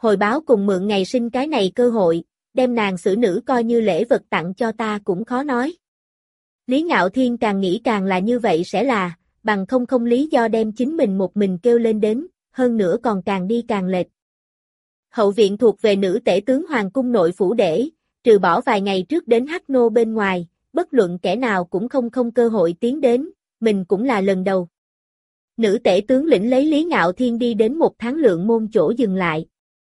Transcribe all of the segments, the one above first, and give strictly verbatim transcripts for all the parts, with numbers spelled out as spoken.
hồi báo cùng mượn ngày sinh cái này cơ hội, đem nàng xử nữ coi như lễ vật tặng cho ta cũng khó nói. Lý Ngạo Thiên càng nghĩ càng là như vậy sẽ là, bằng không không lý do đem chính mình một mình kêu lên đến, hơn nữa còn càng đi càng lệch. Hậu viện thuộc về nữ tể tướng hoàng cung nội phủ để, trừ bỏ vài ngày trước đến Hắc Nô bên ngoài, bất luận kẻ nào cũng không không cơ hội tiến đến, mình cũng là lần đầu. Nữ tể tướng lĩnh lấy Lý Ngạo Thiên đi đến một tháng lượng môn chỗ dừng lại.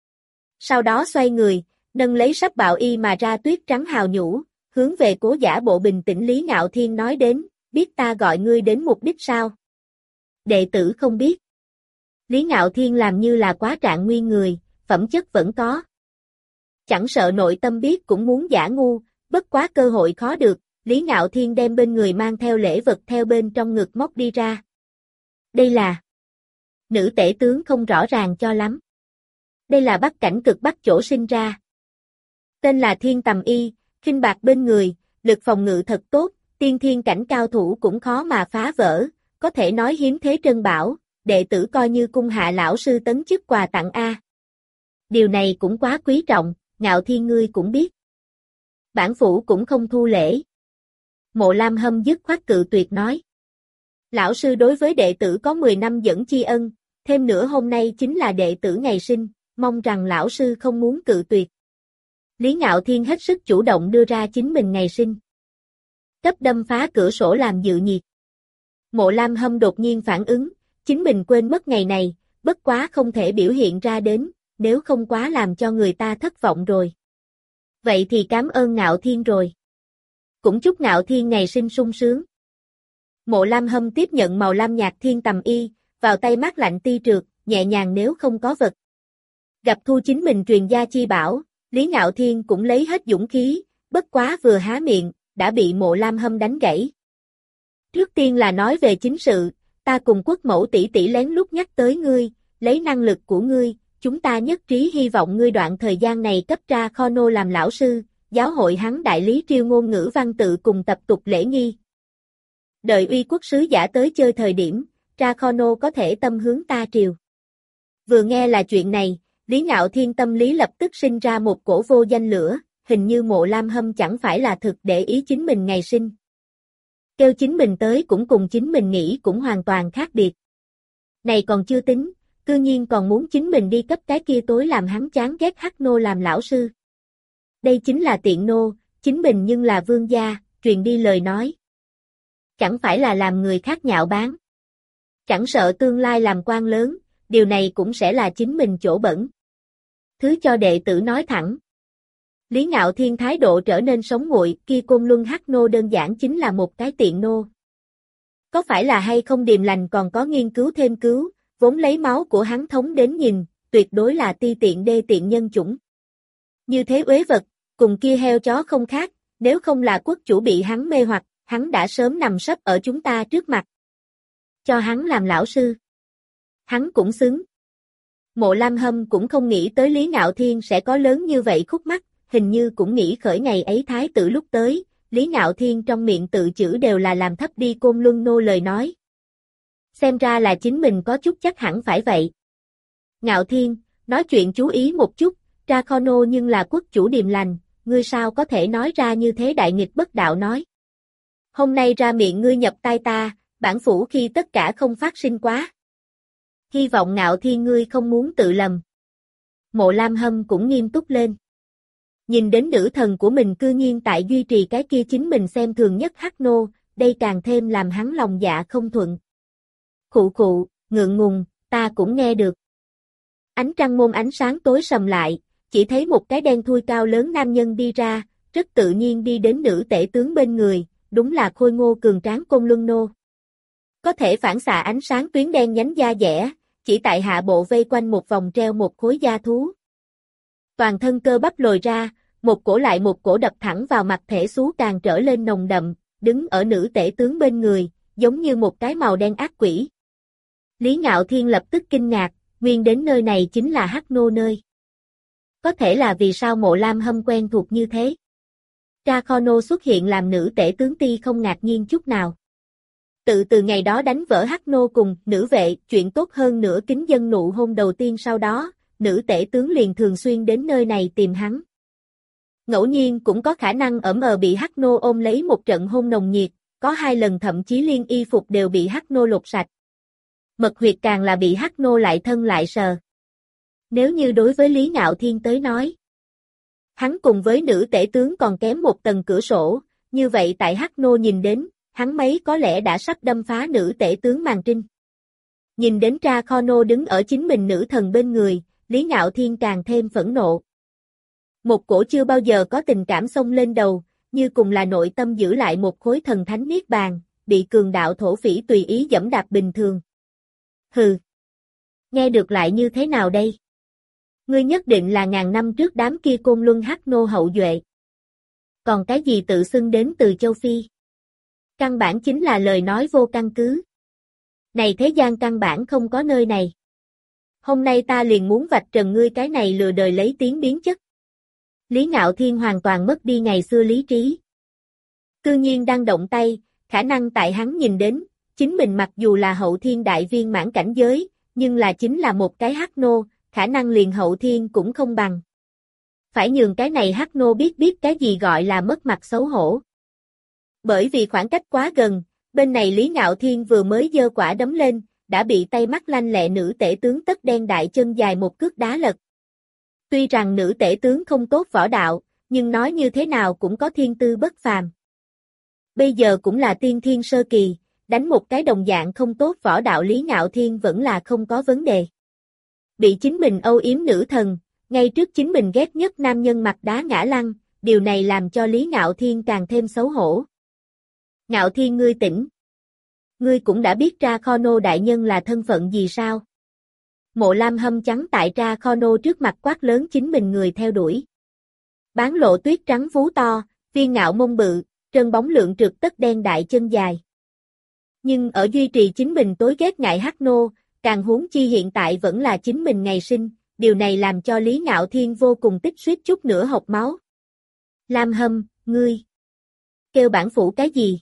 Sau đó xoay người, nâng lấy sắp bạo y mà ra tuyết trắng hào nhũ, hướng về cố giả bộ bình tĩnh Lý Ngạo Thiên nói đến, biết ta gọi ngươi đến mục đích sao? Đệ tử không biết. Lý Ngạo Thiên làm như là quá trạng nguyên người, phẩm chất vẫn có. Chẳng sợ nội tâm biết cũng muốn giả ngu, bất quá cơ hội khó được, Lý Ngạo Thiên đem bên người mang theo lễ vật theo bên trong ngực móc đi ra. Đây là... Nữ tể tướng không rõ ràng cho lắm. Đây là Bắc Cảnh cực Bắc chỗ sinh ra. Tên là Thiên Tầm Y, khinh bạc bên người, lực phòng ngự thật tốt, tiên thiên cảnh cao thủ cũng khó mà phá vỡ, có thể nói hiếm thế trân bảo, đệ tử coi như cung hạ lão sư tấn chức quà tặng A. Điều này cũng quá quý trọng, Ngạo Thiên ngươi cũng biết. Bản phủ cũng không thu lễ. Mộ Lam Hâm dứt khoát cự tuyệt nói. Lão sư đối với đệ tử có mười năm dẫn tri ân, thêm nữa hôm nay chính là đệ tử ngày sinh, mong rằng lão sư không muốn cự tuyệt. Lý Ngạo Thiên hết sức chủ động đưa ra chính mình ngày sinh. Cấp đâm phá cửa sổ làm dự nhiệt. Mộ Lam Hâm đột nhiên phản ứng, chính mình quên mất ngày này, bất quá không thể biểu hiện ra đến, nếu không quá làm cho người ta thất vọng rồi. Vậy thì cảm ơn Ngạo Thiên rồi. Cũng chúc Ngạo Thiên ngày sinh sung sướng. Mộ Lam Hâm tiếp nhận màu lam nhạt Thiên Tầm Y, vào tay mát lạnh ti trượt, nhẹ nhàng nếu không có vật. Gặp thu chính mình truyền gia chi bảo, Lý Ngạo Thiên cũng lấy hết dũng khí, bất quá vừa há miệng, đã bị Mộ Lam Hâm đánh gãy. Trước tiên là nói về chính sự, ta cùng quốc mẫu tỷ tỷ lén lút nhắc tới ngươi, lấy năng lực của ngươi, chúng ta nhất trí hy vọng ngươi đoạn thời gian này cấp ra kho nô làm lão sư, giáo hội hắn đại lý triêu ngôn ngữ văn tự cùng tập tục lễ nghi. Đợi uy quốc sứ giả tới chơi thời điểm, ra kho nô có thể tâm hướng ta triều. Vừa nghe là chuyện này, Lý Ngạo Thiên tâm lý lập tức sinh ra một cổ vô danh lửa, hình như Mộ Lam Hâm chẳng phải là thực để ý chính mình ngày sinh. Kêu chính mình tới cũng cùng chính mình nghĩ cũng hoàn toàn khác biệt. Này còn chưa tính, cư nhiên còn muốn chính mình đi cấp cái kia tối làm hắn chán ghét Hắc Nô làm lão sư. Đây chính là tiện nô, chính mình nhưng là vương gia, truyền đi lời nói. Chẳng phải là làm người khác nhạo báng. Chẳng sợ tương lai làm quan lớn, điều này cũng sẽ là chính mình chỗ bẩn. Thứ cho đệ tử nói thẳng. Lý Ngạo Thiên thái độ trở nên sống nguội, kia Côn Luân Hắc Nô đơn giản chính là một cái tiện nô. Có phải là hay không điềm lành còn có nghiên cứu thêm cứu, vốn lấy máu của hắn thống đến nhìn, tuyệt đối là ti tiện đê tiện nhân chủng. Như thế uế vật, cùng kia heo chó không khác, nếu không là quốc chủ bị hắn mê hoặc, hắn đã sớm nằm sấp ở chúng ta trước mặt. Cho hắn làm lão sư. Hắn cũng xứng. Mộ Lam Hâm cũng không nghĩ tới Lý Ngạo Thiên sẽ có lớn như vậy khúc mắc, hình như cũng nghĩ khởi ngày ấy thái tử lúc tới, Lý Ngạo Thiên trong miệng tự chữ đều là làm thấp đi Côn Luân nô lời nói. Xem ra là chính mình có chút chắc hẳn phải vậy. Ngạo Thiên, nói chuyện chú ý một chút, ra kho nô nhưng là quốc chủ điềm lành, ngươi sao có thể nói ra như thế đại nghịch bất đạo nói. Hôm nay ra miệng ngươi nhập tai ta, bản phủ khi tất cả không phát sinh quá. Hy vọng Ngạo Thiên ngươi không muốn tự lầm. Mộ Lam Hâm cũng nghiêm túc lên. Nhìn đến nữ thần của mình cư nhiên tại duy trì cái kia chính mình xem thường nhất Hắc Nô, đây càng thêm làm hắn lòng dạ không thuận. Khụ khụ, ngượng ngùng, ta cũng nghe được. Ánh trăng môn ánh sáng tối sầm lại, chỉ thấy một cái đen thui cao lớn nam nhân đi ra, rất tự nhiên đi đến nữ tể tướng bên người, đúng là khôi ngô cường tráng Côn Luân nô. Có thể phản xạ ánh sáng tuyến đen nhánh da dẻ, chỉ tại hạ bộ vây quanh một vòng treo một khối da thú. Toàn thân cơ bắp lồi ra, một cổ lại một cổ đập thẳng vào mặt thể xú càng trở lên nồng đậm, đứng ở nữ tể tướng bên người, giống như một cái màu đen ác quỷ. Lý Ngạo Thiên lập tức kinh ngạc, nguyên đến nơi này chính là Hắc Nô nơi. Có thể là vì sao Mộ Lam Hâm quen thuộc như thế. Ra kho nô xuất hiện làm nữ tể tướng ti không ngạc nhiên chút nào. Tự từ ngày đó đánh vỡ Hắc Nô cùng nữ vệ, chuyện tốt hơn nữa kính dân nụ hôn đầu tiên sau đó, nữ tể tướng liền thường xuyên đến nơi này tìm hắn. Ngẫu nhiên cũng có khả năng ở mờ bị Hắc Nô ôm lấy một trận hôn nồng nhiệt, có hai lần thậm chí liên y phục đều bị Hắc Nô lột sạch. Mật huyệt càng là bị Hắc Nô lại thân lại sờ. Nếu như đối với Lý Ngạo Thiên tới nói, hắn cùng với nữ tể tướng còn kém một tầng cửa sổ, như vậy tại Hắc Nô nhìn đến, hắn mấy có lẽ đã sắp đâm phá nữ tể tướng màn trinh. Nhìn đến Tra Kho Nô đứng ở chính mình nữ thần bên người, Lý Ngạo Thiên càng thêm phẫn nộ. Một cổ chưa bao giờ có tình cảm xông lên đầu, như cùng là nội tâm giữ lại một khối thần thánh niết bàn, bị cường đạo thổ phỉ tùy ý dẫm đạp bình thường. Hừ. Nghe được lại như thế nào đây? Ngươi nhất định là ngàn năm trước đám kia Côn Luân Hắc Nô hậu duệ. Còn cái gì tự xưng đến từ châu Phi? Căn bản chính là lời nói vô căn cứ. Này thế gian căn bản không có nơi này. Hôm nay ta liền muốn vạch trần ngươi cái này lừa đời lấy tiếng biến chất. Lý Ngạo Thiên hoàn toàn mất đi ngày xưa lý trí. Cư nhiên đang động tay, khả năng tại hắn nhìn đến, chính mình mặc dù là hậu thiên đại viên mãn cảnh giới, nhưng là chính là một cái Hắc Nô, khả năng liền hậu thiên cũng không bằng. Phải nhường cái này Hắc Nô biết biết cái gì gọi là mất mặt xấu hổ. Bởi vì khoảng cách quá gần, bên này Lý Ngạo Thiên vừa mới giơ quả đấm lên, đã bị tay mắt lanh lẹ nữ tể tướng tất đen đại chân dài một cước đá lật. Tuy rằng nữ tể tướng không tốt võ đạo, nhưng nói như thế nào cũng có thiên tư bất phàm. Bây giờ cũng là tiên thiên sơ kỳ, đánh một cái đồng dạng không tốt võ đạo Lý Ngạo Thiên vẫn là không có vấn đề. Bị chính mình âu yếm nữ thần, ngay trước chính mình ghét nhất nam nhân mặt đá ngã lăn, điều này làm cho Lý Ngạo Thiên càng thêm xấu hổ. Ngạo Thiên ngươi tỉnh. Ngươi cũng đã biết Tra Kho Nô đại nhân là thân phận gì sao? Mộ Lam hâm trắng tại Tra Kho Nô trước mặt quát lớn chính mình người theo đuổi. Bán lộ tuyết trắng vú to, viên ngạo mông bự, trơn bóng lượng trượt tất đen đại chân dài. Nhưng ở duy trì chính mình tối ghét ngại Hắc Nô, càng huống chi hiện tại vẫn là chính mình ngày sinh, điều này làm cho Lý Ngạo Thiên vô cùng tích suýt chút nữa hộc máu. Lam hâm, ngươi kêu bản phủ cái gì?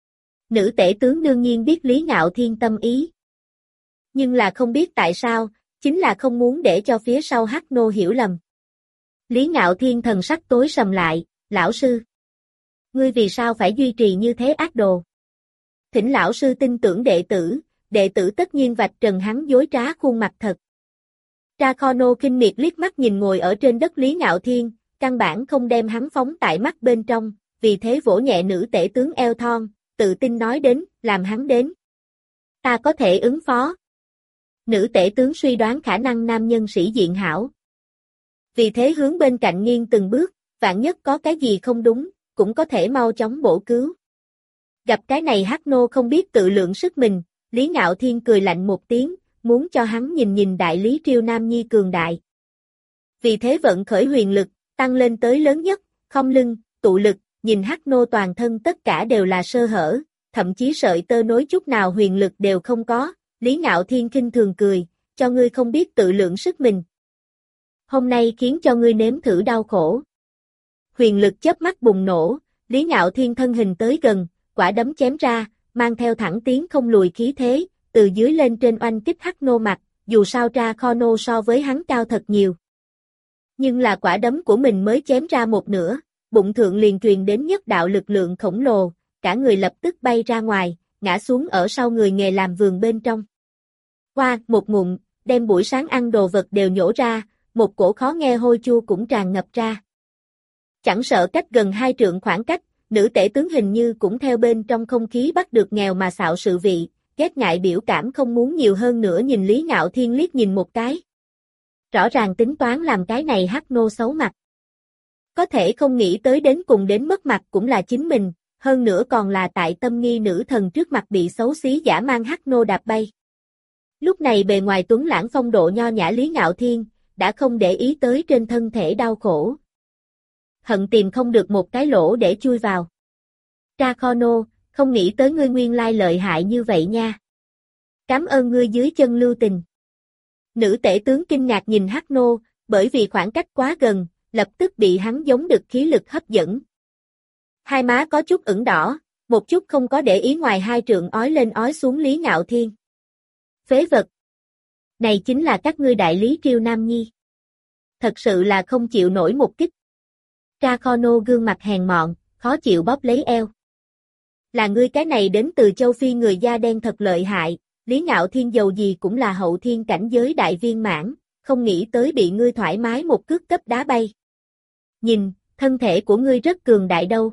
Nữ tể tướng đương nhiên biết Lý Ngạo Thiên tâm ý. Nhưng là không biết tại sao, chính là không muốn để cho phía sau Hắc Nô hiểu lầm. Lý Ngạo Thiên thần sắc tối sầm lại, lão sư. Ngươi vì sao phải duy trì như thế ác đồ? Thỉnh lão sư tin tưởng đệ tử, đệ tử tất nhiên vạch trần hắn dối trá khuôn mặt thật. Tra Kho Nô kinh miệt liếc mắt nhìn ngồi ở trên đất Lý Ngạo Thiên, căn bản không đem hắn phóng tại mắt bên trong, vì thế vỗ nhẹ nữ tể tướng eo thon, tự tin nói đến, làm hắn đến. Ta có thể ứng phó. Nữ tể tướng suy đoán khả năng nam nhân sĩ diện hảo. Vì thế hướng bên cạnh nghiêng từng bước, vạn nhất có cái gì không đúng, cũng có thể mau chóng bổ cứu. Gặp cái này Hắc Nô không biết tự lượng sức mình, Lý Ngạo Thiên cười lạnh một tiếng, muốn cho hắn nhìn nhìn đại lý triều nam nhi cường đại. Vì thế vận khởi huyền lực, tăng lên tới lớn nhất, không lưng, tụ lực, nhìn Hắc Nô toàn thân tất cả đều là sơ hở, thậm chí sợi tơ nối chút nào huyền lực đều không có, Lý Ngạo Thiên khinh thường cười, cho ngươi không biết tự lượng sức mình. Hôm nay khiến cho ngươi nếm thử đau khổ. Huyền lực chớp mắt bùng nổ, Lý Ngạo Thiên thân hình tới gần, quả đấm chém ra, mang theo thẳng tiến không lùi khí thế, từ dưới lên trên oanh kích Hắc Nô mặt, dù sao Tra Kho Nô so với hắn cao thật nhiều. Nhưng là quả đấm của mình mới chém ra một nửa, bụng thượng liền truyền đến nhất đạo lực lượng khổng lồ, cả người lập tức bay ra ngoài, ngã xuống ở sau người nghề làm vườn bên trong. Qua, một ngụm, đem buổi sáng ăn đồ vật đều nhổ ra, một cổ khó nghe hôi chua cũng tràn ngập ra. Chẳng sợ cách gần hai trượng khoảng cách, nữ tể tướng hình như cũng theo bên trong không khí bắt được nghèo mà xạo sự vị, ghét ngại biểu cảm không muốn nhiều hơn nữa nhìn Lý Ngạo Thiên liếc nhìn một cái. Rõ ràng tính toán làm cái này Hắc Nô xấu mặt. Có thể không nghĩ tới đến cùng đến mất mặt cũng là chính mình, hơn nữa còn là tại tâm nghi nữ thần trước mặt bị xấu xí giả mang Hắc Nô đạp bay. Lúc này bề ngoài tuấn lãng phong độ nho nhã Lý Ngạo Thiên, đã không để ý tới trên thân thể đau khổ. Hận tìm không được một cái lỗ để chui vào. Tra Kho Nô, không nghĩ tới ngươi nguyên lai lợi hại như vậy nha. Cảm ơn ngươi dưới chân lưu tình. Nữ tể tướng kinh ngạc nhìn Hắc Nô, bởi vì khoảng cách quá gần, lập tức bị hắn giống được khí lực hấp dẫn. Hai má có chút ửng đỏ, một chút không có để ý ngoài hai trượng ói lên ói xuống Lý Ngạo Thiên. Phế vật. Này chính là các ngươi đại lý triều nam nhi. Thật sự là không chịu nổi một kích. Dracono gương mặt hèn mọn, khó chịu bóp lấy eo. Là ngươi cái này đến từ châu Phi người da đen thật lợi hại, Lý Ngạo Thiên dầu gì cũng là hậu thiên cảnh giới đại viên mãn, không nghĩ tới bị ngươi thoải mái một cước cấp đá bay. Nhìn, thân thể của ngươi rất cường đại đâu.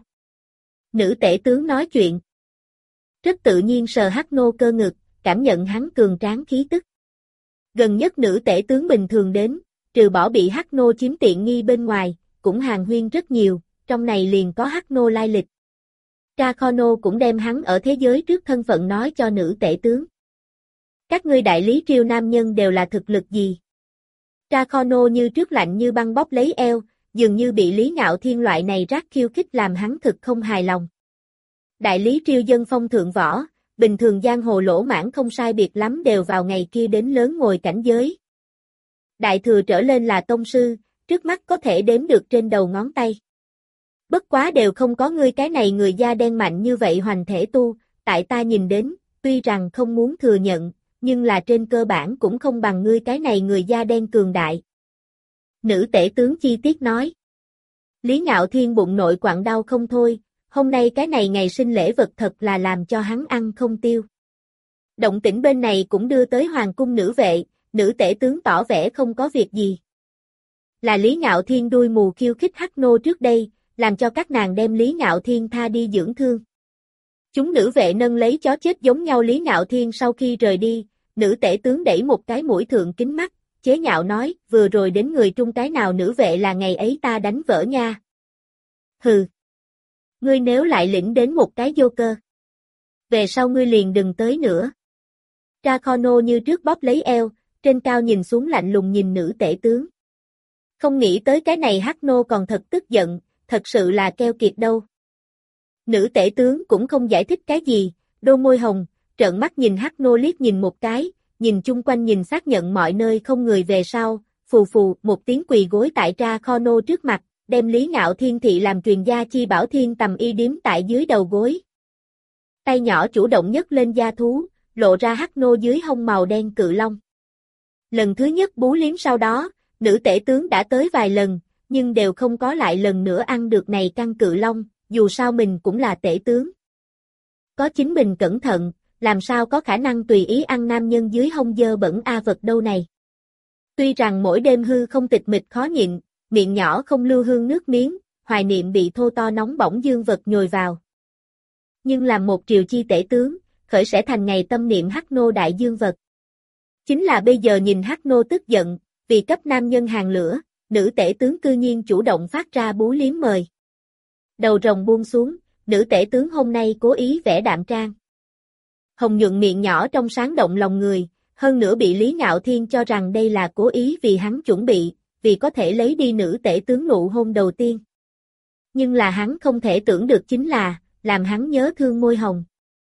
Nữ tể tướng nói chuyện. Rất tự nhiên sờ Hắc Nô cơ ngực, cảm nhận hắn cường tráng khí tức. Gần nhất nữ tể tướng bình thường đến, trừ bỏ bị Hắc Nô chiếm tiện nghi bên ngoài, cũng hàn huyên rất nhiều, trong này liền có Hắc Nô lai lịch. Dracono cũng đem hắn ở thế giới trước thân phận nói cho nữ tể tướng. Các ngươi đại lý triều nam nhân đều là thực lực gì? Dracono như trước lạnh như băng bóp lấy eo, dường như bị Lý Ngạo Thiên loại này rác khiêu khích làm hắn thực không hài lòng. Đại lý triều dân phong thượng võ, bình thường giang hồ lỗ mãn không sai biệt lắm đều vào ngày kia đến lớn ngồi cảnh giới. Đại thừa trở lên là tông sư, trước mắt có thể đếm được trên đầu ngón tay. Bất quá đều không có ngươi cái này người da đen mạnh như vậy hoành thể tu, tại ta nhìn đến, tuy rằng không muốn thừa nhận, nhưng là trên cơ bản cũng không bằng ngươi cái này người da đen cường đại. Nữ tể tướng chi tiết nói. Lý Ngạo Thiên bụng nội quặn đau không thôi, hôm nay cái này ngày sinh lễ vật thật là làm cho hắn ăn không tiêu. Động tĩnh bên này cũng đưa tới hoàng cung nữ vệ, nữ tể tướng tỏ vẻ không có việc gì. Là Lý Ngạo Thiên đuôi mù khiêu khích Hắc Nô trước đây, làm cho các nàng đem Lý Ngạo Thiên tha đi dưỡng thương. Chúng nữ vệ nâng lấy chó chết giống nhau Lý Ngạo Thiên sau khi rời đi, nữ tể tướng đẩy một cái mũi thượng kính mắt, chế nhạo nói, vừa rồi đến người trung cái nào nữ vệ là ngày ấy ta đánh vỡ nha. Hừ. Ngươi nếu lại lĩnh đến một cái vô cơ. Về sau ngươi liền đừng tới nữa. Dracono như trước bóp lấy eo, trên cao nhìn xuống lạnh lùng nhìn nữ tể tướng. Không nghĩ tới cái này Hắc Nô còn thật tức giận, thật sự là keo kiệt đâu. Nữ tể tướng cũng không giải thích cái gì, đôi môi hồng, trợn mắt nhìn Hắc Nô liếc nhìn một cái, nhìn chung quanh nhìn xác nhận mọi nơi không người về sau, phù phù một tiếng quỳ gối tại Dracono trước mặt, đem Lý Ngạo Thiên thị làm truyền gia chi bảo thiên tầm y điếm tại dưới đầu gối. Tay nhỏ chủ động nhấc lên da thú, lộ ra Hắc Nô dưới hông màu đen cự long. Lần thứ nhất bú liếm sau đó, nữ tể tướng đã tới vài lần, nhưng đều không có lại lần nữa ăn được này căn cự long, dù sao mình cũng là tể tướng. Có chính mình cẩn thận, làm sao có khả năng tùy ý ăn nam nhân dưới hông dơ bẩn a vật đâu này. Tuy rằng mỗi đêm hư không tịch mịch khó nhịn, miệng nhỏ không lưu hương nước miếng, hoài niệm bị thô to nóng bỏng dương vật nhồi vào. Nhưng làm một triều chi tể tướng, khởi sẽ thành ngày tâm niệm Hắc Nô đại dương vật. Chính là bây giờ nhìn Hắc Nô tức giận, vì cấp nam nhân hàng lửa, nữ tể tướng cư nhiên chủ động phát ra bú liếm mời. Đầu rồng buông xuống, nữ tể tướng hôm nay cố ý vẽ đạm trang. Hồng nhuận miệng nhỏ trong sáng động lòng người, hơn nữa bị Lý Ngạo Thiên cho rằng đây là cố ý vì hắn chuẩn bị, vì có thể lấy đi nữ tể tướng nụ hôn đầu tiên. Nhưng là hắn không thể tưởng được chính là, làm hắn nhớ thương môi hồng.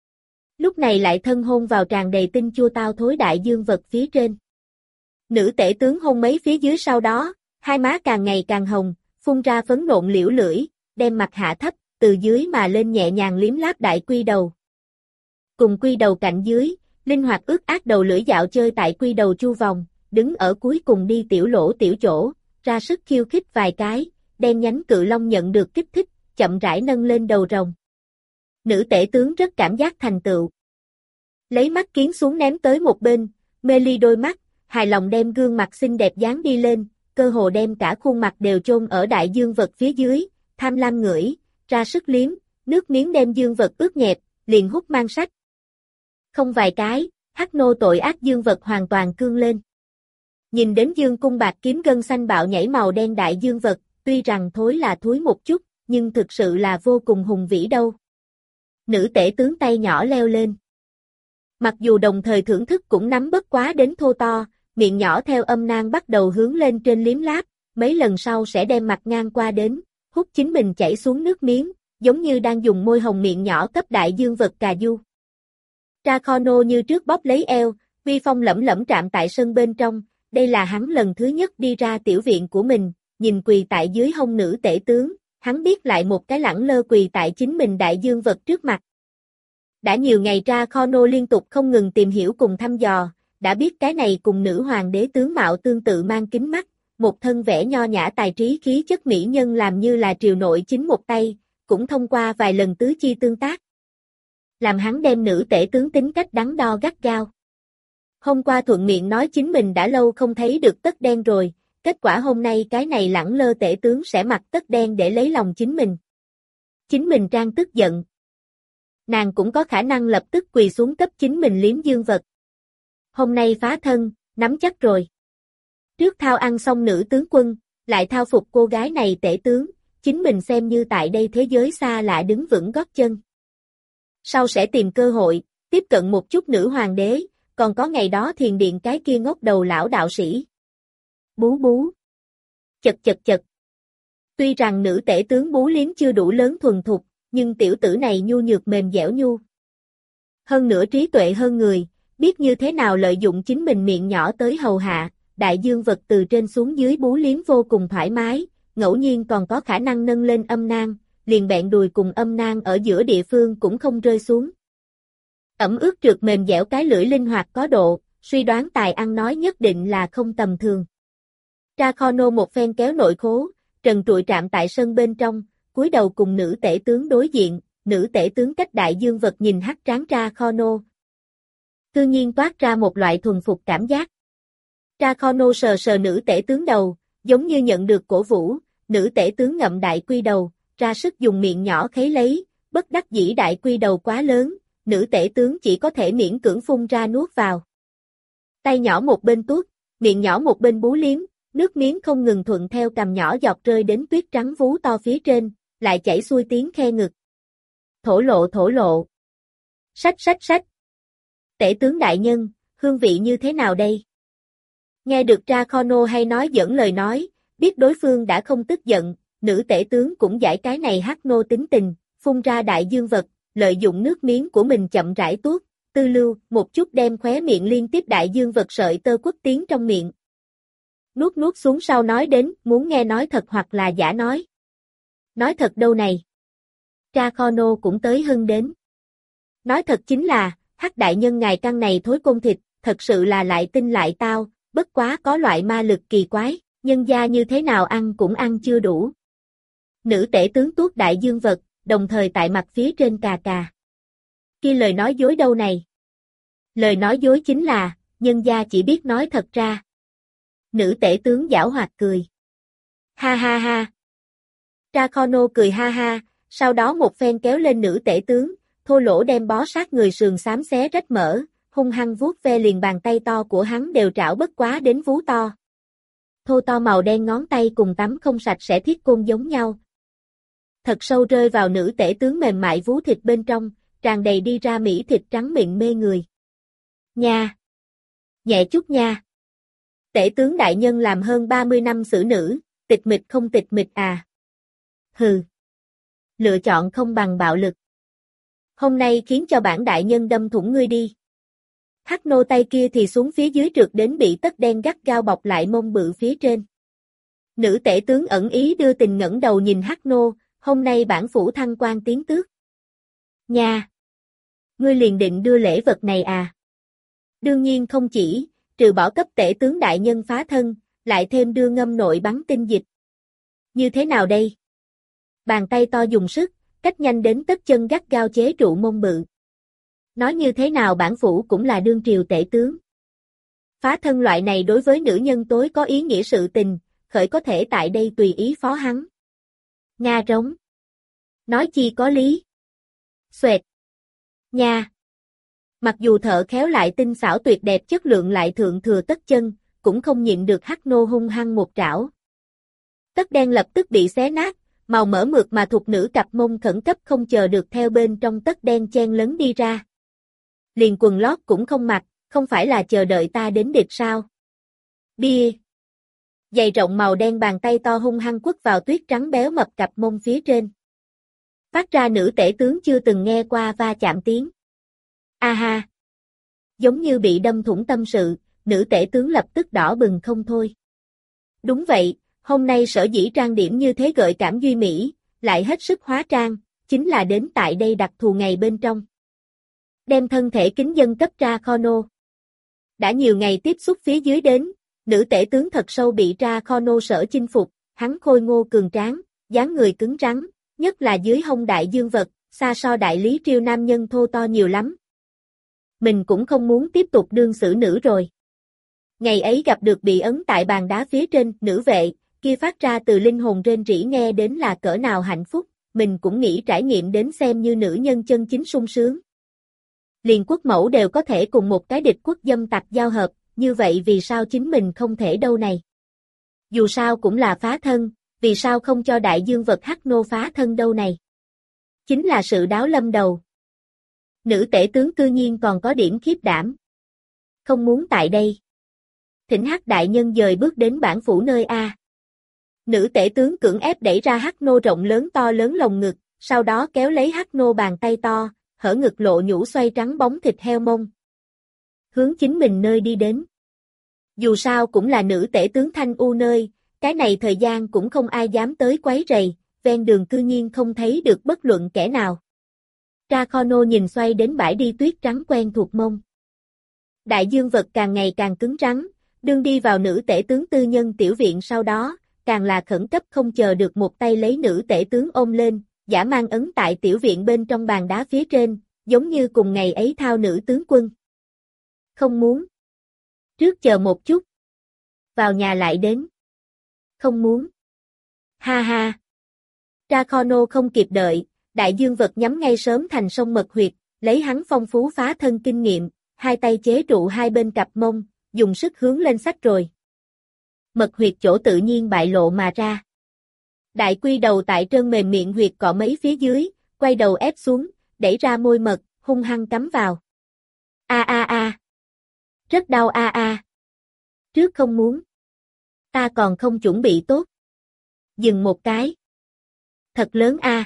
Lúc này lại thân hôn vào tràn đầy tinh chua tao thối đại dương vật phía trên. Nữ tể tướng hôn mấy phía dưới sau đó, hai má càng ngày càng hồng, phun ra phấn nộn liễu lưỡi, đem mặt hạ thấp, từ dưới mà lên nhẹ nhàng liếm láp đại quy đầu. Cùng quy đầu cạnh dưới, linh hoạt ướt át đầu lưỡi dạo chơi tại quy đầu chu vòng, đứng ở cuối cùng đi tiểu lỗ tiểu chỗ, ra sức khiêu khích vài cái, đen nhánh cự long nhận được kích thích, chậm rãi nâng lên đầu rồng. Nữ tể tướng rất cảm giác thành tựu. Lấy mắt kiến xuống ném tới một bên, mê ly đôi mắt, hài lòng đem gương mặt xinh đẹp dán đi lên, cơ hồ đem cả khuôn mặt đều chôn ở đại dương vật phía dưới, tham lam ngửi, ra sức liếm, nước miếng đem dương vật ướt nhẹp, liền hút mang sách. Không vài cái, Hắc Nô tội ác dương vật hoàn toàn cương lên. Nhìn đến dương cung bạc kiếm gân xanh bạo nhảy màu đen đại dương vật, tuy rằng thối là thúi một chút, nhưng thực sự là vô cùng hùng vĩ đâu. Nữ tể tướng tay nhỏ leo lên. Mặc dù đồng thời thưởng thức cũng nắm bất quá đến thô to, miệng nhỏ theo âm nang bắt đầu hướng lên trên liếm láp, mấy lần sau sẽ đem mặt ngang qua đến, hút chính mình chảy xuống nước miếng, giống như đang dùng môi hồng miệng nhỏ cấp đại dương vật cà du. Dracono như trước bóp lấy eo, uy phong lẫm lẫm trạm tại sân bên trong, đây là hắn lần thứ nhất đi ra tiểu viện của mình, nhìn quỳ tại dưới hông nữ tể tướng, hắn biết lại một cái lẳng lơ quỳ tại chính mình đại dương vật trước mặt. Đã nhiều ngày Dracono liên tục không ngừng tìm hiểu cùng thăm dò, đã biết cái này cùng nữ hoàng đế tướng mạo tương tự mang kính mắt, một thân vẻ nho nhã tài trí khí chất mỹ nhân làm như là triều nội chính một tay, cũng thông qua vài lần tứ chi tương tác. Làm hắn đem nữ tể tướng tính cách đắn đo gắt gao. Hôm qua thuận miệng nói chính mình đã lâu không thấy được tất đen rồi, kết quả hôm nay cái này lẳng lơ tể tướng sẽ mặc tất đen để lấy lòng chính mình. Chính mình trang tức giận. Nàng cũng có khả năng lập tức quỳ xuống cấp chính mình liếm dương vật. Hôm nay phá thân, nắm chắc rồi. Trước thao ăn xong nữ tướng quân, lại thao phục cô gái này tể tướng, chính mình xem như tại đây thế giới xa lạ đứng vững gót chân. Sau sẽ tìm cơ hội, tiếp cận một chút nữ hoàng đế, còn có ngày đó thiền điện cái kia ngốc đầu lão đạo sĩ. Bú bú. Chật chật chật. Tuy rằng nữ tể tướng bú liếm chưa đủ lớn thuần thục, nhưng tiểu tử này nhu nhược mềm dẻo nhu. Hơn nữa trí tuệ hơn người, biết như thế nào lợi dụng chính mình miệng nhỏ tới hầu hạ, đại dương vật từ trên xuống dưới bú liếm vô cùng thoải mái, ngẫu nhiên còn có khả năng nâng lên âm nang, liền bẹn đùi cùng âm nang ở giữa địa phương cũng không rơi xuống. Ẩm ướt trượt mềm dẻo cái lưỡi linh hoạt có độ, suy đoán tài ăn nói nhất định là không tầm thường. Ra kho nô một phen kéo nội khố, trần trụi trạm tại sân bên trong, cúi đầu cùng nữ tể tướng đối diện, nữ tể tướng cách đại dương vật nhìn hắt tráng ra kho nô. Tự nhiên toát ra một loại thuần phục cảm giác. Ra kho nô sờ sờ nữ tể tướng đầu, giống như nhận được cổ vũ, nữ tể tướng ngậm đại quy đầu, ra sức dùng miệng nhỏ khấy lấy, bất đắc dĩ đại quy đầu quá lớn, nữ tể tướng chỉ có thể miễn cưỡng phun ra nuốt vào. Tay nhỏ một bên tuốt, miệng nhỏ một bên bú liếm, nước miếng không ngừng thuận theo cằm nhỏ giọt rơi đến tuyết trắng vú to phía trên, lại chảy xuôi tiếng khe ngực. Thổ lộ thổ lộ. Sách sách sách. Tể tướng đại nhân, hương vị như thế nào đây? Nghe được Ra kho nô hay nói dẫn lời nói, biết đối phương đã không tức giận, nữ tể tướng cũng giải cái này hắc nô tính tình, phun ra đại dương vật, lợi dụng nước miếng của mình chậm rãi tuốt, tư lưu, một chút đem khóe miệng liên tiếp đại dương vật sợi tơ quất tiến trong miệng. Nuốt nuốt xuống sau nói đến, muốn nghe nói thật hoặc là giả nói. Nói thật đâu này. Ra kho nô cũng tới hưng đến. Nói thật chính là, hắc đại nhân ngài căn này thối côn thịt, thật sự là lại tinh lại tao, bất quá có loại ma lực kỳ quái, nhân gia như thế nào ăn cũng ăn chưa đủ. Nữ tể tướng tuốt đại dương vật, đồng thời tại mặt phía trên cà cà. Kia lời nói dối đâu này? Lời nói dối chính là, nhân gia chỉ biết nói thật ra. Nữ tể tướng giảo hoạt cười. Ha ha ha. Ra kho nô cười ha ha, sau đó một phen kéo lên nữ tể tướng, thô lỗ đem bó sát người sườn xám xé rách mở, hung hăng vuốt ve liền bàn tay to của hắn đều trảo bất quá đến vú to. Thô to màu đen ngón tay cùng tắm không sạch sẽ thiết côn giống nhau. Thật sâu rơi vào nữ tể tướng mềm mại vú thịt bên trong, tràn đầy đi ra mỹ thịt trắng mịn mê người. Nha! Nhẹ chút nha! Tể tướng đại nhân làm hơn ba mươi năm xử nữ, tịch mịch không tịch mịch à? Hừ! Lựa chọn không bằng bạo lực. Hôm nay khiến cho bản đại nhân đâm thủng ngươi đi. Hắc nô tay kia thì xuống phía dưới trượt đến bị tất đen gắt gao bọc lại mông bự phía trên. Nữ tể tướng ẩn ý đưa tình ngẩng đầu nhìn Hắc nô, hôm nay bản phủ thăng quan tiến tước. Nha! Ngươi liền định đưa lễ vật này à? Đương nhiên không chỉ, trừ bỏ cấp tể tướng đại nhân phá thân, lại thêm đưa ngâm nội bắn tinh dịch. Như thế nào đây? Bàn tay to dùng sức, cách nhanh đến tất chân gắt gao chế trụ mông bự. Nói như thế nào bản phủ cũng là đương triều tể tướng. Phá thân loại này đối với nữ nhân tối có ý nghĩa sự tình, khởi có thể tại đây tùy ý phó hắn. Nga rống. Nói chi có lý. Xoẹt. Nha. Mặc dù thợ khéo lại tinh xảo tuyệt đẹp chất lượng lại thượng thừa tất chân, cũng không nhịn được hắc nô hung hăng một trảo. Tất đen lập tức bị xé nát, màu mỡ mượt mà thuộc nữ cặp mông khẩn cấp không chờ được theo bên trong tất đen chen lấn đi ra. Liền quần lót cũng không mặc, không phải là chờ đợi ta đến địch sao? Bia. Giày rộng màu đen bàn tay to hung hăng quất vào tuyết trắng béo mập cặp mông phía trên. Phát ra nữ tể tướng chưa từng nghe qua va chạm tiếng. A ha. Giống như bị đâm thủng tâm sự, nữ tể tướng lập tức đỏ bừng không thôi. Đúng vậy, hôm nay sở dĩ trang điểm như thế gợi cảm duy mỹ, lại hết sức hóa trang, chính là đến tại đây đặc thù ngày bên trong. Đem thân thể kính dân cấp ra kho nô. Đã nhiều ngày tiếp xúc phía dưới đến, Nữ tể tướng thật sâu bị Ra Khono sở chinh phục, hắn khôi ngô cường tráng, dáng người cứng rắn, nhất là dưới hông đại dương vật, xa so đại lý triều nam nhân thô to nhiều lắm. Mình cũng không muốn tiếp tục đương xử nữ rồi. Ngày ấy gặp được bị ấn tại bàn đá phía trên, nữ vệ, kia phát ra từ linh hồn rên rỉ nghe đến là cỡ nào hạnh phúc, mình cũng nghĩ trải nghiệm đến xem như nữ nhân chân chính sung sướng. Liền quốc mẫu đều có thể cùng một cái địch quốc dâm tặc giao hợp, như vậy vì sao chính mình không thể đâu này? Dù sao cũng là phá thân, vì sao không cho đại dương vật Hắc Nô phá thân đâu này? Chính là sự đáo lâm đầu. Nữ tể tướng cư nhiên còn có điểm khiếp đảm. Không muốn tại đây. Thỉnh Hắc đại nhân dời bước đến bản phủ nơi A. Nữ tể tướng cưỡng ép đẩy ra Hắc Nô rộng lớn to lớn lồng ngực, sau đó kéo lấy Hắc Nô bàn tay to, hở ngực lộ nhũ xoay trắng bóng thịt heo mông. Hướng chính mình nơi đi đến. Dù sao cũng là nữ tể tướng Thanh U nơi, cái này thời gian cũng không ai dám tới quấy rầy, ven đường cư nhiên không thấy được bất luận kẻ nào. Ra Khono nhìn xoay đến bãi đi tuyết trắng quen thuộc mông. Đại dương vật càng ngày càng cứng rắn, đương đi vào nữ tể tướng tư nhân tiểu viện sau đó, càng là khẩn cấp không chờ được một tay lấy nữ tể tướng ôm lên, giả mang ấn tại tiểu viện bên trong bàn đá phía trên, giống như cùng ngày ấy thao nữ tướng quân. Không muốn. Trước chờ một chút. Vào nhà lại đến. Không muốn. Ha ha. Ra Khono không kịp đợi, đại dương vật nhắm ngay sớm thành sông mật huyệt, lấy hắn phong phú phá thân kinh nghiệm, hai tay chế trụ hai bên cặp mông, dùng sức hướng lên sách rồi. Mật huyệt chỗ tự nhiên bại lộ mà ra. Đại quy đầu tại trơn mềm miệng huyệt cọ mấy phía dưới, quay đầu ép xuống, đẩy ra môi mật, hung hăng cắm vào. A a a. Rất đau a a. Trước không muốn. Ta còn không chuẩn bị tốt. Dừng một cái. Thật lớn a.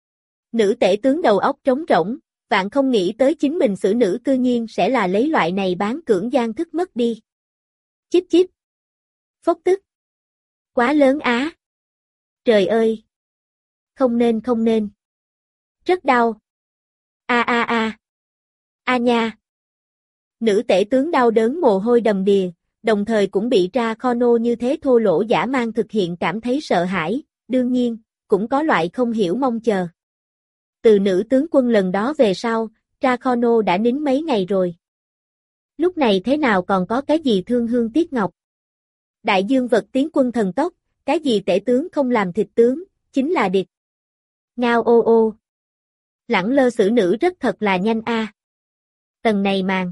Nữ tể tướng đầu óc trống rỗng, vạn không nghĩ tới chính mình xử nữ cư nhiên sẽ là lấy loại này bán cưỡng gian thức mất đi. Chích chích. Phốc tức. Quá lớn á. Trời ơi. Không nên không nên. Rất đau. A a a. A nha. Nữ tể tướng đau đớn mồ hôi đầm đìa, đồng thời cũng bị Ra Khono như thế thô lỗ dã man thực hiện cảm thấy sợ hãi, đương nhiên, cũng có loại không hiểu mong chờ. Từ nữ tướng quân lần đó về sau, Ra Khono đã nín mấy ngày rồi. Lúc này thế nào còn có cái gì thương hương tiếc ngọc. Đại dương vật tiến quân thần tốc, cái gì tể tướng không làm thịt tướng, chính là địch. Ngao ô ô. Lẳng lơ xử nữ rất thật là nhanh a. Tầng này màng.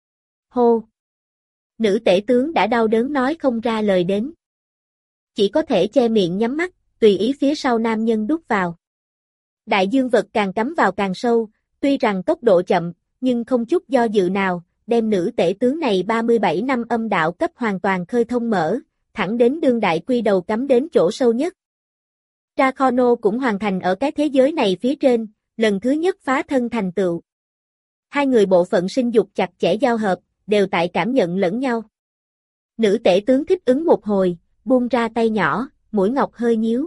Hô. Nữ tể tướng đã đau đớn nói không ra lời đến. Chỉ có thể che miệng nhắm mắt, tùy ý phía sau nam nhân đút vào. Đại dương vật càng cắm vào càng sâu, tuy rằng tốc độ chậm, nhưng không chút do dự nào, đem nữ tể tướng này ba mươi bảy năm âm đạo cấp hoàn toàn khơi thông mở, thẳng đến đương đại quy đầu cắm đến chỗ sâu nhất. Ra Khono cũng hoàn thành ở cái thế giới này phía trên, lần thứ nhất phá thân thành tựu. Hai người bộ phận sinh dục chặt chẽ giao hợp, đều tại cảm nhận lẫn nhau. Nữ tể tướng thích ứng một hồi, buông ra tay nhỏ, mũi ngọc hơi nhíu.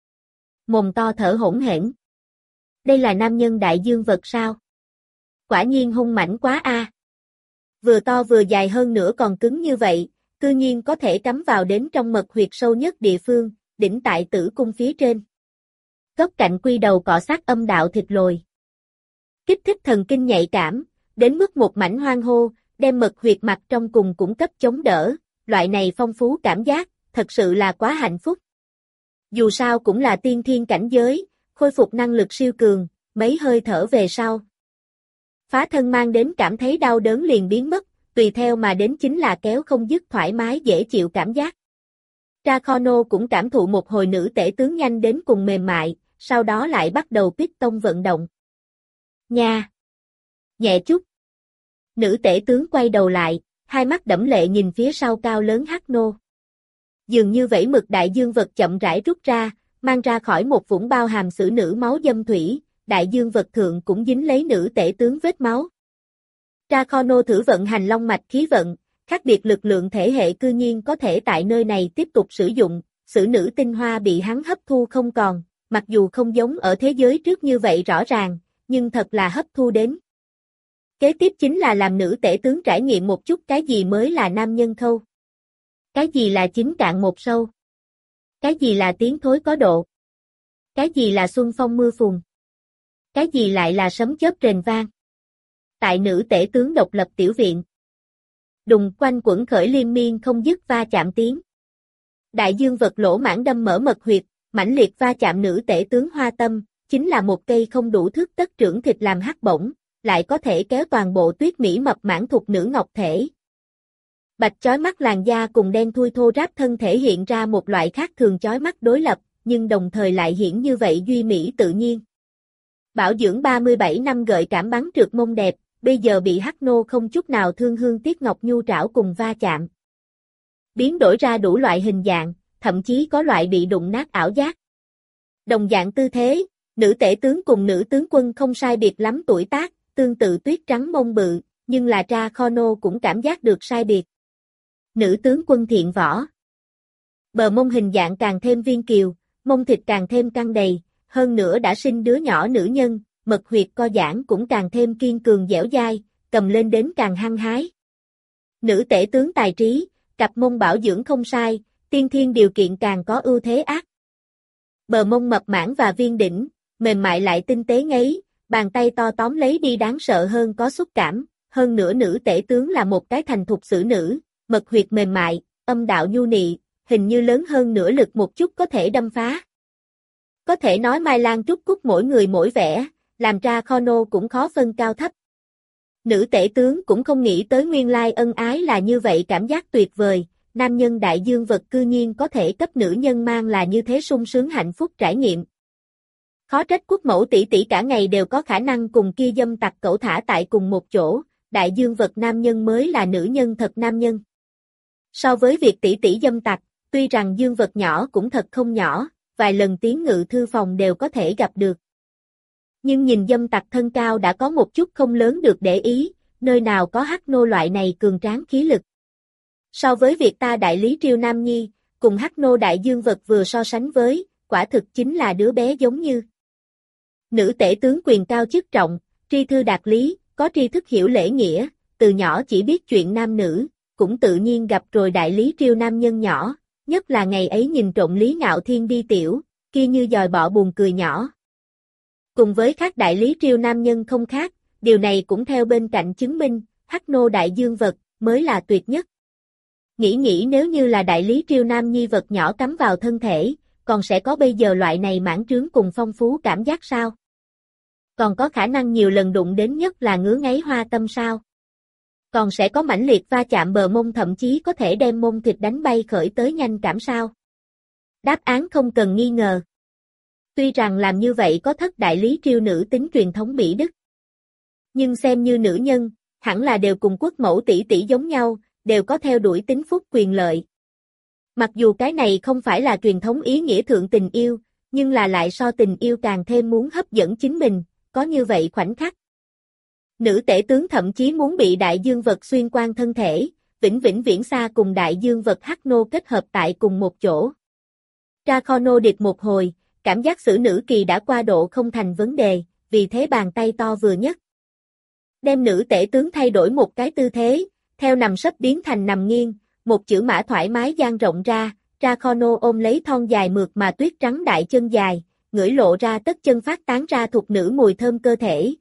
Mồm to thở hỗn hển. Đây là nam nhân đại dương vật sao? Quả nhiên hung mãnh quá a. Vừa to vừa dài hơn nữa còn cứng như vậy, cư nhiên có thể cắm vào đến trong mật huyệt sâu nhất địa phương, đỉnh tại tử cung phía trên. Góc cạnh quy đầu cọ sát âm đạo thịt lồi. Kích thích thần kinh nhạy cảm, đến mức một mảnh hoang hô, đem mật huyệt mặt trong cùng cũng cấp chống đỡ, loại này phong phú cảm giác, thật sự là quá hạnh phúc. Dù sao cũng là tiên thiên cảnh giới, khôi phục năng lực siêu cường, mấy hơi thở về sau. Phá thân mang đến cảm thấy đau đớn liền biến mất, tùy theo mà đến chính là kéo không dứt thoải mái dễ chịu cảm giác. Ra Khono cũng cảm thụ một hồi nữ tể tướng nhanh đến cùng mềm mại, sau đó lại bắt đầu piston vận động. Nha! Nhẹ chút! Nữ tể tướng quay đầu lại, hai mắt đẫm lệ nhìn phía sau cao lớn Hắc Nô. Dường như vẫy mực đại dương vật chậm rãi rút ra, mang ra khỏi một vũng bao hàm xử nữ máu dâm thủy, đại dương vật thượng cũng dính lấy nữ tể tướng vết máu. Ra Khono thử vận hành long mạch khí vận, khác biệt lực lượng thể hệ cư nhiên có thể tại nơi này tiếp tục sử dụng, xử nữ tinh hoa bị hắn hấp thu không còn, mặc dù không giống ở thế giới trước như vậy rõ ràng, nhưng thật là hấp thu đến. Kế tiếp chính là làm nữ tể tướng trải nghiệm một chút cái gì mới là nam nhân khâu. Cái gì là chín cạn một sâu? Cái gì là tiếng thối có độ? Cái gì là xuân phong mưa phùn? Cái gì lại là sấm chớp rền vang? Tại nữ tể tướng độc lập tiểu viện. Đùng quanh quẩn khởi liên miên không dứt va chạm tiếng. Đại dương vật lỗ mãn đâm mở mật huyệt, mãnh liệt va chạm nữ tể tướng hoa tâm, chính là một cây không đủ thước tất trưởng thịt làm hắc bổng, lại có thể kéo toàn bộ tuyết mỹ mập mãn thuộc nữ ngọc thể. Bạch chói mắt làn da cùng đen thui thô ráp thân thể hiện ra một loại khác thường chói mắt đối lập, nhưng đồng thời lại hiển như vậy duy mỹ tự nhiên. Bảo dưỡng ba mươi bảy năm gợi cảm bắn trượt mông đẹp, bây giờ bị hắc nô không chút nào thương hương tiếc ngọc nhu trảo cùng va chạm. Biến đổi ra đủ loại hình dạng, thậm chí có loại bị đụng nát ảo giác. Đồng dạng tư thế, nữ tể tướng cùng nữ tướng quân không sai biệt lắm tuổi tác, tương tự tuyết trắng mông bự, nhưng là Tra Kho Nô cũng cảm giác được sai biệt. Nữ tướng quân thiện võ. Bờ mông hình dạng càng thêm viên kiều, mông thịt càng thêm căng đầy, hơn nữa đã sinh đứa nhỏ nữ nhân, mật huyệt co giãn cũng càng thêm kiên cường dẻo dai, cầm lên đến càng hăng hái. Nữ tể tướng tài trí, cặp mông bảo dưỡng không sai, tiên thiên điều kiện càng có ưu thế ác. Bờ mông mập mãn và viên đỉnh, mềm mại lại tinh tế ngấy, bàn tay to tóm lấy đi đáng sợ hơn có xúc cảm, hơn nữa nữ tể tướng là một cái thành thục xử nữ, mật huyệt mềm mại, âm đạo nhu nị, hình như lớn hơn nửa lực một chút có thể đâm phá. Có thể nói Mai Lan Trúc Cúc mỗi người mỗi vẻ, làm ra Kho Nô cũng khó phân cao thấp. Nữ tể tướng cũng không nghĩ tới nguyên lai ân ái là như vậy cảm giác tuyệt vời, nam nhân đại dương vật cư nhiên có thể cấp nữ nhân mang là như thế sung sướng hạnh phúc trải nghiệm. Khó trách quốc mẫu tỷ tỷ cả ngày đều có khả năng cùng kia dâm tặc cẩu thả tại cùng một chỗ, đại dương vật nam nhân mới là nữ nhân thật nam nhân. So với việc tỷ tỷ dâm tặc, tuy rằng dương vật nhỏ cũng thật không nhỏ, vài lần tiến ngự thư phòng đều có thể gặp được. Nhưng nhìn dâm tặc thân cao đã có một chút không lớn được để ý, nơi nào có hắc nô loại này cường tráng khí lực. So với việc ta đại lý Triều Nam Nhi, cùng hắc nô đại dương vật vừa so sánh với, quả thực chính là đứa bé giống như. Nữ tể tướng quyền cao chức trọng, tri thư đạt lý, có tri thức hiểu lễ nghĩa, từ nhỏ chỉ biết chuyện nam nữ, cũng tự nhiên gặp rồi đại lý Triều Nam nhân nhỏ, nhất là ngày ấy nhìn trộm Lý Ngạo Thiên đi tiểu, kia như dòi bọ buồn cười nhỏ. Cùng với các đại lý Triều Nam nhân không khác, điều này cũng theo bên cạnh chứng minh, hắc nô đại dương vật, mới là tuyệt nhất. Nghĩ nghĩ nếu như là đại lý Triều Nam nhi vật nhỏ cắm vào thân thể, còn sẽ có bây giờ loại này mãn trướng cùng phong phú cảm giác sao? Còn có khả năng nhiều lần đụng đến nhất là ngứa ngáy hoa tâm sao? Còn sẽ có mãnh liệt va chạm bờ mông thậm chí có thể đem mông thịt đánh bay khởi tới nhanh cảm sao? Đáp án không cần nghi ngờ. Tuy rằng làm như vậy có thất đại lý Triều nữ tính truyền thống Mỹ Đức. Nhưng xem như nữ nhân, hẳn là đều cùng quốc mẫu tỷ tỷ giống nhau, đều có theo đuổi tính phúc quyền lợi. Mặc dù cái này không phải là truyền thống ý nghĩa thượng tình yêu, nhưng là lại so tình yêu càng thêm muốn hấp dẫn chính mình, có như vậy khoảnh khắc. Nữ tể tướng thậm chí muốn bị đại dương vật xuyên qua thân thể, vĩnh vĩnh viễn xa cùng đại dương vật hắc nô kết hợp tại cùng một chỗ. Tra Kho Nô điệp một hồi, cảm giác xử nữ kỳ đã qua độ không thành vấn đề, vì thế bàn tay to vừa nhất. Đem nữ tể tướng thay đổi một cái tư thế, theo nằm sấp biến thành nằm nghiêng, một chữ mã thoải mái dang rộng ra, Tra Kho Nô ôm lấy thon dài mượt mà tuyết trắng đại chân dài, ngửi lộ ra tất chân phát tán ra thuộc nữ mùi thơm cơ thể.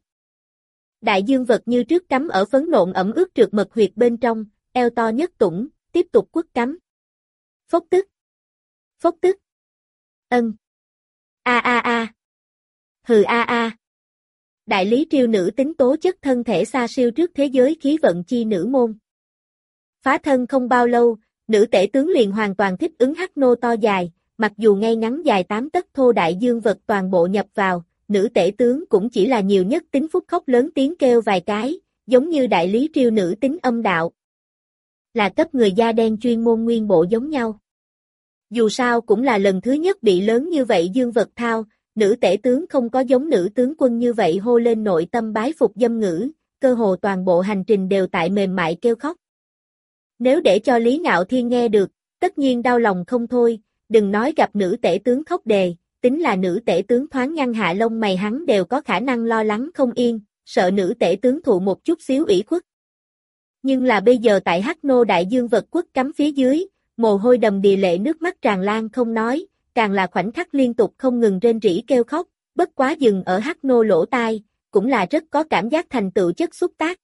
Đại dương vật như trước cắm ở phấn nộn ẩm ướt trượt mật huyệt bên trong, eo to nhất tủng, tiếp tục quất cắm. Phốc tức. Phốc tức. Ân. A a a. Hừ a a. Đại lý Triều nữ tính tố chất thân thể xa siêu trước thế giới khí vận chi nữ môn. Phá thân không bao lâu, nữ tể tướng liền hoàn toàn thích ứng hắc nô to dài, mặc dù ngay ngắn dài tám tấc thô đại dương vật toàn bộ nhập vào, nữ tể tướng cũng chỉ là nhiều nhất tính phút khóc lớn tiếng kêu vài cái, giống như đại lý Triều nữ tính âm đạo. Là cấp người da đen chuyên môn nguyên bộ giống nhau. Dù sao cũng là lần thứ nhất bị lớn như vậy dương vật thao, nữ tể tướng không có giống nữ tướng quân như vậy hô lên nội tâm bái phục dâm ngữ, cơ hồ toàn bộ hành trình đều tại mềm mại kêu khóc. Nếu để cho Lý Ngạo Thiên nghe được, tất nhiên đau lòng không thôi, đừng nói gặp nữ tể tướng khóc đề, tính là nữ tể tướng thoáng nhăn hạ lông mày hắn đều có khả năng lo lắng không yên, sợ nữ tể tướng thụ một chút xíu ủy khuất. Nhưng là bây giờ tại hắc nô đại dương vật quất cắm phía dưới, mồ hôi đầm đìa lệ nước mắt tràn lan không nói, càng là khoảnh khắc liên tục không ngừng rên rỉ kêu khóc, bất quá dừng ở Hắc Nô lỗ tai, cũng là rất có cảm giác thành tựu chất xúc tác.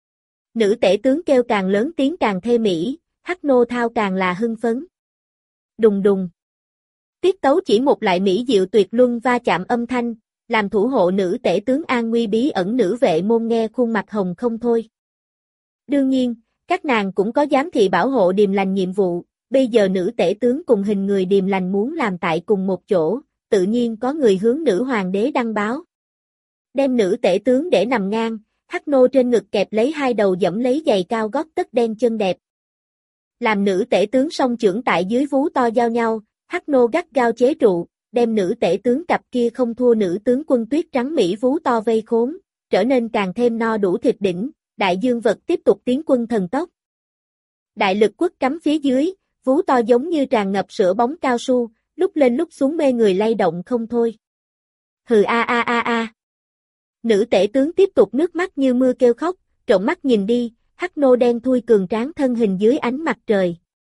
Nữ tể tướng kêu càng lớn tiếng càng thê mỹ, Hắc Nô thao càng là hưng phấn. Đùng đùng. Tiết tấu chỉ một lại mỹ diệu tuyệt luân va chạm âm thanh, làm thủ hộ nữ tể tướng an nguy bí ẩn nữ vệ môn nghe khuôn mặt hồng không thôi. Đương nhiên, các nàng cũng có giám thị bảo hộ điềm lành nhiệm vụ, bây giờ nữ tể tướng cùng hình người điềm lành muốn làm tại cùng một chỗ, tự nhiên có người hướng nữ hoàng đế đăng báo. Đem nữ tể tướng để nằm ngang, Hắc Nô trên ngực kẹp lấy hai đầu dẫm lấy giày cao gót tất đen chân đẹp. Làm nữ tể tướng song chưởng tại dưới vú to giao nhau, Hắc Nô gắt gao chế trụ, đem nữ tể tướng cặp kia không thua nữ tướng quân tuyết trắng Mỹ vú to vây khốn, trở nên càng thêm no đủ thịt đỉnh, đại dương vật tiếp tục tiến quân thần tốc. Đại lực quất cắm phía dưới, vú to giống như tràn ngập sữa bóng cao su, lúc lên lúc xuống mê người lay động không thôi. Hừ a a a a. Nữ tể tướng tiếp tục nước mắt như mưa kêu khóc, trộn mắt nhìn đi, Hắc Nô đen thui cường tráng thân hình dưới ánh mặt trời.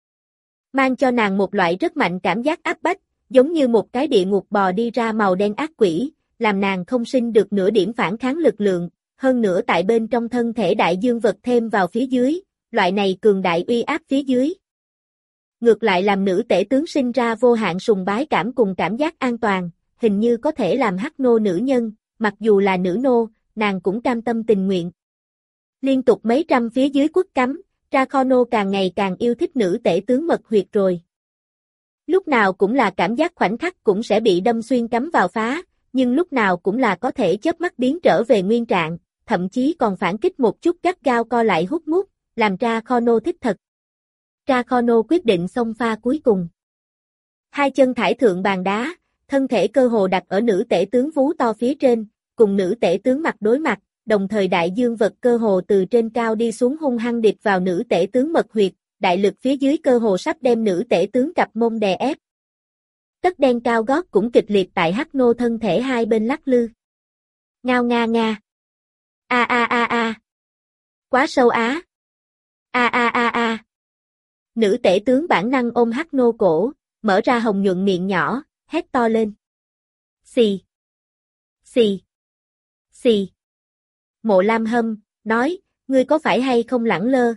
Mang cho nàng một loại rất mạnh cảm giác áp bách, giống như một cái địa ngục bò đi ra màu đen ác quỷ, làm nàng không sinh được nửa điểm phản kháng lực lượng, hơn nữa tại bên trong thân thể đại dương vật thêm vào phía dưới, loại này cường đại uy áp phía dưới. Ngược lại làm nữ tể tướng sinh ra vô hạn sùng bái cảm cùng cảm giác an toàn, hình như có thể làm Hắc Nô nữ nhân, mặc dù là nữ nô, nàng cũng cam tâm tình nguyện. Liên tục mấy trăm phía dưới quất cắm, Dracono càng ngày càng yêu thích nữ tể tướng mật huyệt rồi. Lúc nào cũng là cảm giác khoảnh khắc cũng sẽ bị đâm xuyên cắm vào phá, nhưng lúc nào cũng là có thể chớp mắt biến trở về nguyên trạng, thậm chí còn phản kích một chút gắt gao co lại hút mút, làm Dracono thích thật. Dracono quyết định xông pha cuối cùng. Hai chân thải thượng bàn đá, thân thể cơ hồ đặt ở nữ tể tướng vú to phía trên, cùng nữ tể tướng mặt đối mặt, đồng thời đại dương vật cơ hồ từ trên cao đi xuống hung hăng điệp vào nữ tể tướng mật huyệt, đại lực phía dưới cơ hồ sắp đem nữ tể tướng cặp mông đè ép. Tất đen cao gót cũng kịch liệt tại Hắc Nô thân thể hai bên lắc lư. Ngao nga nga. A a a a. Quá sâu á. A a a a. Nữ tể tướng bản năng ôm Hắc Nô cổ, mở ra hồng nhuận miệng nhỏ, hét to lên. Xì. Xì. Xì. Mộ Lam Hâm, nói, ngươi có phải hay không lẳng lơ?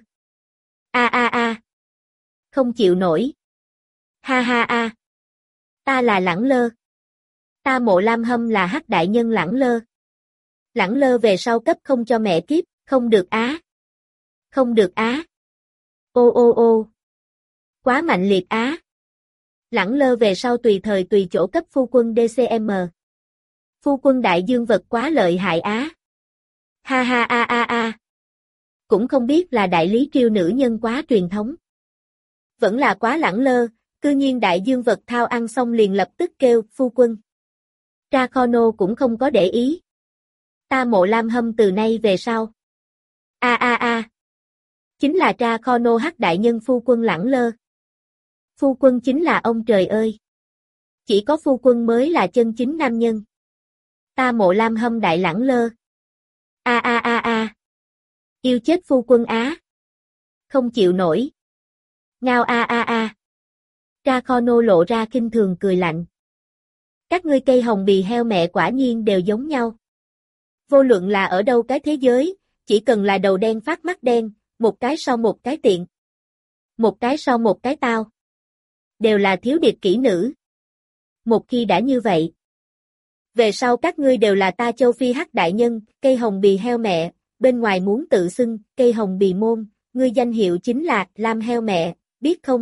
A a a. Không chịu nổi. Ha ha a. Ta là lẳng lơ. Ta Mộ Lam Hâm là Hắc đại nhân lẳng lơ. Lẳng lơ về sau cấp không cho mẹ kiếp, không được á. Không được á. Ô ô ô. Quá mạnh liệt á. Lẳng lơ về sau tùy thời tùy chỗ cấp phu quân đê xê em. Phu quân đại dương vật quá lợi hại á. Ha ha a a a. Cũng không biết là đại lý triều nữ nhân quá truyền thống. Vẫn là quá lẳng lơ, cư nhiên đại dương vật thao ăn xong liền lập tức kêu phu quân. Dracono cũng không có để ý. Ta Mộ Lam Hâm từ nay về sau. A a a. Chính là Dracono Hắc đại nhân phu quân lẳng lơ. Phu quân chính là ông trời ơi. Chỉ có phu quân mới là chân chính nam nhân. Ta Mộ Lam Hâm đại lẳng lơ. A a a a. Yêu chết phu quân á. Không chịu nổi. Ngao a a a. Dracono lộ ra kinh thường cười lạnh. Các ngươi cây hồng bì heo mẹ quả nhiên đều giống nhau. Vô luận là ở đâu cái thế giới, chỉ cần là đầu đen phát mắt đen, một cái sau một cái tiện. Một cái sau một cái tao. Đều là thiếu điệp kỹ nữ. Một khi đã như vậy. Về sau các ngươi đều là ta Châu Phi Hắc đại nhân, cây hồng bì heo mẹ, bên ngoài muốn tự xưng, cây hồng bì môn, ngươi danh hiệu chính là Lam heo mẹ, biết không?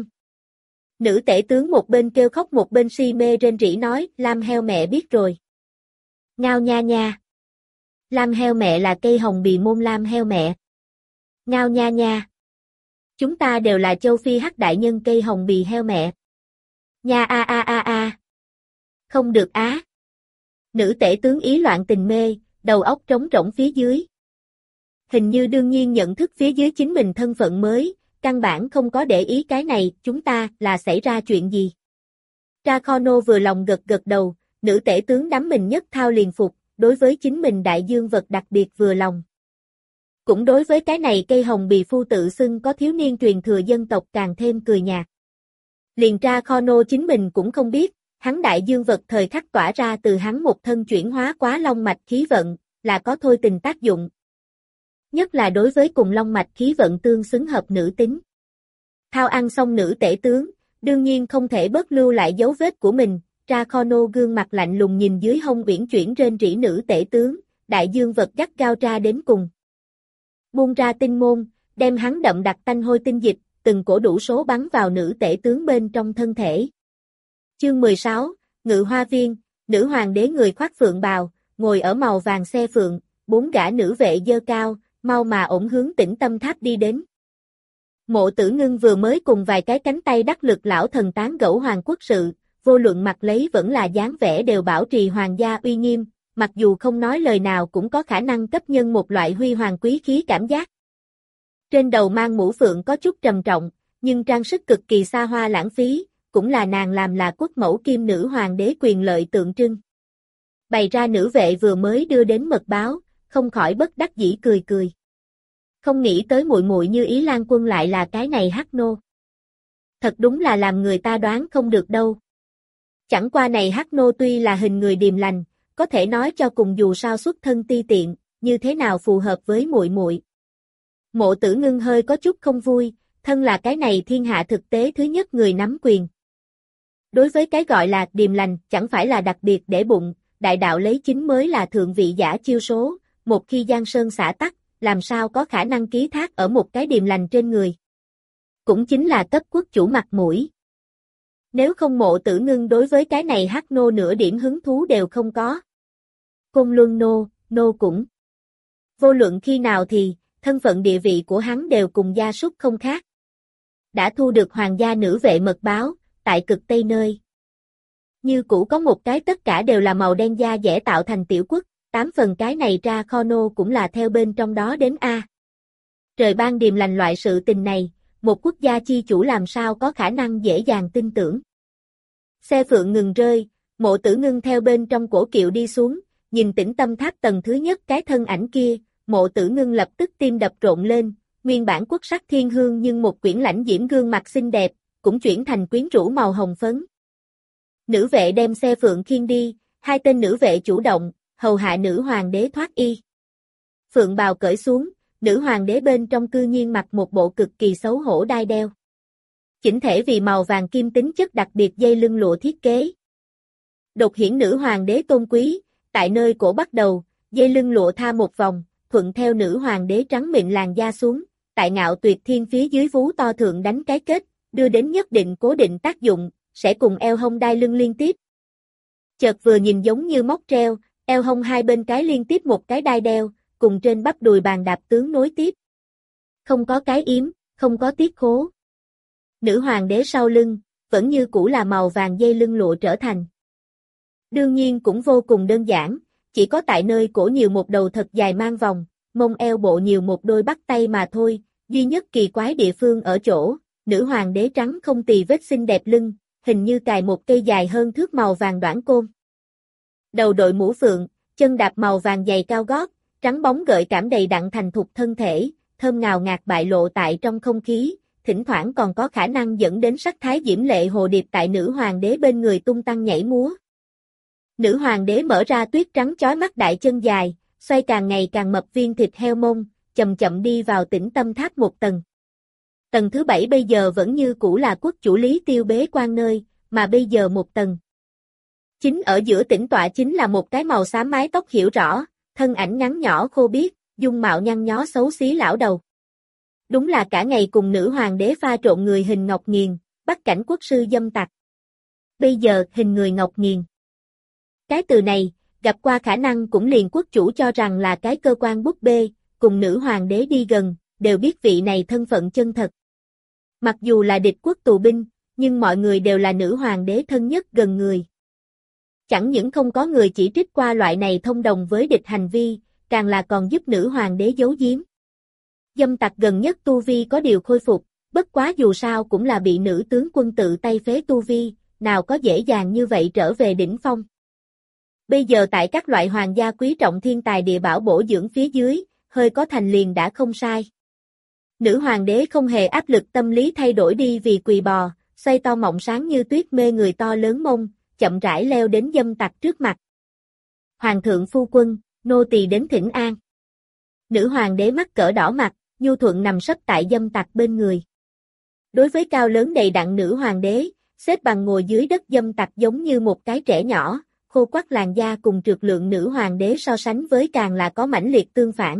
Nữ tể tướng một bên kêu khóc một bên si mê rên rỉ nói, Lam heo mẹ biết rồi. Ngao nha nha. Lam heo mẹ là cây hồng bì môn Lam heo mẹ. Ngao nha nha. Chúng ta đều là Châu Phi Hắc đại nhân cây hồng bì heo mẹ. Nha a a a a. Không được á. Nữ tể tướng ý loạn tình mê, đầu óc trống rỗng phía dưới. Hình như đương nhiên nhận thức phía dưới chính mình thân phận mới, căn bản không có để ý cái này, chúng ta là xảy ra chuyện gì. Dracono vừa lòng gật gật đầu, nữ tể tướng đắm mình nhất thao liền phục, đối với chính mình đại dương vật đặc biệt vừa lòng. Cũng đối với cái này cây hồng bì phu tự xưng có thiếu niên truyền thừa dân tộc càng thêm cười nhạt. Liền ra kho nô chính mình cũng không biết, hắn đại dương vật thời khắc tỏa ra từ hắn một thân chuyển hóa quá long mạch khí vận, là có thôi tình tác dụng. Nhất là đối với cùng long mạch khí vận tương xứng hợp nữ tính. Thao ăn xong nữ tể tướng, đương nhiên không thể bớt lưu lại dấu vết của mình, ra kho nô gương mặt lạnh lùng nhìn dưới hông uyển chuyển rên rỉ nữ tể tướng, đại dương vật gắt gao ra đến cùng. Buông ra tinh môn, đem hắn đậm đặc tanh hôi tinh dịch, từng cổ đủ số bắn vào nữ tể tướng bên trong thân thể. Chương mười sáu, Ngự Hoa Viên, nữ hoàng đế người khoác phượng bào, ngồi ở màu vàng xe phượng, bốn gã nữ vệ dơ cao, mau mà ổn hướng Tĩnh Tâm Tháp đi đến. Mộ Tử Ngưng vừa mới cùng vài cái cánh tay đắc lực lão thần tán gẫu hoàng quốc sự, vô luận mặt lấy vẫn là dáng vẻ đều bảo trì hoàng gia uy nghiêm, mặc dù không nói lời nào cũng có khả năng cấp nhân một loại huy hoàng quý khí cảm giác. Trên đầu mang mũ phượng có chút trầm trọng, nhưng trang sức cực kỳ xa hoa lãng phí, cũng là nàng làm là quốc mẫu kim nữ hoàng đế quyền lợi tượng trưng. Bày ra nữ vệ vừa mới đưa đến mật báo, không khỏi bất đắc dĩ cười cười. Không nghĩ tới muội muội như Ý Lan Quân lại là cái này hắc nô. Thật đúng là làm người ta đoán không được đâu. Chẳng qua này hắc nô tuy là hình người điềm lành, có thể nói cho cùng dù sao xuất thân ti tiện, như thế nào phù hợp với muội muội. Mộ Tử Ngưng hơi có chút không vui, thân là cái này thiên hạ thực tế thứ nhất người nắm quyền. Đối với cái gọi là điềm lành, chẳng phải là đặc biệt để bụng, đại đạo lấy chính mới là thượng vị giả chiêu số, một khi giang sơn xả tắc, làm sao có khả năng ký thác ở một cái điềm lành trên người. Cũng chính là cấp quốc chủ mặt mũi. Nếu không Mộ Tử Ngưng đối với cái này hắc nô nửa điểm hứng thú đều không có. Côn Luân nô, nô cũng. Vô luận khi nào thì, thân phận địa vị của hắn đều cùng gia súc không khác. Đã thu được hoàng gia nữ vệ mật báo, tại cực Tây nơi. Như cũ có một cái tất cả đều là màu đen da dẻ tạo thành tiểu quốc, tám phần cái này ra kho nô cũng là theo bên trong đó đến A. Trời ban điềm lành loại sự tình này, một quốc gia chi chủ làm sao có khả năng dễ dàng tin tưởng. Xe phượng ngừng rơi, Mộ Tử Ngưng theo bên trong cổ kiệu đi xuống, nhìn Tĩnh Tâm Tháp tầng thứ nhất cái thân ảnh kia, Mộ Tử Ngưng lập tức tim đập rộn lên, nguyên bản quốc sắc thiên hương nhưng một quyển lãnh diễm gương mặt xinh đẹp, cũng chuyển thành quyến rũ màu hồng phấn. Nữ vệ đem xe phượng khiêng đi, hai tên nữ vệ chủ động, hầu hạ nữ hoàng đế thoát y. Phượng bào cởi xuống, nữ hoàng đế bên trong cư nhiên mặc một bộ cực kỳ xấu hổ đai đeo. Chỉnh thể vì màu vàng kim tính chất đặc biệt dây lưng lụa thiết kế. Đột hiển nữ hoàng đế tôn quý, tại nơi cổ bắt đầu, dây lưng lụa tha một vòng, thuận theo nữ hoàng đế trắng mịn làn da xuống, tại Ngạo Tuyệt Thiên phía dưới vú to thượng đánh cái kết, đưa đến nhất định cố định tác dụng, sẽ cùng eo hông đai lưng liên tiếp. Chợt vừa nhìn giống như móc treo, eo hông hai bên cái liên tiếp một cái đai đeo, cùng trên bắp đùi bàn đạp tướng nối tiếp. Không có cái yếm, không có tiết khố. Nữ hoàng đế sau lưng, vẫn như cũ là màu vàng dây lưng lụa trở thành. Đương nhiên cũng vô cùng đơn giản, chỉ có tại nơi cổ nhiều một đầu thật dài mang vòng, mông eo bộ nhiều một đôi bắt tay mà thôi, duy nhất kỳ quái địa phương ở chỗ, nữ hoàng đế trắng không tì vết xinh đẹp lưng, hình như cài một cây dài hơn thước màu vàng đoản côn. Đầu đội mũ phượng, chân đạp màu vàng dày cao gót, trắng bóng gợi cảm đầy đặn thành thục thân thể, thơm ngào ngạt bại lộ tại trong không khí, thỉnh thoảng còn có khả năng dẫn đến sắc thái diễm lệ hồ điệp tại nữ hoàng đế bên người tung tăng nhảy múa. Nữ hoàng đế mở ra tuyết trắng chói mắt đại chân dài, xoay càng ngày càng mập viên thịt heo mông, chậm chậm đi vào Tĩnh Tâm Tháp một tầng. Tầng thứ bảy bây giờ vẫn như cũ là quốc chủ Lý Tiêu bế quan nơi, mà bây giờ một tầng. Chính ở giữa tĩnh tọa chính là một cái màu xám mái tóc hiểu rõ, thân ảnh ngắn nhỏ khô biếc, dung mạo nhăn nhó xấu xí lão đầu. Đúng là cả ngày cùng nữ hoàng đế pha trộn người hình Ngọc Nghiền, bắt cảnh quốc sư dâm tặc. Bây giờ hình người Ngọc Nghiền. Cái từ này, gặp qua khả năng cũng liền quốc chủ cho rằng là cái cơ quan búp bê, cùng nữ hoàng đế đi gần, đều biết vị này thân phận chân thật. Mặc dù là địch quốc tù binh, nhưng mọi người đều là nữ hoàng đế thân nhất gần người. Chẳng những không có người chỉ trích qua loại này thông đồng với địch hành vi, càng là còn giúp nữ hoàng đế giấu giếm. Dâm tặc gần nhất tu vi có điều khôi phục, bất quá dù sao cũng là bị nữ tướng quân tự tay phế tu vi, nào có dễ dàng như vậy trở về đỉnh phong. Bây giờ tại các loại hoàng gia quý trọng thiên tài địa bảo bổ dưỡng phía dưới, hơi có thành liền đã không sai. Nữ hoàng đế không hề áp lực tâm lý thay đổi đi vì quỳ bò, xoay to mọng sáng như tuyết mê người to lớn mông, chậm rãi leo đến Dâm Tặc trước mặt. Hoàng thượng phu quân, nô tỳ đến thỉnh an. Nữ hoàng đế mắt cỡ đỏ mặt, nhu thuận nằm sấp tại Dâm Tặc bên người. Đối với cao lớn đầy đặn nữ hoàng đế, xếp bằng ngồi dưới đất Dâm Tặc giống như một cái trẻ nhỏ, khô quắt làn da cùng trượt lượng nữ hoàng đế so sánh với càng là có mãnh liệt tương phản.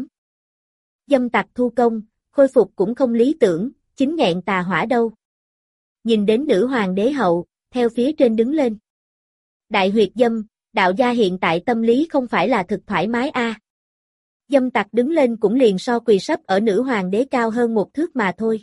Dâm Tặc thu công, khôi phục cũng không lý tưởng, chính nghẹn tà hỏa đâu. Nhìn đến nữ hoàng đế hậu, theo phía trên đứng lên. Đại huyệt dâm, đạo gia hiện tại tâm lý không phải là thực thoải mái a. À. Dâm Tặc đứng lên cũng liền so quỳ sấp ở nữ hoàng đế cao hơn một thước mà thôi.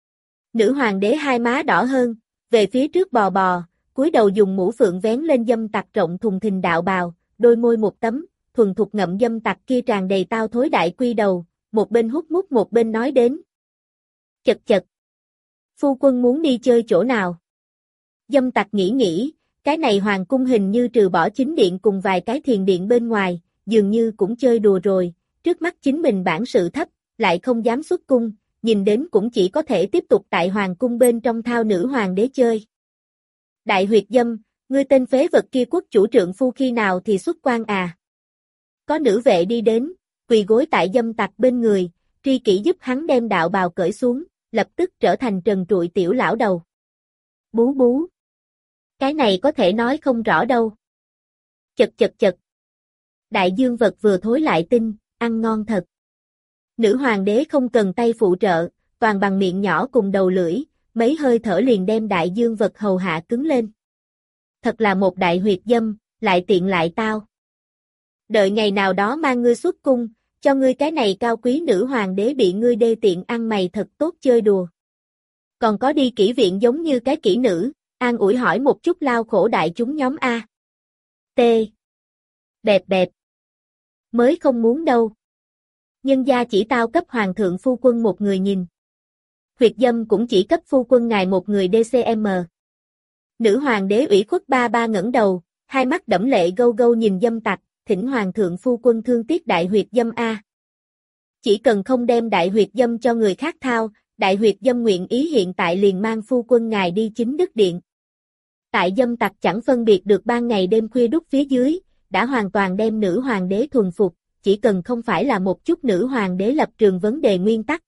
Nữ hoàng đế hai má đỏ hơn, về phía trước bò bò, cúi đầu dùng mũ phượng vén lên Dâm Tặc rộng thùng thình đạo bào, đôi môi một tấm, thuần thục ngậm Dâm Tặc kia tràn đầy tao thối đại quy đầu, một bên hút mút một bên nói đến. Chật chật. Phu quân muốn đi chơi chỗ nào? Dâm Tặc nghĩ nghĩ, cái này hoàng cung hình như trừ bỏ chính điện cùng vài cái thiền điện bên ngoài, dường như cũng chơi đùa rồi, trước mắt chính mình bản sự thấp, lại không dám xuất cung, nhìn đến cũng chỉ có thể tiếp tục tại hoàng cung bên trong thao nữ hoàng đế chơi. Đại huyệt dâm, ngươi tên phế vật kia quốc chủ trượng phu khi nào thì xuất quan à? Có nữ vệ đi đến, quỳ gối tại Dâm Tặc bên người, tri kỷ giúp hắn đem đạo bào cởi xuống, lập tức trở thành trần trụi tiểu lão đầu. Bú bú. Cái này có thể nói không rõ đâu. Chật chật chật. Đại dương vật vừa thối lại tinh, ăn ngon thật. Nữ hoàng đế không cần tay phụ trợ, toàn bằng miệng nhỏ cùng đầu lưỡi, mấy hơi thở liền đem đại dương vật hầu hạ cứng lên. Thật là một đại huyệt dâm, lại tiện lại tao. Đợi ngày nào đó mang ngươi xuất cung, cho ngươi cái này cao quý nữ hoàng đế bị ngươi đê tiện ăn mày thật tốt chơi đùa. Còn có đi kỹ viện giống như cái kỹ nữ, an ủi hỏi một chút lao khổ đại chúng nhóm A. T. Bẹp bẹp. Mới không muốn đâu. Nhân gia chỉ tao cấp hoàng thượng phu quân một người nhìn. Huyệt dâm cũng chỉ cấp phu quân ngài một người đê xê em. Nữ hoàng đế ủy khuất ba ba ngẩng đầu, hai mắt đẫm lệ gâu gâu nhìn Dâm Tặc, thỉnh hoàng thượng phu quân thương tiếc đại huyệt dâm A. Chỉ cần không đem đại huyệt dâm cho người khác thao, đại huyệt dâm nguyện ý hiện tại liền mang phu quân ngài đi chính đức điện. Tại Dâm Tặc chẳng phân biệt được ban ngày đêm khuya đúc phía dưới, đã hoàn toàn đem nữ hoàng đế thuần phục, chỉ cần không phải là một chút nữ hoàng đế lập trường vấn đề nguyên tắc.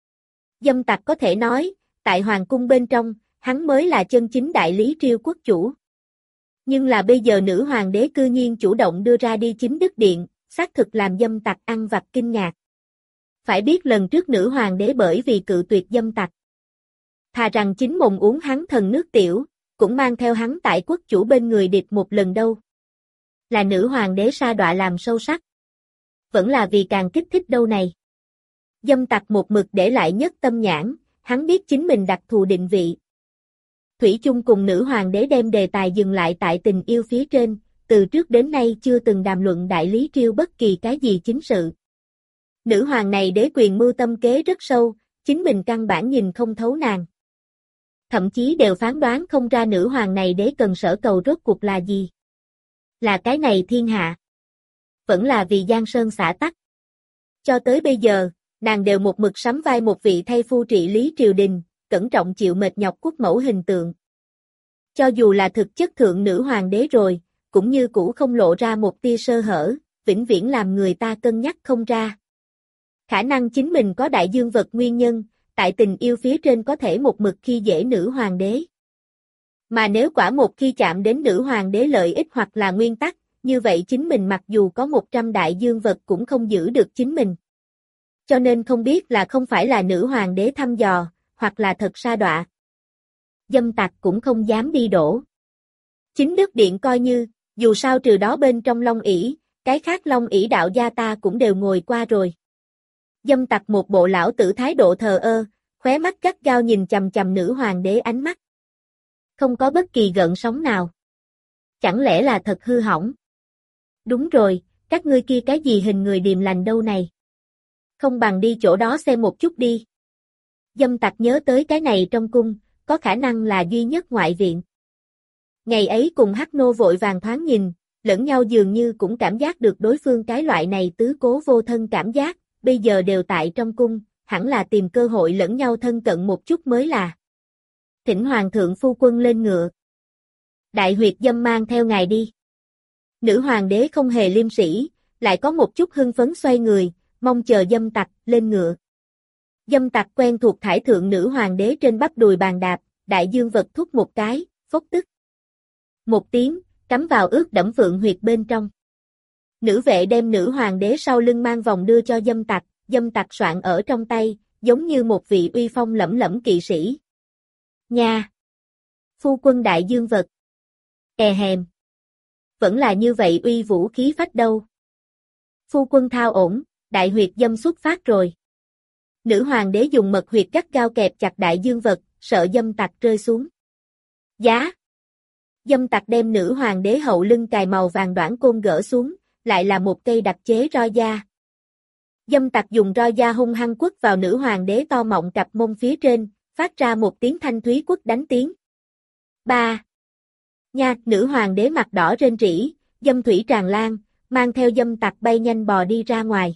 Dâm Tặc có thể nói, tại hoàng cung bên trong, hắn mới là chân chính đại lý triều quốc chủ. Nhưng là bây giờ nữ hoàng đế cư nhiên chủ động đưa ra đi chính đức điện, xác thực làm Dâm Tặc ăn vặt kinh ngạc. Phải biết lần trước nữ hoàng đế bởi vì cự tuyệt Dâm Tặc. Thà rằng chính mồm uống hắn thần nước tiểu, cũng mang theo hắn tại quốc chủ bên người điệp một lần đâu. Là nữ hoàng đế sa đọa làm sâu sắc. Vẫn là vì càng kích thích đâu này. Dâm Tặc một mực để lại nhất tâm nhãn, hắn biết chính mình đặc thù định vị. Thủy chung cùng nữ hoàng đế đem đề tài dừng lại tại tình yêu phía trên, từ trước đến nay chưa từng đàm luận đại lý triều bất kỳ cái gì chính sự. Nữ hoàng này đế quyền mưu tâm kế rất sâu, chính mình căn bản nhìn không thấu nàng. Thậm chí đều phán đoán không ra nữ hoàng này đế cần sở cầu rốt cuộc là gì. Là cái này thiên hạ. Vẫn là vì Giang Sơn xã tắc. Cho tới bây giờ, nàng đều một mực sắm vai một vị thay phu trị lý triều đình, cẩn trọng chịu mệt nhọc quốc mẫu hình tượng. Cho dù là thực chất thượng nữ hoàng đế rồi, cũng như cũ không lộ ra một tia sơ hở, vĩnh viễn làm người ta cân nhắc không ra. Khả năng chính mình có đại dương vật nguyên nhân, tại tình yêu phía trên có thể một mực khi dễ nữ hoàng đế. Mà nếu quả một khi chạm đến nữ hoàng đế lợi ích hoặc là nguyên tắc, như vậy chính mình mặc dù có một trăm đại dương vật cũng không giữ được chính mình. Cho nên không biết là không phải là nữ hoàng đế thăm dò, hoặc là thật sa đọa. Dâm Tặc cũng không dám đi đổ. Chính đức điện coi như, dù sao trừ đó bên trong Long ỷ, cái khác Long ỷ đạo gia ta cũng đều ngồi qua rồi. Dâm Tặc một bộ lão tử thái độ thờ ơ, khóe mắt gắt gao nhìn chằm chằm nữ hoàng đế ánh mắt. Không có bất kỳ gợn sóng nào. Chẳng lẽ là thật hư hỏng? Đúng rồi, các ngươi kia cái gì hình người điềm lành đâu này? Không bằng đi chỗ đó xem một chút đi. Dâm Tặc nhớ tới cái này trong cung, có khả năng là duy nhất ngoại viện. Ngày ấy cùng Hắc Nô vội vàng thoáng nhìn, lẫn nhau dường như cũng cảm giác được đối phương cái loại này tứ cố vô thân cảm giác, bây giờ đều tại trong cung, hẳn là tìm cơ hội lẫn nhau thân cận một chút mới là. Thỉnh hoàng thượng phu quân lên ngựa. Đại huyệt dâm mang theo ngài đi. Nữ hoàng đế không hề liêm sỉ, lại có một chút hưng phấn xoay người, mong chờ dâm tặc lên ngựa. Dâm tặc quen thuộc thải thượng nữ hoàng đế trên bắp đùi bàn đạp, đại dương vật thúc một cái, phốc tức. Một tiếng, cắm vào ướt đẫm phượng huyệt bên trong. Nữ vệ đem nữ hoàng đế sau lưng mang vòng đưa cho dâm tặc, dâm tặc soạn ở trong tay, giống như một vị uy phong lẫm lẫm kỵ sĩ. Nha! Phu quân đại dương vật. E hèm. Vẫn là như vậy uy vũ khí phách đâu. Phu quân thao ổn, đại huyệt dâm xuất phát rồi. Nữ hoàng đế dùng mật huyệt gắt gao kẹp chặt đại dương vật, sợ dâm tặc rơi xuống. Giá! Dâm tặc đem nữ hoàng đế hậu lưng cài màu vàng đoản côn gỡ xuống, lại là một cây đặc chế roi da. Dâm tặc dùng roi da hung hăng quất vào nữ hoàng đế to mọng cặp mông phía trên, phát ra một tiếng thanh thúy quất đánh tiếng. Ba. Nha, nữ hoàng đế mặt đỏ rên rỉ, dâm thủy tràn lan, mang theo dâm tặc bay nhanh bò đi ra ngoài.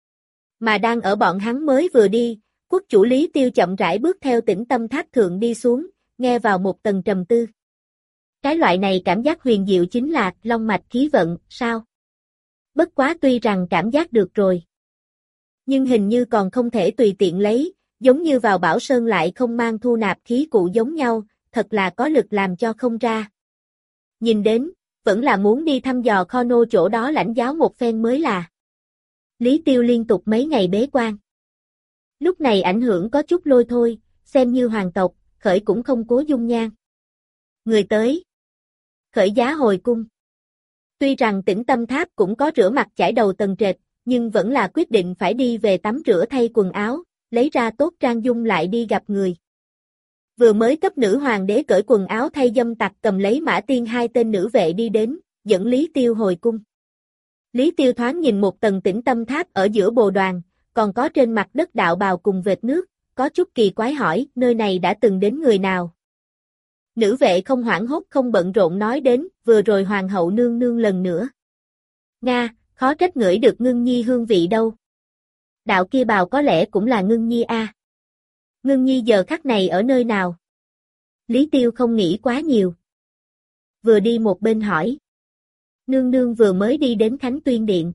Mà đang ở bọn hắn mới vừa đi, quốc chủ Lý Tiêu chậm rãi bước theo Tĩnh Tâm Tháp thượng đi xuống, nghe vào một tầng trầm tư. Cái loại này cảm giác huyền diệu chính là long mạch khí vận, sao? Bất quá tuy rằng cảm giác được rồi. Nhưng hình như còn không thể tùy tiện lấy, giống như vào Bảo Sơn lại không mang thu nạp khí cụ giống nhau, thật là có lực làm cho không ra. Nhìn đến, vẫn là muốn đi thăm dò kho nô chỗ đó lãnh giáo một phen mới là. Lý Tiêu liên tục mấy ngày bế quan. Lúc này ảnh hưởng có chút lôi thôi, xem như hoàng tộc, khởi cũng không cố dung nhan. Người tới. Khởi giá hồi cung. Tuy rằng Tĩnh Tâm Tháp cũng có rửa mặt chải đầu tầng trệt, nhưng vẫn là quyết định phải đi về tắm rửa thay quần áo, lấy ra tốt trang dung lại đi gặp người. Vừa mới cấp nữ hoàng đế cởi quần áo thay dâm tặc cầm lấy Mã Tiên hai tên nữ vệ đi đến, dẫn Lý Tiêu hồi cung. Lý Tiêu thoáng nhìn một tầng Tĩnh Tâm Tháp ở giữa bồ đoàn, còn có trên mặt đất đạo bào cùng vệt nước, có chút kỳ quái hỏi, nơi này đã từng đến người nào? Nữ vệ không hoảng hốt không bận rộn nói đến, vừa rồi hoàng hậu nương nương lần nữa. Nga, khó trách ngửi được Ngưng Nhi hương vị đâu. Đạo kia bào có lẽ cũng là Ngưng Nhi a. À. Ngưng Nhi giờ khắc này ở nơi nào? Lý Tiêu không nghĩ quá nhiều. Vừa đi một bên hỏi. Nương nương vừa mới đi đến Khánh Tuyên Điện.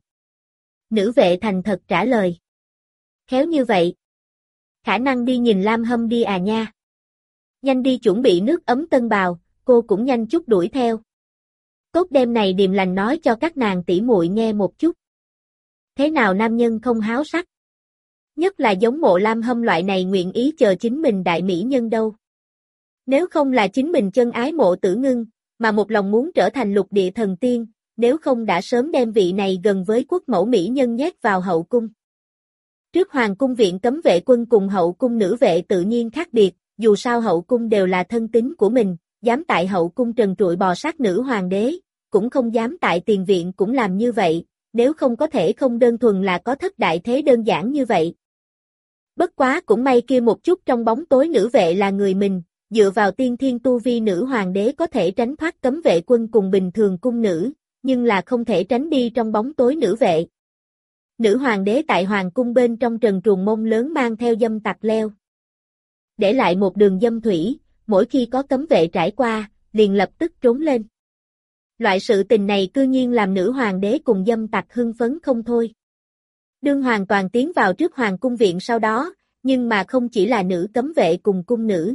Nữ vệ thành thật trả lời. Khéo như vậy. Khả năng đi nhìn Lam Hâm đi à nha. Nhanh đi chuẩn bị nước ấm tân bào, cô cũng nhanh chút đuổi theo. Tốt đêm này điềm lành nói cho các nàng tỷ muội nghe một chút. Thế nào nam nhân không háo sắc? Nhất là giống Mộ Lam Hâm loại này nguyện ý chờ chính mình đại mỹ nhân đâu. Nếu không là chính mình chân ái Mộ Tử Ngưng, mà một lòng muốn trở thành lục địa thần tiên, nếu không đã sớm đem vị này gần với quốc mẫu mỹ nhân nhét vào hậu cung. Trước hoàng cung viện cấm vệ quân cùng hậu cung nữ vệ tự nhiên khác biệt, dù sao hậu cung đều là thân tín của mình, dám tại hậu cung trần trụi bò sát nữ hoàng đế, cũng không dám tại tiền viện cũng làm như vậy, nếu không có thể không đơn thuần là có thất đại thế đơn giản như vậy. Bất quá cũng may kia một chút trong bóng tối nữ vệ là người mình, dựa vào tiên thiên tu vi nữ hoàng đế có thể tránh thoát cấm vệ quân cùng bình thường cung nữ, nhưng là không thể tránh đi trong bóng tối nữ vệ. Nữ hoàng đế tại hoàng cung bên trong trần truồng mông lớn mang theo dâm tặc leo. Để lại một đường dâm thủy, mỗi khi có cấm vệ trải qua, liền lập tức trốn lên. Loại sự tình này cư nhiên làm nữ hoàng đế cùng dâm tặc hưng phấn không thôi. Đương hoàn toàn tiến vào trước hoàng cung viện sau đó, nhưng mà không chỉ là nữ cấm vệ cùng cung nữ.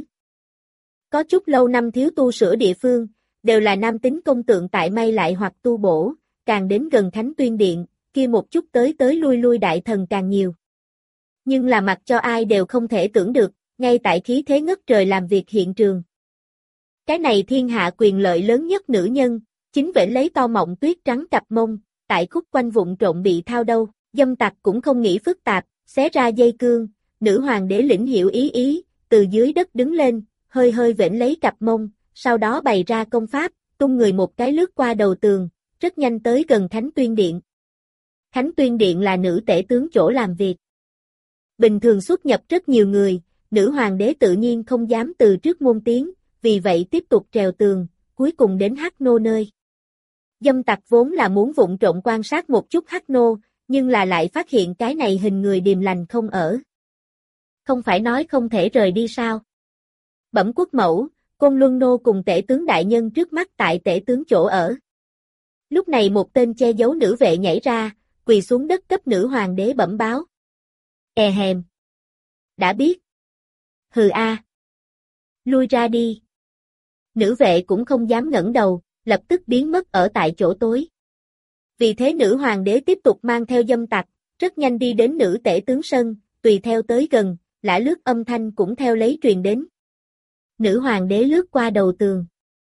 Có chút lâu năm thiếu tu sửa địa phương, đều là nam tính công tượng tại may lại hoặc tu bổ, càng đến gần Khánh Tuyên Điện, kia một chút tới tới lui lui đại thần càng nhiều. Nhưng là mặc cho ai đều không thể tưởng được, ngay tại khí thế ngất trời làm việc hiện trường. Cái này thiên hạ quyền lợi lớn nhất nữ nhân, chính vĩnh lấy to mọng tuyết trắng cặp mông, tại khúc quanh vụn trộn bị thao đâu, dâm tặc cũng không nghĩ phức tạp, xé ra dây cương, nữ hoàng đế lĩnh hiểu ý ý, từ dưới đất đứng lên, hơi hơi vĩnh lấy cặp mông, sau đó bày ra công pháp, tung người một cái lướt qua đầu tường, rất nhanh tới gần Khánh Tuyên Điện. Khánh Tuyên Điện là nữ tể tướng chỗ làm việc. Bình thường xuất nhập rất nhiều người, nữ hoàng đế tự nhiên không dám từ trước môn tiến, vì vậy tiếp tục trèo tường, cuối cùng đến Hắc Nô nơi. Dâm tặc vốn là muốn vụng trộm quan sát một chút Hắc Nô, nhưng là lại phát hiện cái này hình người điềm lành không ở. Không phải nói không thể rời đi sao? Bẩm quốc mẫu, Côn Luân Nô cùng tể tướng đại nhân trước mắt tại tể tướng chỗ ở. Lúc này một tên che giấu nữ vệ nhảy ra, quỳ xuống đất cấp nữ hoàng đế bẩm báo. E hèm. Đã biết. Hừ a. Lui ra đi. Nữ vệ cũng không dám ngẩng đầu, lập tức biến mất ở tại chỗ tối. Vì thế nữ hoàng đế tiếp tục mang theo dâm tặc, rất nhanh đi đến nữ tể tướng sân, tùy theo tới gần, lả lướt âm thanh cũng theo lấy truyền đến. Nữ hoàng đế lướt qua đầu tường.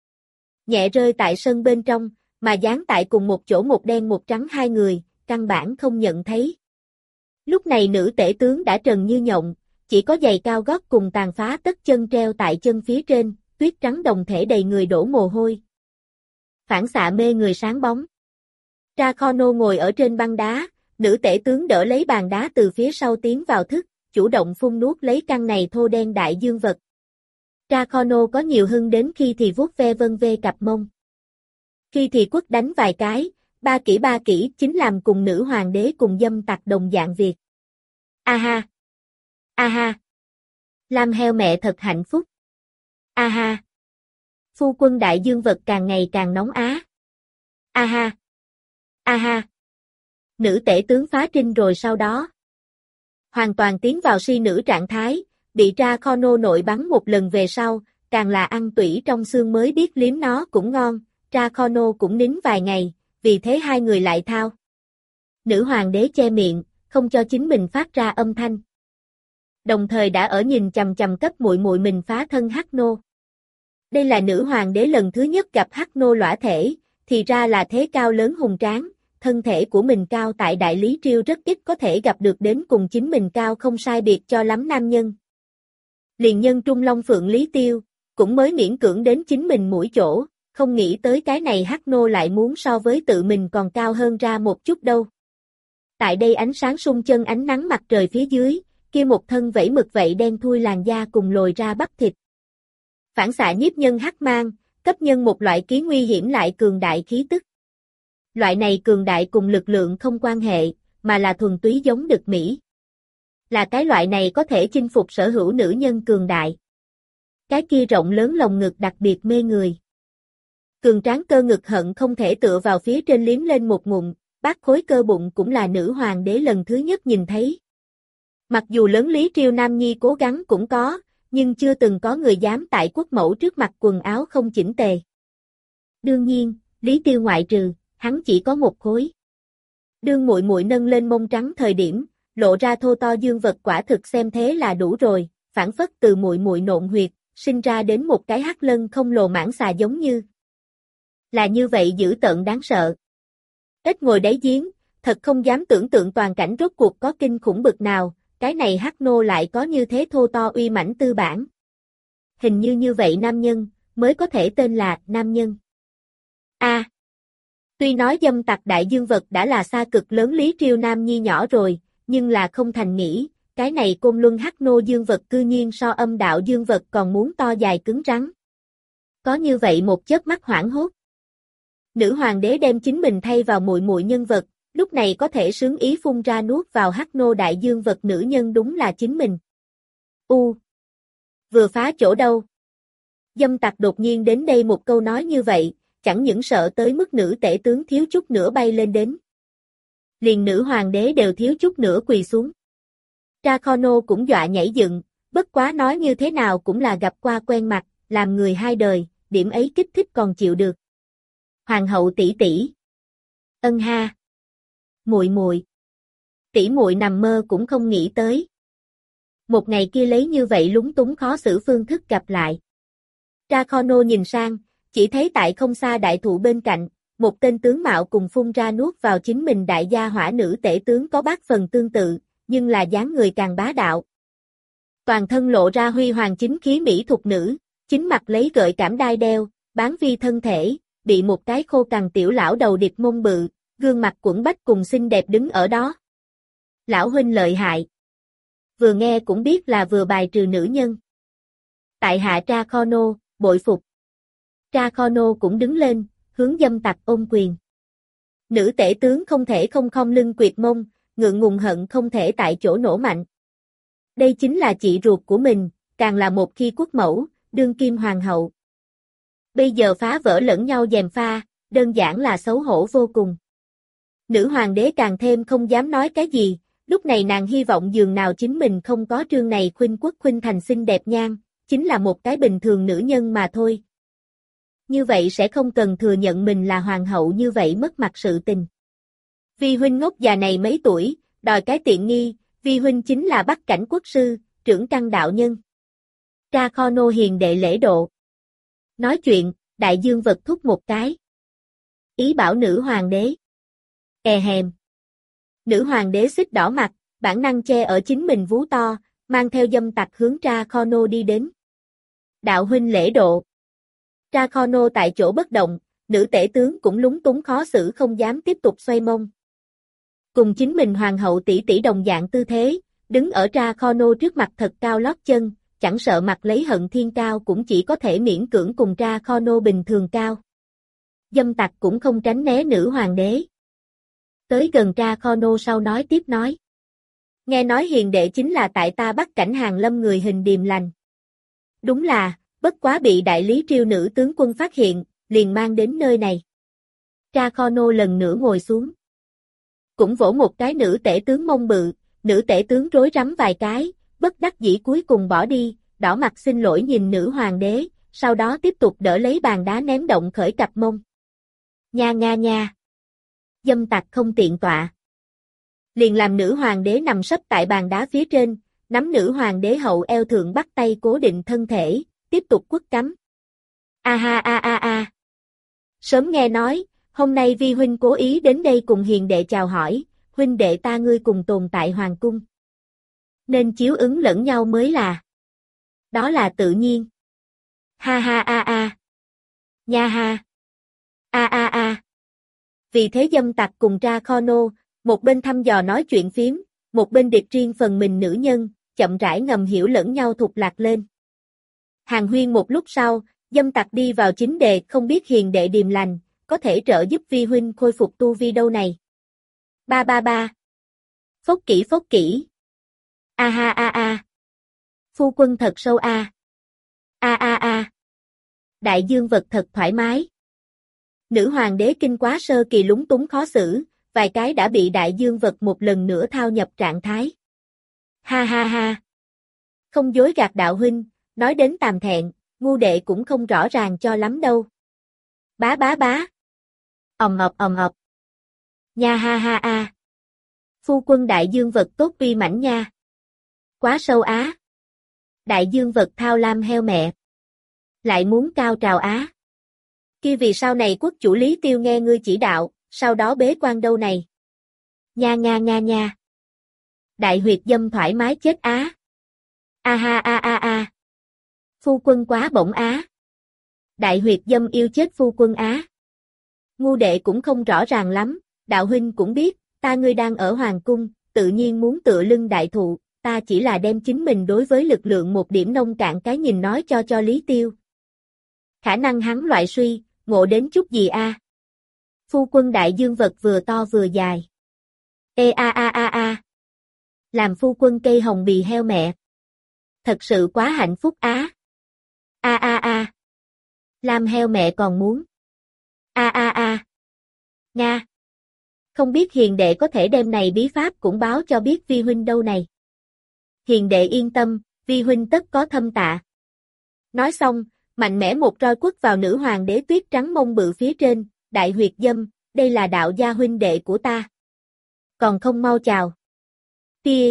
Nhẹ rơi tại sân bên trong, mà dán tại cùng một chỗ một đen một trắng hai người, căn bản không nhận thấy. Lúc này nữ tể tướng đã trần như nhộng, chỉ có giày cao gót cùng tàn phá tất chân treo tại chân phía trên, tuyết trắng đồng thể đầy người đổ mồ hôi. Phản xạ mê người sáng bóng. Dracono ngồi ở trên băng đá, nữ tể tướng đỡ lấy bàn đá từ phía sau tiến vào thức, chủ động phun nuốt lấy căn này thô đen đại dương vật. Dracono có nhiều hưng đến khi thì vuốt ve vân vê cặp mông. Khi thì quất đánh vài cái, ba kỹ ba kỹ chính làm cùng nữ hoàng đế cùng dâm tặc đồng dạng việc. A ha! A ha! Lam heo mẹ thật hạnh phúc. A ha! Phu quân đại dương vật càng ngày càng nóng á. A ha! A ha! Nữ tể tướng phá trinh rồi sau đó. Hoàn toàn tiến vào si nữ trạng thái, bị Dracono nội bắn một lần về sau, càng là ăn tủy trong xương mới biết liếm nó cũng ngon, Dracono cũng nín vài ngày, vì thế hai người lại thao. Nữ hoàng đế che miệng, không cho chính mình phát ra âm thanh. Đồng thời đã ở nhìn chằm chằm cấp muội muội mình phá thân Hắc Nô. Đây là nữ hoàng đế lần thứ nhất gặp Hắc Nô lõa thể, thì ra là thế cao lớn hùng tráng, thân thể của mình cao tại Đại Lý Triều rất ít có thể gặp được đến cùng chính mình cao không sai biệt cho lắm nam nhân. Liền nhân Trung Long Phượng Lý Tiêu, cũng mới miễn cưỡng đến chính mình mũi chỗ, không nghĩ tới cái này Hắc Nô lại muốn so với tự mình còn cao hơn ra một chút đâu. Tại đây ánh sáng sung chân ánh nắng mặt trời phía dưới, kia một thân vẫy mực vậy đen thui làn da cùng lồi ra bắp thịt. Phản xạ nhiếp nhân hắc mang, cấp nhân một loại ký nguy hiểm lại cường đại khí tức. Loại này cường đại cùng lực lượng không quan hệ, mà là thuần túy giống đực Mỹ. Là cái loại này có thể chinh phục sở hữu nữ nhân cường đại. Cái kia rộng lớn lồng ngực đặc biệt mê người. Cường tráng cơ ngực hận không thể tựa vào phía trên liếm lên một ngụm, bát khối cơ bụng cũng là nữ hoàng đế lần thứ nhất nhìn thấy. Mặc dù lớn Lý Triều Nam Nhi cố gắng cũng có, nhưng chưa từng có người dám tại quốc mẫu trước mặt quần áo không chỉnh tề. Đương nhiên, Lý Tiêu ngoại trừ, hắn chỉ có một khối. Đương muội muội nâng lên mông trắng thời điểm, lộ ra thô to dương vật quả thực xem thế là đủ rồi, phản phất từ muội muội nộn huyệt, sinh ra đến một cái hắc lân không lồ mãng xà giống như. Là như vậy dữ tợn đáng sợ. Ít ngồi đáy giếng, thật không dám tưởng tượng toàn cảnh rốt cuộc có kinh khủng bực nào, cái này Hắc Nô lại có như thế thô to uy mãnh tư bản. Hình như như vậy nam nhân, mới có thể tên là nam nhân. A. À, tuy nói dâm tặc đại dương vật đã là xa cực lớn Lý Triều Nam Nhi nhỏ rồi, nhưng là không thành nghĩ, cái này Côn Luân Hắc Nô dương vật cư nhiên so âm đạo dương vật còn muốn to dài cứng rắn. Có như vậy một chớp mắt hoảng hốt. Nữ hoàng đế đem chính mình thay vào muội muội nhân vật, lúc này có thể sướng ý phun ra nuốt vào Hắc Nô đại dương vật nữ nhân đúng là chính mình. U. Vừa phá chỗ đâu? Dâm tặc đột nhiên đến đây một câu nói như vậy, chẳng những sợ tới mức nữ tể tướng thiếu chút nữa bay lên đến. Liền nữ hoàng đế đều thiếu chút nữa quỳ xuống. Dracono cũng dọa nhảy dựng, bất quá nói như thế nào cũng là gặp qua quen mặt, làm người hai đời, điểm ấy kích thích còn chịu được. Hoàng hậu tỷ tỷ. Ân ha. Muội muội. Tỷ muội nằm mơ cũng không nghĩ tới. Một ngày kia lấy như vậy lúng túng khó xử phương thức gặp lại. Dracono nhìn sang, chỉ thấy tại không xa đại thụ bên cạnh, một tên tướng mạo cùng phun ra nuốt vào chính mình đại gia hỏa nữ tể tướng có bát phần tương tự, nhưng là dáng người càng bá đạo. Toàn thân lộ ra huy hoàng chính khí mỹ thục nữ, chính mặt lấy gợi cảm đai đeo, bán vi thân thể, bị một cái khô cằn tiểu lão đầu điệp mông bự, gương mặt quẩn bách cùng xinh đẹp đứng ở đó. Lão huynh lợi hại. Vừa nghe cũng biết là vừa bài trừ nữ nhân. Tại hạ Dracono, bội phục. Dracono cũng đứng lên, hướng dâm tặc ôm quyền. Nữ tể tướng không thể không khom lưng quyệt mông, ngượng ngùng hận không thể tại chỗ nổ mạnh. Đây chính là chị ruột của mình, càng là một khi quốc mẫu, đương kim hoàng hậu. Bây giờ phá vỡ lẫn nhau gièm pha, đơn giản là xấu hổ vô cùng. Nữ hoàng đế càng thêm không dám nói cái gì, lúc này nàng hy vọng dường nào chính mình không có trương này khuynh quốc khuynh thành xinh đẹp nhan, chính là một cái bình thường nữ nhân mà thôi. Như vậy sẽ không cần thừa nhận mình là hoàng hậu như vậy mất mặt sự tình. Vi huynh ngốc già này mấy tuổi, đòi cái tiện nghi, vi huynh chính là Bắc Cảnh quốc sư, trưởng căn đạo nhân. Tra Kho nô hiền đệ lễ độ. Nói chuyện, đại dương vật thúc một cái. Ý bảo nữ hoàng đế. È hèm. Nữ hoàng đế xích đỏ mặt, bản năng che ở chính mình vú to, mang theo dâm tặc hướng Tra Kho nô đi đến. Đạo huynh lễ độ. Tra Kho nô tại chỗ bất động, nữ tể tướng cũng lúng túng khó xử không dám tiếp tục xoay mông. Cùng chính mình hoàng hậu tỷ tỷ đồng dạng tư thế, đứng ở Tra Kho nô trước mặt thật cao lót chân, chẳng sợ mặt lấy hận thiên cao cũng chỉ có thể miễn cưỡng cùng Tra Kho nô bình thường cao. Dâm tặc cũng không tránh né nữ hoàng đế. Tới gần Tra Kho nô sau nói tiếp nói. Nghe nói hiền đệ chính là tại ta Bắc Cảnh Hàng Lâm người hình điềm lành. Đúng là, bất quá bị đại lý Triêu nữ tướng quân phát hiện, liền mang đến nơi này. Tra Kho nô lần nữa ngồi xuống. Cũng vỗ một cái nữ tể tướng mông bự, nữ tể tướng rối rắm vài cái, bất đắc dĩ cuối cùng bỏ đi, đỏ mặt xin lỗi nhìn nữ hoàng đế, sau đó tiếp tục đỡ lấy bàn đá ném động khởi cặp mông. Nha nha nha. Dâm tặc không tiện tọa. Liền làm nữ hoàng đế nằm sấp tại bàn đá phía trên, nắm nữ hoàng đế hậu eo thượng bắt tay cố định thân thể, tiếp tục quất cắm. A ha a a a. Sớm nghe nói, hôm nay vi huynh cố ý đến đây cùng hiền đệ chào hỏi, huynh đệ ta ngươi cùng tồn tại hoàng cung. Nên chiếu ứng lẫn nhau mới là. Đó là tự nhiên. Ha ha a a. Nha ha. A a a. Vì thế dâm tặc cùng Tra Kho nô, một bên thăm dò nói chuyện phiếm, một bên điệp riêng phần mình nữ nhân, chậm rãi ngầm hiểu lẫn nhau thục lạc lên. Hàng huyên một lúc sau, dâm tặc đi vào chính đề không biết hiền đệ điềm lành, có thể trợ giúp vi huynh khôi phục tu vi đâu này. Ba ba ba. Phốc kỹ phốc kỹ. A ha a a. Phu quân thật sâu a. A a a. Đại dương vật thật thoải mái. Nữ hoàng đế kinh quá sơ kỳ lúng túng khó xử, vài cái đã bị đại dương vật một lần nữa thao nhập trạng thái. Ha ha ha. Không dối gạt đạo huynh, nói đến tàm thẹn, ngu đệ cũng không rõ ràng cho lắm đâu. Bá bá bá. Ầm ầm ầm ầm. Nha ha ha a. Phu quân đại dương vật tốt uy mãnh nha. Quá sâu á. Đại dương vật thao lam heo mẹ. Lại muốn cao trào á. Kia vì sau này quốc chủ Lý Tiêu nghe ngươi chỉ đạo, sau đó bế quan đâu này. Nha nha nha nha. Đại huyệt dâm thoải mái chết á. A ha a a a. Phu quân quá bổng á. Đại huyệt dâm yêu chết phu quân á. Ngu đệ cũng không rõ ràng lắm, đạo huynh cũng biết, ta ngươi đang ở hoàng cung, tự nhiên muốn tựa lưng đại thụ, ta chỉ là đem chính mình đối với lực lượng một điểm nông cạn cái nhìn nói cho cho Lý Tiêu. Khả năng hắn loại suy, ngộ đến chút gì a? Phu quân đại dương vật vừa to vừa dài. Ê a a a a. Làm phu quân cây hồng bì heo mẹ. Thật sự quá hạnh phúc á. A a a. Làm heo mẹ còn muốn. A a a. Nga. Không biết hiền đệ có thể đem này bí pháp cũng báo cho biết vi huynh đâu này. Hiền đệ yên tâm, vi huynh tất có thâm tạ. Nói xong, mạnh mẽ một roi quất vào nữ hoàng đế tuyết trắng mông bự phía trên, đại huyệt dâm, đây là đạo gia huynh đệ của ta. Còn không mau chào. Tia.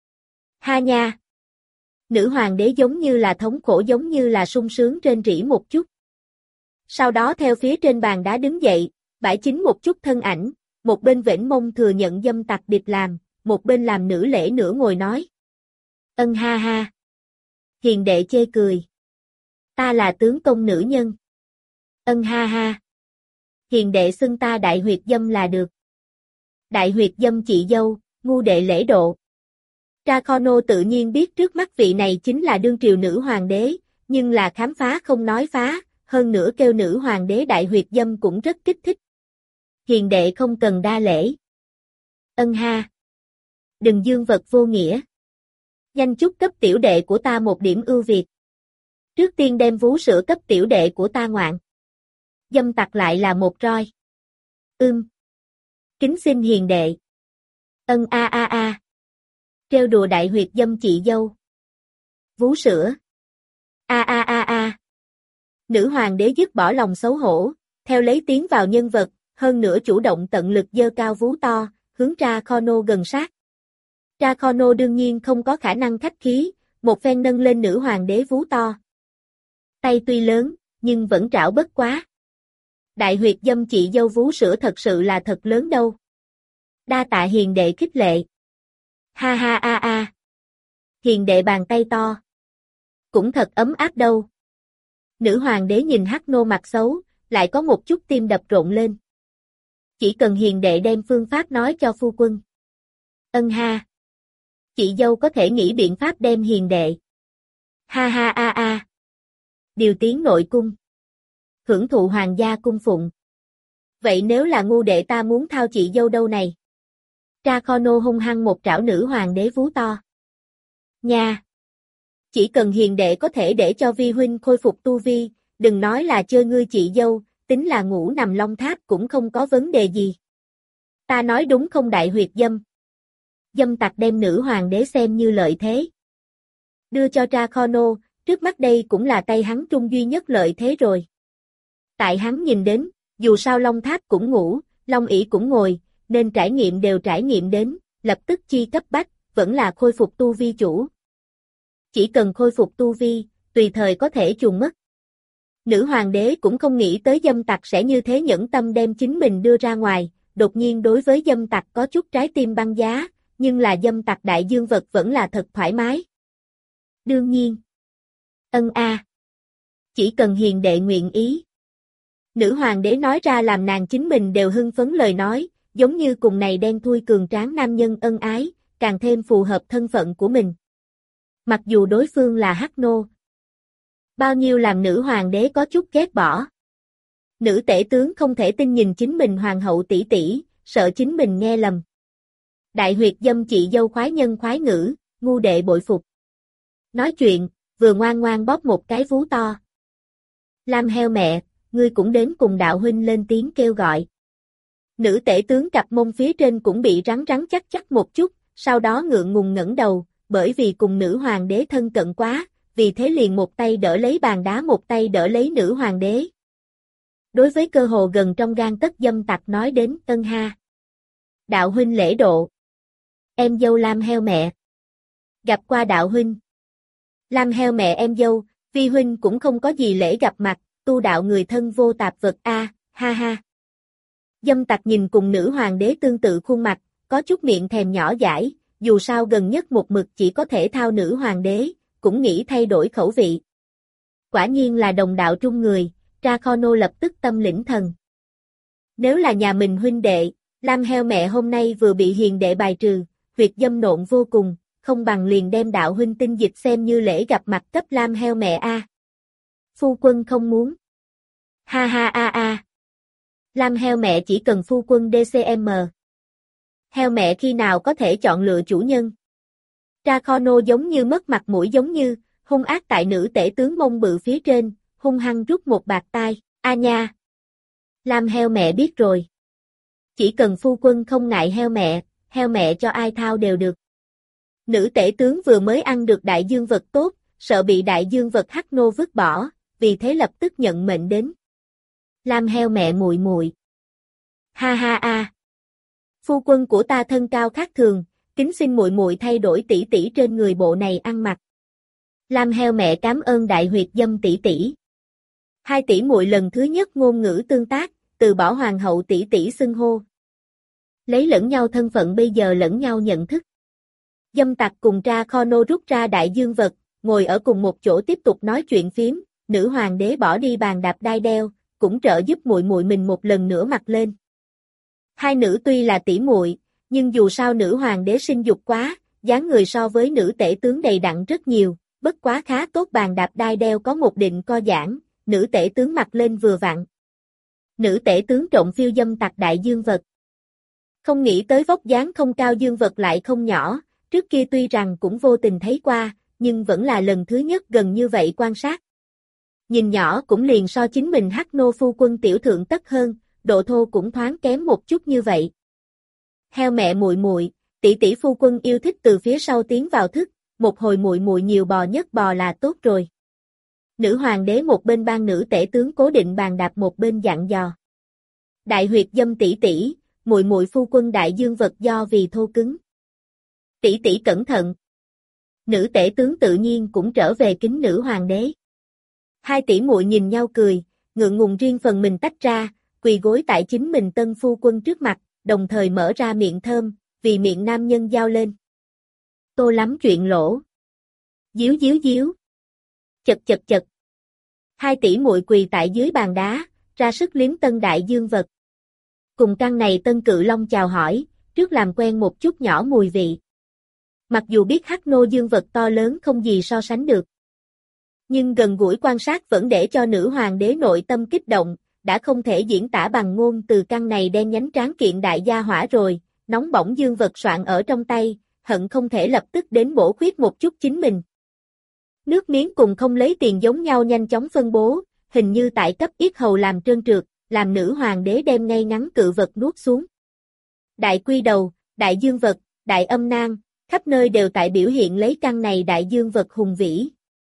Ha nha. Nữ hoàng đế giống như là thống khổ giống như là sung sướng trên rỉ một chút. Sau đó theo phía trên bàn đá đứng dậy, bãi chính một chút thân ảnh, một bên vểnh mông thừa nhận dâm tặc địch làm, một bên làm nữ lễ nửa ngồi nói. Ân ha ha. Hiền đệ chê cười. Ta là tướng công nữ nhân. Ân ha ha. Hiền đệ xưng ta đại huyệt dâm là được. Đại huyệt dâm chị dâu, ngu đệ lễ độ. Tra Kho nô tự nhiên biết trước mắt vị này chính là đương triều nữ hoàng đế, nhưng là khám phá không nói phá, hơn nữa kêu nữ hoàng đế đại huyệt dâm cũng rất kích thích. Hiền đệ không cần đa lễ. Ân ha. Đừng dương vật vô nghĩa. Nhanh chút cấp tiểu đệ của ta một điểm ưu việt. Trước tiên đem vú sữa cấp tiểu đệ của ta ngoạn. Dâm tặc lại là một roi. Ưm. Kính xin hiền đệ. Ân a a a. Trêu đùa đại huyệt dâm chị dâu. Vú sữa. A a a a. Nữ hoàng đế dứt bỏ lòng xấu hổ, theo lấy tiến vào nhân vật, hơn nữa chủ động tận lực giơ cao vú to, hướng Tra Khono gần sát. Tra Khono đương nhiên không có khả năng khách khí, một phen nâng lên nữ hoàng đế vú to. Tay tuy lớn, nhưng vẫn trảo bất quá. Đại huyệt dâm chị dâu vú sữa thật sự là thật lớn đâu. Đa tạ hiền đệ khích lệ. Ha ha a a. Hiền đệ bàn tay to. Cũng thật ấm áp đâu. Nữ hoàng đế nhìn Hắc Nô mặt xấu, lại có một chút tim đập rộn lên. Chỉ cần hiền đệ đem phương pháp nói cho phu quân. Ân ha. Chị dâu có thể nghĩ biện pháp đem hiền đệ. Ha ha a a. Điều tiến nội cung. Hưởng thụ hoàng gia cung phụng. Vậy nếu là ngu đệ ta muốn thao chị dâu đâu này? Tra Khono hung hăng một trảo nữ hoàng đế vú to. Nha! Chỉ cần hiền đệ có thể để cho vi huynh khôi phục tu vi, đừng nói là chơi ngươi chị dâu, tính là ngủ nằm long tháp cũng không có vấn đề gì. Ta nói đúng không đại huyệt dâm? Dâm tặc đem nữ hoàng đế xem như lợi thế. Đưa cho Tra Khono, trước mắt đây cũng là tay hắn trung duy nhất lợi thế rồi. Tại hắn nhìn đến, dù sao long tháp cũng ngủ, long ỷ cũng ngồi, nên trải nghiệm đều trải nghiệm đến, lập tức chi cấp bách, vẫn là khôi phục tu vi chủ. Chỉ cần khôi phục tu vi, tùy thời có thể chuồn mất. Nữ hoàng đế cũng không nghĩ tới dâm tặc sẽ như thế nhẫn tâm đem chính mình đưa ra ngoài, đột nhiên đối với dâm tặc có chút trái tim băng giá, nhưng là dâm tặc đại dương vật vẫn là thật thoải mái. Đương nhiên. Ân a. Chỉ cần hiền đệ nguyện ý. Nữ hoàng đế nói ra làm nàng chính mình đều hưng phấn lời nói, giống như cùng này đen thui cường tráng nam nhân ân ái, càng thêm phù hợp thân phận của mình. Mặc dù đối phương là Hắc Nô. Bao nhiêu làm nữ hoàng đế có chút ghét bỏ. Nữ tể tướng không thể tin nhìn chính mình hoàng hậu tỷ tỷ, sợ chính mình nghe lầm. Đại huyệt dâm chị dâu khoái nhân khoái ngữ, ngu đệ bội phục. Nói chuyện, vừa ngoan ngoan bóp một cái vú to. Lam heo mẹ, ngươi cũng đến cùng đạo huynh lên tiếng kêu gọi. Nữ tể tướng cặp mông phía trên cũng bị rắn rắn chắc chắc một chút, sau đó ngượng ngùng ngẩng đầu, bởi vì cùng nữ hoàng đế thân cận quá, vì thế liền một tay đỡ lấy bàn đá một tay đỡ lấy nữ hoàng đế. Đối với cơ hồ gần trong gang tấc dâm tặc nói đến ân ha. Đạo huynh lễ độ. Em dâu Lam heo mẹ. Gặp qua đạo huynh. Lam heo mẹ em dâu, vi huynh cũng không có gì lễ gặp mặt, tu đạo người thân vô tạp vật a, ha ha. Dâm tặc nhìn cùng nữ hoàng đế tương tự khuôn mặt, có chút miệng thèm nhỏ dãi, dù sao gần nhất một mực chỉ có thể thao nữ hoàng đế, cũng nghĩ thay đổi khẩu vị. Quả nhiên là đồng đạo trung người, Tra Khono lập tức tâm lĩnh thần. Nếu là nhà mình huynh đệ, Lam heo mẹ hôm nay vừa bị hiền đệ bài trừ, huyệt dâm nộn vô cùng, không bằng liền đem đạo huynh tinh dịch xem như lễ gặp mặt cấp Lam heo mẹ a. Phu quân không muốn. Ha ha a a. Lam heo mẹ chỉ cần phu quân đê xê em. Heo mẹ khi nào có thể chọn lựa chủ nhân. Tra Khono giống như mất mặt mũi giống như, hung ác tại nữ tể tướng mông bự phía trên, hung hăng rút một bạt tai, a nha. Lam heo mẹ biết rồi. Chỉ cần phu quân không ngại heo mẹ, heo mẹ cho ai thao đều được. Nữ tể tướng vừa mới ăn được đại dương vật tốt, sợ bị đại dương vật Hắc Nô vứt bỏ, vì thế lập tức nhận mệnh đến. Lam heo mẹ muội muội. Ha ha a. Phu quân của ta thân cao khác thường, kính xin muội muội thay đổi tỷ tỷ trên người bộ này ăn mặc. Lam heo mẹ cảm ơn đại huyệt dâm tỷ tỷ. Hai tỷ muội lần thứ nhất ngôn ngữ tương tác, từ bỏ hoàng hậu tỷ tỷ xưng hô. Lấy lẫn nhau thân phận bây giờ lẫn nhau nhận thức. Dâm tặc cùng Tra Khono rút ra đại dương vật, ngồi ở cùng một chỗ tiếp tục nói chuyện phiếm, nữ hoàng đế bỏ đi bàn đạp đai đeo, cũng trợ giúp muội muội mình một lần nữa mặc lên. Hai nữ tuy là tỷ muội, nhưng dù sao nữ hoàng đế sinh dục quá, dáng người so với nữ tể tướng đầy đặn rất nhiều, bất quá khá tốt bàn đạp đai đeo có một định co giãn, nữ tể tướng mặc lên vừa vặn. Nữ tể tướng trộn phiêu dâm tặc đại dương vật. Không nghĩ tới vóc dáng không cao dương vật lại không nhỏ, trước kia tuy rằng cũng vô tình thấy qua, nhưng vẫn là lần thứ nhất gần như vậy quan sát. nhìn nhỏ cũng liền so chính mình Hắc nô phu quân tiểu thượng tất hơn, độ thô cũng thoáng kém một chút như vậy. Heo mẹ muội muội, tỷ tỷ phu quân yêu thích từ phía sau tiến vào thức, một hồi muội muội nhiều bò nhất bò là tốt rồi. Nữ hoàng đế một bên ban nữ tể tướng cố định bàn đạp một bên dặn dò. Đại huyệt dâm tỷ tỷ, muội muội phu quân đại dương vật do vì thô cứng. Tỷ tỷ cẩn thận. Nữ tể tướng tự nhiên cũng trở về kính nữ hoàng đế. Hai tỷ muội nhìn nhau cười, ngượng ngùng riêng phần mình tách ra, quỳ gối tại chính mình tân phu quân trước mặt, đồng thời mở ra miệng thơm, vì miệng nam nhân giao lên. Tô lắm chuyện lỗ. Díu díu díu. Chật chật chật. Hai tỷ muội quỳ tại dưới bàn đá, ra sức liếm tân đại dương vật. Cùng căn này tân cự long chào hỏi, trước làm quen một chút nhỏ mùi vị. Mặc dù biết Hắc nô dương vật to lớn không gì so sánh được. Nhưng gần gũi quan sát vẫn để cho nữ hoàng đế nội tâm kích động, đã không thể diễn tả bằng ngôn từ căn này đen nhánh tráng kiện đại gia hỏa rồi, nóng bỏng dương vật soạn ở trong tay, hận không thể lập tức đến bổ khuyết một chút chính mình. Nước miếng cùng không lấy tiền giống nhau nhanh chóng phân bố, hình như tại cấp yết hầu làm trơn trượt, làm nữ hoàng đế đem ngay ngắn cự vật nuốt xuống. Đại quy đầu, đại dương vật, đại âm nang, khắp nơi đều tại biểu hiện lấy căn này đại dương vật hùng vĩ.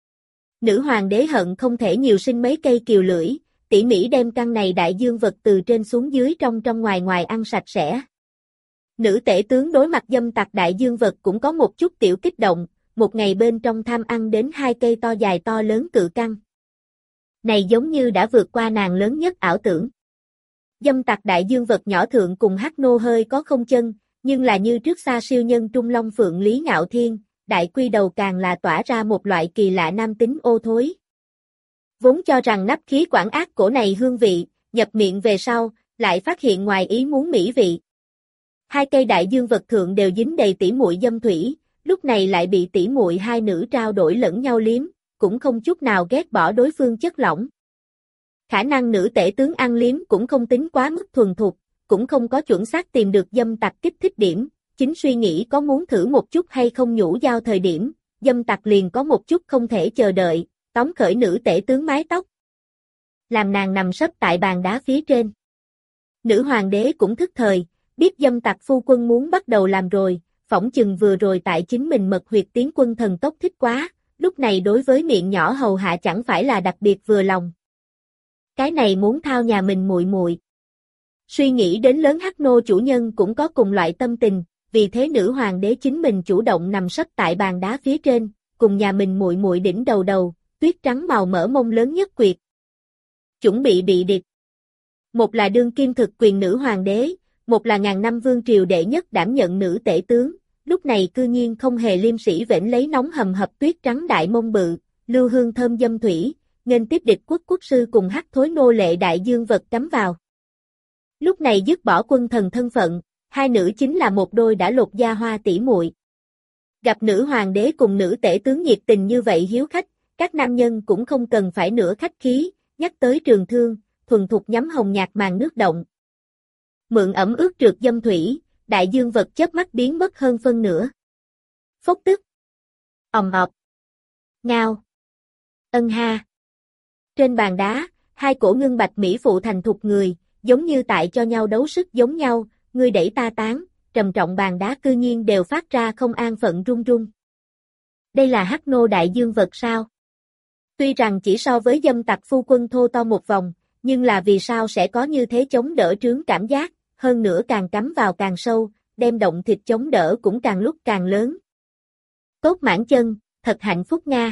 Nữ hoàng đế hận không thể nhiều sinh mấy cây kiều lưỡi, tỉ mỉ đem căn này đại dương vật từ trên xuống dưới trong trong ngoài ngoài ăn sạch sẽ. Nữ tể tướng đối mặt dâm tặc đại dương vật cũng có một chút tiểu kích động, một ngày bên trong tham ăn đến hai cây to dài to lớn cự căng. Này giống như đã vượt qua nàng lớn nhất ảo tưởng. Dâm tặc đại dương vật nhỏ thượng cùng Hắc nô hơi có không chân, nhưng là như trước xa siêu nhân Trung Long Phượng Lý Ngạo Thiên, đại quy đầu càng là tỏa ra một loại kỳ lạ nam tính ô thối. Vốn cho rằng nắp khí quản ác cổ này hương vị, nhập miệng về sau, lại phát hiện ngoài ý muốn mỹ vị. Hai cây đại dương vật thượng đều dính đầy tỉ muội dâm thủy, lúc này lại bị tỉ muội hai nữ trao đổi lẫn nhau liếm, cũng không chút nào ghét bỏ đối phương chất lỏng. Khả năng nữ tể tướng ăn liếm cũng không tính quá mức thuần thục, cũng không có chuẩn xác tìm được dâm tặc kích thích điểm, chính suy nghĩ có muốn thử một chút hay không nhũ giao thời điểm, dâm tặc liền có một chút không thể chờ đợi, tóm khởi nữ tể tướng mái tóc. Làm nàng nằm sấp tại bàn đá phía trên. Nữ hoàng đế cũng thức thời, biết dâm tặc phu quân muốn bắt đầu làm rồi, phỏng chừng vừa rồi tại chính mình mật huyệt tiến quân thần tốc thích quá, lúc này đối với miệng nhỏ hầu hạ chẳng phải là đặc biệt vừa lòng. Cái này muốn thao nhà mình muội muội. Suy nghĩ đến lớn Hắc nô chủ nhân cũng có cùng loại tâm tình, vì thế nữ hoàng đế chính mình chủ động nằm sấp tại bàn đá phía trên, cùng nhà mình muội muội đỉnh đầu đầu, tuyết trắng màu mỡ mông lớn nhất quyệt. Chuẩn bị bị địch. Một là đương kim thực quyền nữ hoàng đế, một là ngàn năm vương triều đệ nhất đảm nhận nữ tể tướng, lúc này cư nhiên không hề liêm sĩ vểnh lấy nóng hầm hập tuyết trắng đại mông bự, lưu hương thơm dâm thủy, nghênh tiếp địch quốc quốc sư cùng Hắc thối nô lệ đại dương vật cắm vào. Lúc này dứt bỏ quân thần thân phận, hai nữ chính là một đôi đã lột da hoa tỷ muội. Gặp nữ hoàng đế cùng nữ tể tướng nhiệt tình như vậy hiếu khách, các nam nhân cũng không cần phải nửa khách khí, nhắc tới trường thương, thuần thục nhắm hồng nhạt màn nước động. Mượn ẩm ướt trượt dâm thủy, đại dương vật chớp mắt biến mất hơn phân nửa. Phốc tức. Ầm ọc. Ngao. Ân ha. Trên bàn đá, hai cổ ngưng bạch mỹ phụ thành thục người, giống như tại cho nhau đấu sức giống nhau, ngươi đẩy ta tán, trầm trọng bàn đá cư nhiên đều phát ra không an phận rung rung. Đây là Hắc nô đại dương vật sao? Tuy rằng chỉ so với dâm tặc phu quân thô to một vòng, nhưng là vì sao sẽ có như thế chống đỡ trướng cảm giác, hơn nữa càng cắm vào càng sâu, đem động thịt chống đỡ cũng càng lúc càng lớn. Tốt mãn chân, thật hạnh phúc Nga.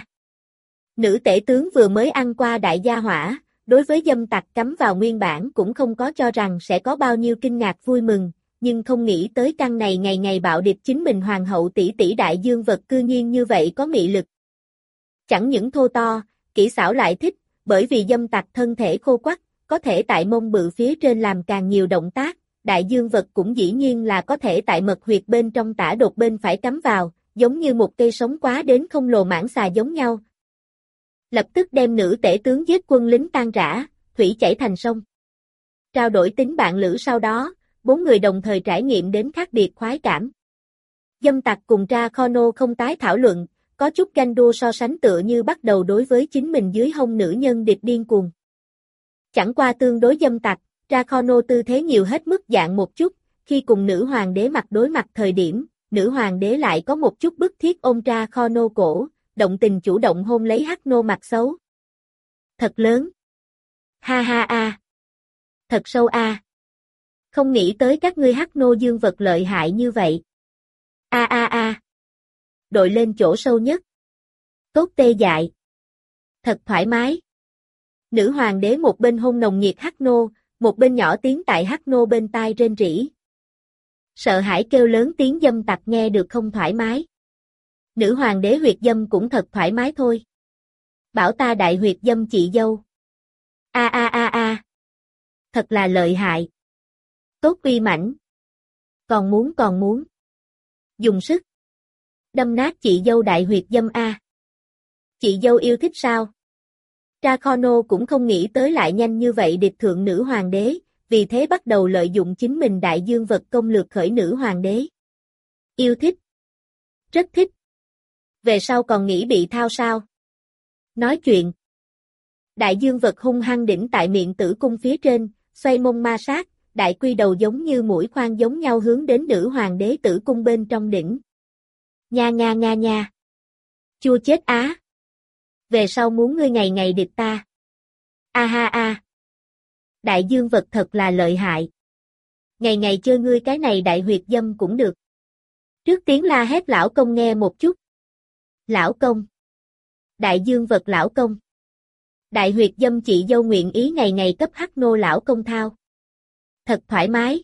Nữ tể tướng vừa mới ăn qua đại gia hỏa, đối với dâm tặc cắm vào nguyên bản cũng không có cho rằng sẽ có bao nhiêu kinh ngạc vui mừng, nhưng không nghĩ tới căn này ngày ngày bạo điệp chính mình hoàng hậu tỷ tỷ đại dương vật cư nhiên như vậy có mị lực. Chẳng những thô to, kỹ xảo lại thích, bởi vì dâm tặc thân thể khô quắc, có thể tại mông bự phía trên làm càng nhiều động tác, đại dương vật cũng dĩ nhiên là có thể tại mật huyệt bên trong tả đột bên phải cắm vào, giống như một cây sống quá đến không lồ mãng xà giống nhau. Lập tức đem nữ tể tướng giết quân lính tan rã, thủy chảy thành sông. Trao đổi tính bạn lữ sau đó, bốn người đồng thời trải nghiệm đến khác biệt khoái cảm. Dâm tặc cùng Tra Khono không tái thảo luận, có chút ganh đua so sánh tựa như bắt đầu đối với chính mình dưới hông nữ nhân địch điên cuồng. Chẳng qua tương đối dâm tặc, Dracono tư thế nhiều hết mức dạng một chút, khi cùng nữ hoàng đế mặt đối mặt thời điểm, nữ hoàng đế lại có một chút bức thiết ôm Dracono cổ, động tình chủ động hôn lấy Hắc Nô mặt xấu. Thật lớn. Ha ha a. Thật sâu a. Không nghĩ tới các ngươi Hắc Nô dương vật lợi hại như vậy. A a a. Đội lên chỗ sâu nhất. Tốt tê dại. Thật thoải mái. Nữ hoàng đế một bên hôn nồng nhiệt Hắc Nô, một bên nhỏ tiếng tại Hắc Nô bên tai rên rỉ. Sợ hãi kêu lớn tiếng dâm tặc nghe được không thoải mái. Nữ hoàng đế huyệt dâm cũng thật thoải mái thôi. Bảo ta đại huyệt dâm chị dâu. A a a a. Thật là lợi hại. Tốt uy mãnh. Còn muốn còn muốn. Dùng sức. Đâm nát chị dâu đại huyệt dâm a. Chị dâu yêu thích sao? Dracono cũng không nghĩ tới lại nhanh như vậy địch thượng nữ hoàng đế, vì thế bắt đầu lợi dụng chính mình đại dương vật công lược khởi nữ hoàng đế. Yêu thích. Rất thích. Về sau còn nghĩ bị thao sao? Nói chuyện. Đại dương vật hung hăng đỉnh tại miệng tử cung phía trên, xoay mông ma sát, đại quy đầu giống như mũi khoan giống nhau hướng đến nữ hoàng đế tử cung bên trong đỉnh. Nha nha nha nha. Chua chết á. Về sau muốn ngươi ngày ngày địch ta. A ha a. Đại dương vật thật là lợi hại. Ngày ngày chơi ngươi cái này đại huyệt dâm cũng được. Trước tiếng la hét lão công nghe một chút. Lão công. Đại dương vật lão công. Đại huyệt dâm chị dâu nguyện ý ngày ngày cấp Hắc Nô lão công thao. Thật thoải mái.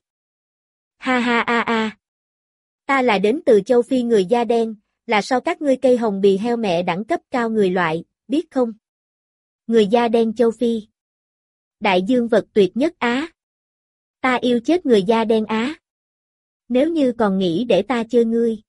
Ha ha a a. Ta là đến từ châu Phi người da đen, là so các ngươi cây hồng bì heo mẹ đẳng cấp cao người loại, biết không? Người da đen châu Phi. Đại dương vật tuyệt nhất Á. Ta yêu chết người da đen Á. Nếu như còn nghĩ để ta chơi ngươi.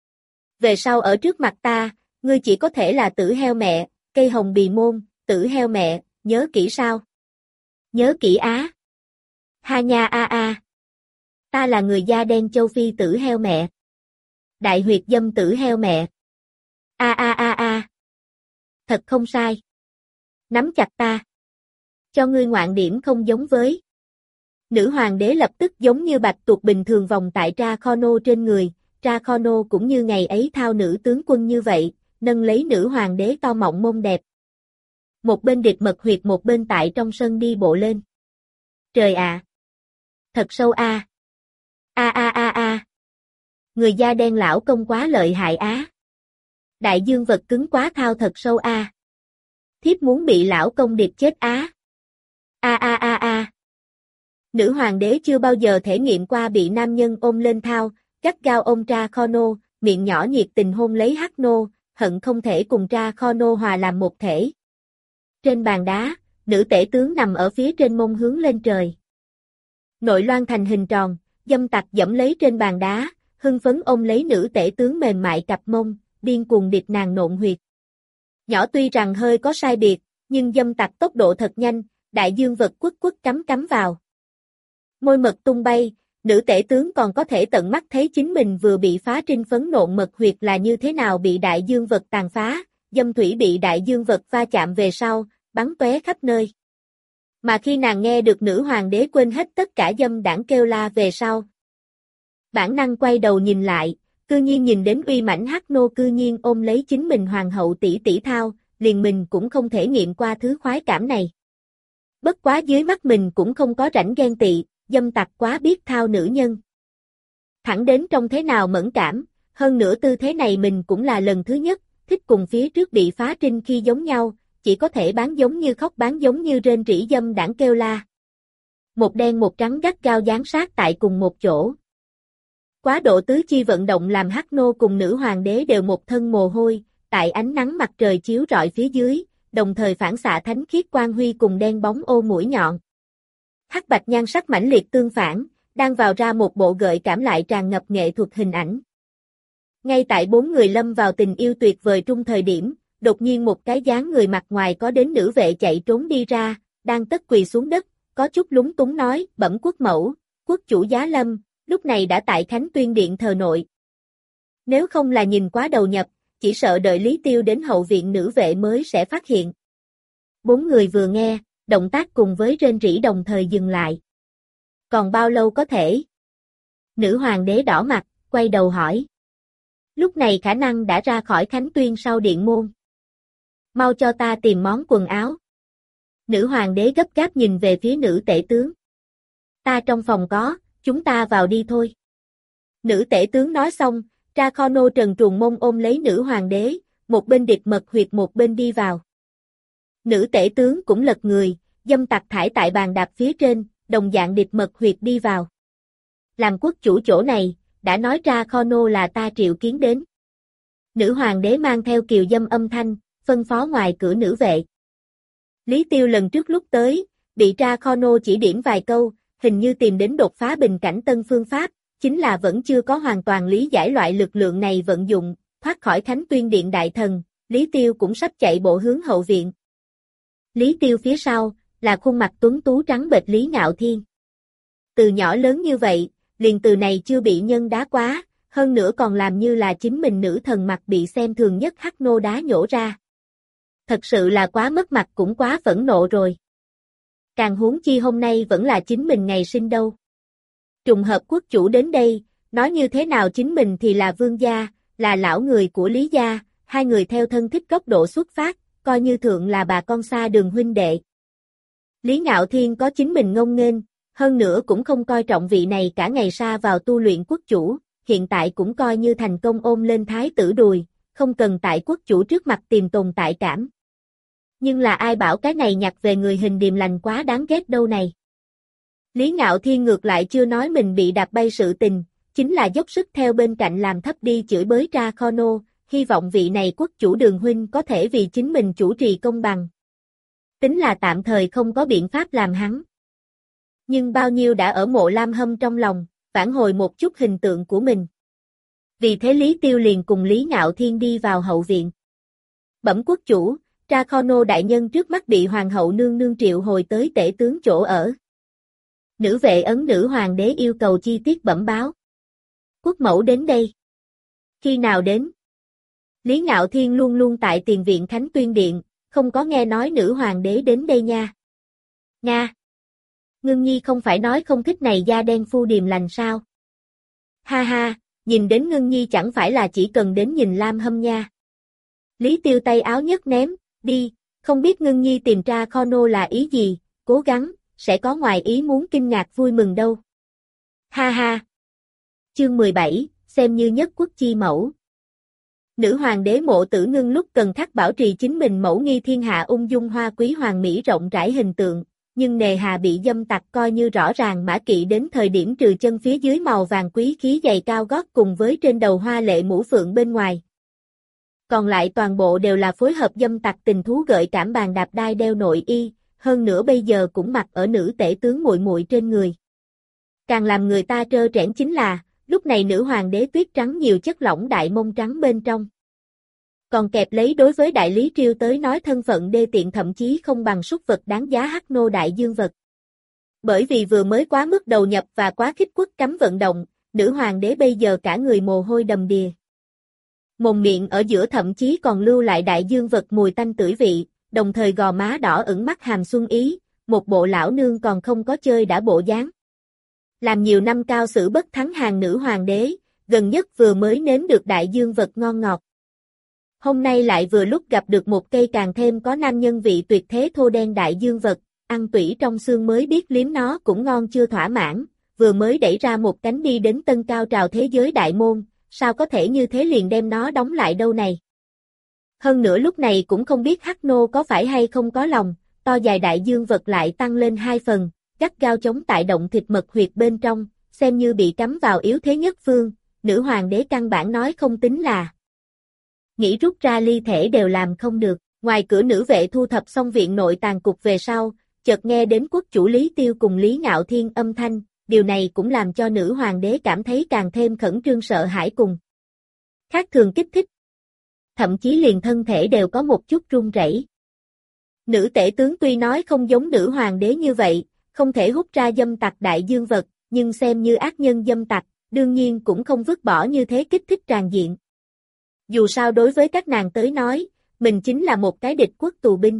Về sau ở trước mặt ta, ngươi chỉ có thể là tử heo mẹ, cây hồng bì môn, tử heo mẹ, nhớ kỹ sao? Nhớ kỹ Á. Ha nha a a. Ta là người da đen châu Phi tử heo mẹ. Đại huyệt dâm tử heo mẹ. A a a a. Thật không sai. Nắm chặt ta. Cho ngươi ngoạn điểm không giống với. Nữ hoàng đế lập tức giống như bạch tuộc bình thường vòng tại Dracono trên người, Dracono cũng như ngày ấy thao nữ tướng quân như vậy, nâng lấy nữ hoàng đế to mọng mông đẹp. Một bên địch mật huyệt một bên tại trong sân đi bộ lên. Trời ạ! Thật sâu a. A a a a. Người da đen lão công quá lợi hại á. Đại dương vật cứng quá thao thật sâu a. Thiếp muốn bị lão công điệp chết á. A a a a. Nữ hoàng đế chưa bao giờ thể nghiệm qua bị nam nhân ôm lên thao, gắt gao ôm Dracono, miệng nhỏ nhiệt tình hôn lấy Hắc Nô, hận không thể cùng Dracono hòa làm một thể. Trên bàn đá, nữ tể tướng nằm ở phía trên mông hướng lên trời. Nội loan thành hình tròn, dâm tặc dẫm lấy trên bàn đá, hưng phấn ôm lấy nữ tể tướng mềm mại cặp mông, điên cuồng địch nàng nộn huyệt. Nhỏ tuy rằng hơi có sai biệt, nhưng dâm tặc tốc độ thật nhanh, đại dương vật quất quất cắm cắm vào. Môi mật tung bay, nữ tể tướng còn có thể tận mắt thấy chính mình vừa bị phá trinh phấn nộn mật huyệt là như thế nào bị đại dương vật tàn phá, dâm thủy bị đại dương vật va chạm về sau, bắn tóe khắp nơi. Mà khi nàng nghe được nữ hoàng đế quên hết tất cả dâm đảng kêu la về sau. Bản năng quay đầu nhìn lại, cư nhiên nhìn đến uy mãnh Hắc Nô cư nhiên ôm lấy chính mình hoàng hậu tỷ tỷ thao, liền mình cũng không thể nghiệm qua thứ khoái cảm này. Bất quá dưới mắt mình cũng không có rảnh ghen tị, dâm tặc quá biết thao nữ nhân. Thẳng đến trong thế nào mẫn cảm, hơn nữa tư thế này mình cũng là lần thứ nhất, thích cùng phía trước bị phá trinh khi giống nhau, chỉ có thể bán giống như khóc bán giống như rên rỉ dâm đảng kêu la. Một đen một trắng gắt gao dán sát tại cùng một chỗ. Quá độ tứ chi vận động làm Hắc Nô cùng nữ hoàng đế đều một thân mồ hôi, tại ánh nắng mặt trời chiếu rọi phía dưới, đồng thời phản xạ thánh khiết quang huy cùng đen bóng ô mũi nhọn. Hắc bạch nhan sắc mãnh liệt tương phản, đang vào ra một bộ gợi cảm lại tràn ngập nghệ thuật hình ảnh. Ngay tại bốn người lâm vào tình yêu tuyệt vời trung thời điểm, đột nhiên một cái dáng người mặt ngoài có đến nữ vệ chạy trốn đi ra, đang tất quỳ xuống đất, có chút lúng túng nói, bẩm quốc mẫu, quốc chủ giá lâm, lúc này đã tại Khánh Tuyên Điện thờ nội. Nếu không là nhìn quá đầu nhập, chỉ sợ đợi Lý Tiêu đến hậu viện nữ vệ mới sẽ phát hiện. Bốn người vừa nghe, động tác cùng với rên rỉ đồng thời dừng lại. Còn bao lâu có thể? Nữ hoàng đế đỏ mặt, quay đầu hỏi. Lúc này khả năng đã ra khỏi Khánh Tuyên sau điện môn. Mau cho ta tìm món quần áo. Nữ hoàng đế gấp gáp nhìn về phía nữ tể tướng. Ta trong phòng có, chúng ta vào đi thôi. Nữ tể tướng nói xong, ra kho nô trần truồng mông ôm lấy nữ hoàng đế, một bên địch mật huyệt một bên đi vào. Nữ tể tướng cũng lật người, dâm tặc thải tại bàn đạp phía trên, đồng dạng địch mật huyệt đi vào. Làm quốc chủ chỗ này, đã nói ra kho nô là ta triệu kiến đến. Nữ hoàng đế mang theo kiều dâm âm thanh, phân phó ngoài cửa nữ vệ. Lý Tiêu lần trước lúc tới, bị ra kho nô chỉ điểm vài câu, hình như tìm đến đột phá bình cảnh tân phương pháp, chính là vẫn chưa có hoàn toàn lý giải loại lực lượng này vận dụng, thoát khỏi Khánh Tuyên điện đại thần, Lý Tiêu cũng sắp chạy bộ hướng hậu viện. Lý Tiêu phía sau, là khuôn mặt tuấn tú trắng bệch Lý Ngạo Thiên. Từ nhỏ lớn như vậy, liền từ này chưa bị nhân đá quá, hơn nữa còn làm như là chính mình nữ thần mặt bị xem thường nhất hắc nô đá nhổ ra. Thật sự là quá mất mặt cũng quá phẫn nộ rồi. Càng huống chi hôm nay vẫn là chính mình ngày sinh đâu. Trùng hợp quốc chủ đến đây, nói như thế nào chính mình thì là vương gia, là lão người của Lý gia, hai người theo thân thích góc độ xuất phát, coi như thượng là bà con xa đường huynh đệ. Lý Ngạo Thiên có chính mình ngông nghênh, hơn nữa cũng không coi trọng vị này cả ngày sa vào tu luyện quốc chủ, hiện tại cũng coi như thành công ôm lên thái tử đùi, không cần tại quốc chủ trước mặt tìm tồn tại cảm. Nhưng là ai bảo cái này nhặt về người hình điềm lành quá đáng ghét đâu này. Lý Ngạo Thiên ngược lại chưa nói mình bị đạp bay sự tình, chính là dốc sức theo bên cạnh làm thấp đi chửi bới ra kho nô, hy vọng vị này quốc chủ Đường huynh có thể vì chính mình chủ trì công bằng. Tính là tạm thời không có biện pháp làm hắn. Nhưng bao nhiêu đã ở Mộ Lam Hâm trong lòng, vãn hồi một chút hình tượng của mình. Vì thế Lý Tiêu liền cùng Lý Ngạo Thiên đi vào hậu viện. Bẩm quốc chủ, ra kho nô đại nhân trước mắt bị hoàng hậu nương nương triệu hồi tới tể tướng chỗ ở. Nữ vệ ấn nữ hoàng đế yêu cầu chi tiết bẩm báo. Quốc mẫu đến đây. Khi nào đến? Lý Ngạo Thiên luôn luôn tại tiền viện Khánh Tuyên điện, không có nghe nói nữ hoàng đế đến đây nha. Nga. Ngưng nhi không phải nói không thích này da đen phu điềm lành sao? Ha ha, nhìn đến Ngưng nhi chẳng phải là chỉ cần đến nhìn Lam Hâm nha. Lý Tiêu tay áo nhấc ném, đi, không biết Ngưng nhi tìm ra kho nô là ý gì, cố gắng, sẽ có ngoài ý muốn kinh ngạc vui mừng đâu. Ha ha. Chương mười bảy, xem như nhất quốc chi mẫu. Nữ hoàng đế Mộ Tử Ngưng lúc cần khắc bảo trì chính mình mẫu nghi thiên hạ ung dung hoa quý hoàng mỹ rộng rãi hình tượng, nhưng nề hà bị dâm tặc coi như rõ ràng mã kỵ đến thời điểm trừ chân phía dưới màu vàng quý khí giày cao gót cùng với trên đầu hoa lệ mũ phượng bên ngoài. Còn lại toàn bộ đều là phối hợp dâm tặc tình thú gợi cảm bàn đạp đai đeo nội y, hơn nữa bây giờ cũng mặc ở nữ tể tướng muội muội trên người. Càng làm người ta trơ trẽn chính là, lúc này nữ hoàng đế tuyết trắng nhiều chất lỏng đại mông trắng bên trong. Còn kẹp lấy đối với đại lý triều tới nói thân phận đê tiện thậm chí không bằng súc vật đáng giá hắc nô đại dương vật. Bởi vì vừa mới quá mức đầu nhập và quá khích quốc cấm vận động, nữ hoàng đế bây giờ cả người mồ hôi đầm đìa. Mồm miệng ở giữa thậm chí còn lưu lại đại dương vật mùi tanh tưởi vị, đồng thời gò má đỏ ửng mắt hàm xuân ý, một bộ lão nương còn không có chơi đã bộ dáng. Làm nhiều năm cao sử bất thắng hàng nữ hoàng đế, gần nhất vừa mới nếm được đại dương vật ngon ngọt. Hôm nay lại vừa lúc gặp được một cây càng thêm có nam nhân vị tuyệt thế thô đen đại dương vật, ăn tủy trong xương mới biết liếm nó cũng ngon chưa thỏa mãn, vừa mới đẩy ra một cánh đi đến tân cao trào thế giới đại môn, sao có thể như thế liền đem nó đóng lại đâu này. Hơn nữa lúc này cũng không biết hắc nô có phải hay không có lòng, to dài đại dương vật lại tăng lên hai phần, gắt gao chống tại động thịt mật huyệt bên trong, xem như bị cắm vào yếu thế nhất phương, nữ hoàng đế căn bản nói không tính là. Nghĩ rút ra ly thể đều làm không được, ngoài cửa nữ vệ thu thập xong viện nội tàn cục về sau, chợt nghe đến quốc chủ Lý Tiêu cùng Lý Ngạo Thiên âm thanh, điều này cũng làm cho nữ hoàng đế cảm thấy càng thêm khẩn trương sợ hãi cùng khác thường kích thích. Thậm chí liền thân thể đều có một chút run rẩy. Nữ tể tướng tuy nói không giống nữ hoàng đế như vậy, không thể hút ra dâm tặc đại dương vật, nhưng xem như ác nhân dâm tặc, đương nhiên cũng không vứt bỏ như thế kích thích tràn diện. Dù sao đối với các nàng tới nói, mình chính là một cái địch quốc tù binh.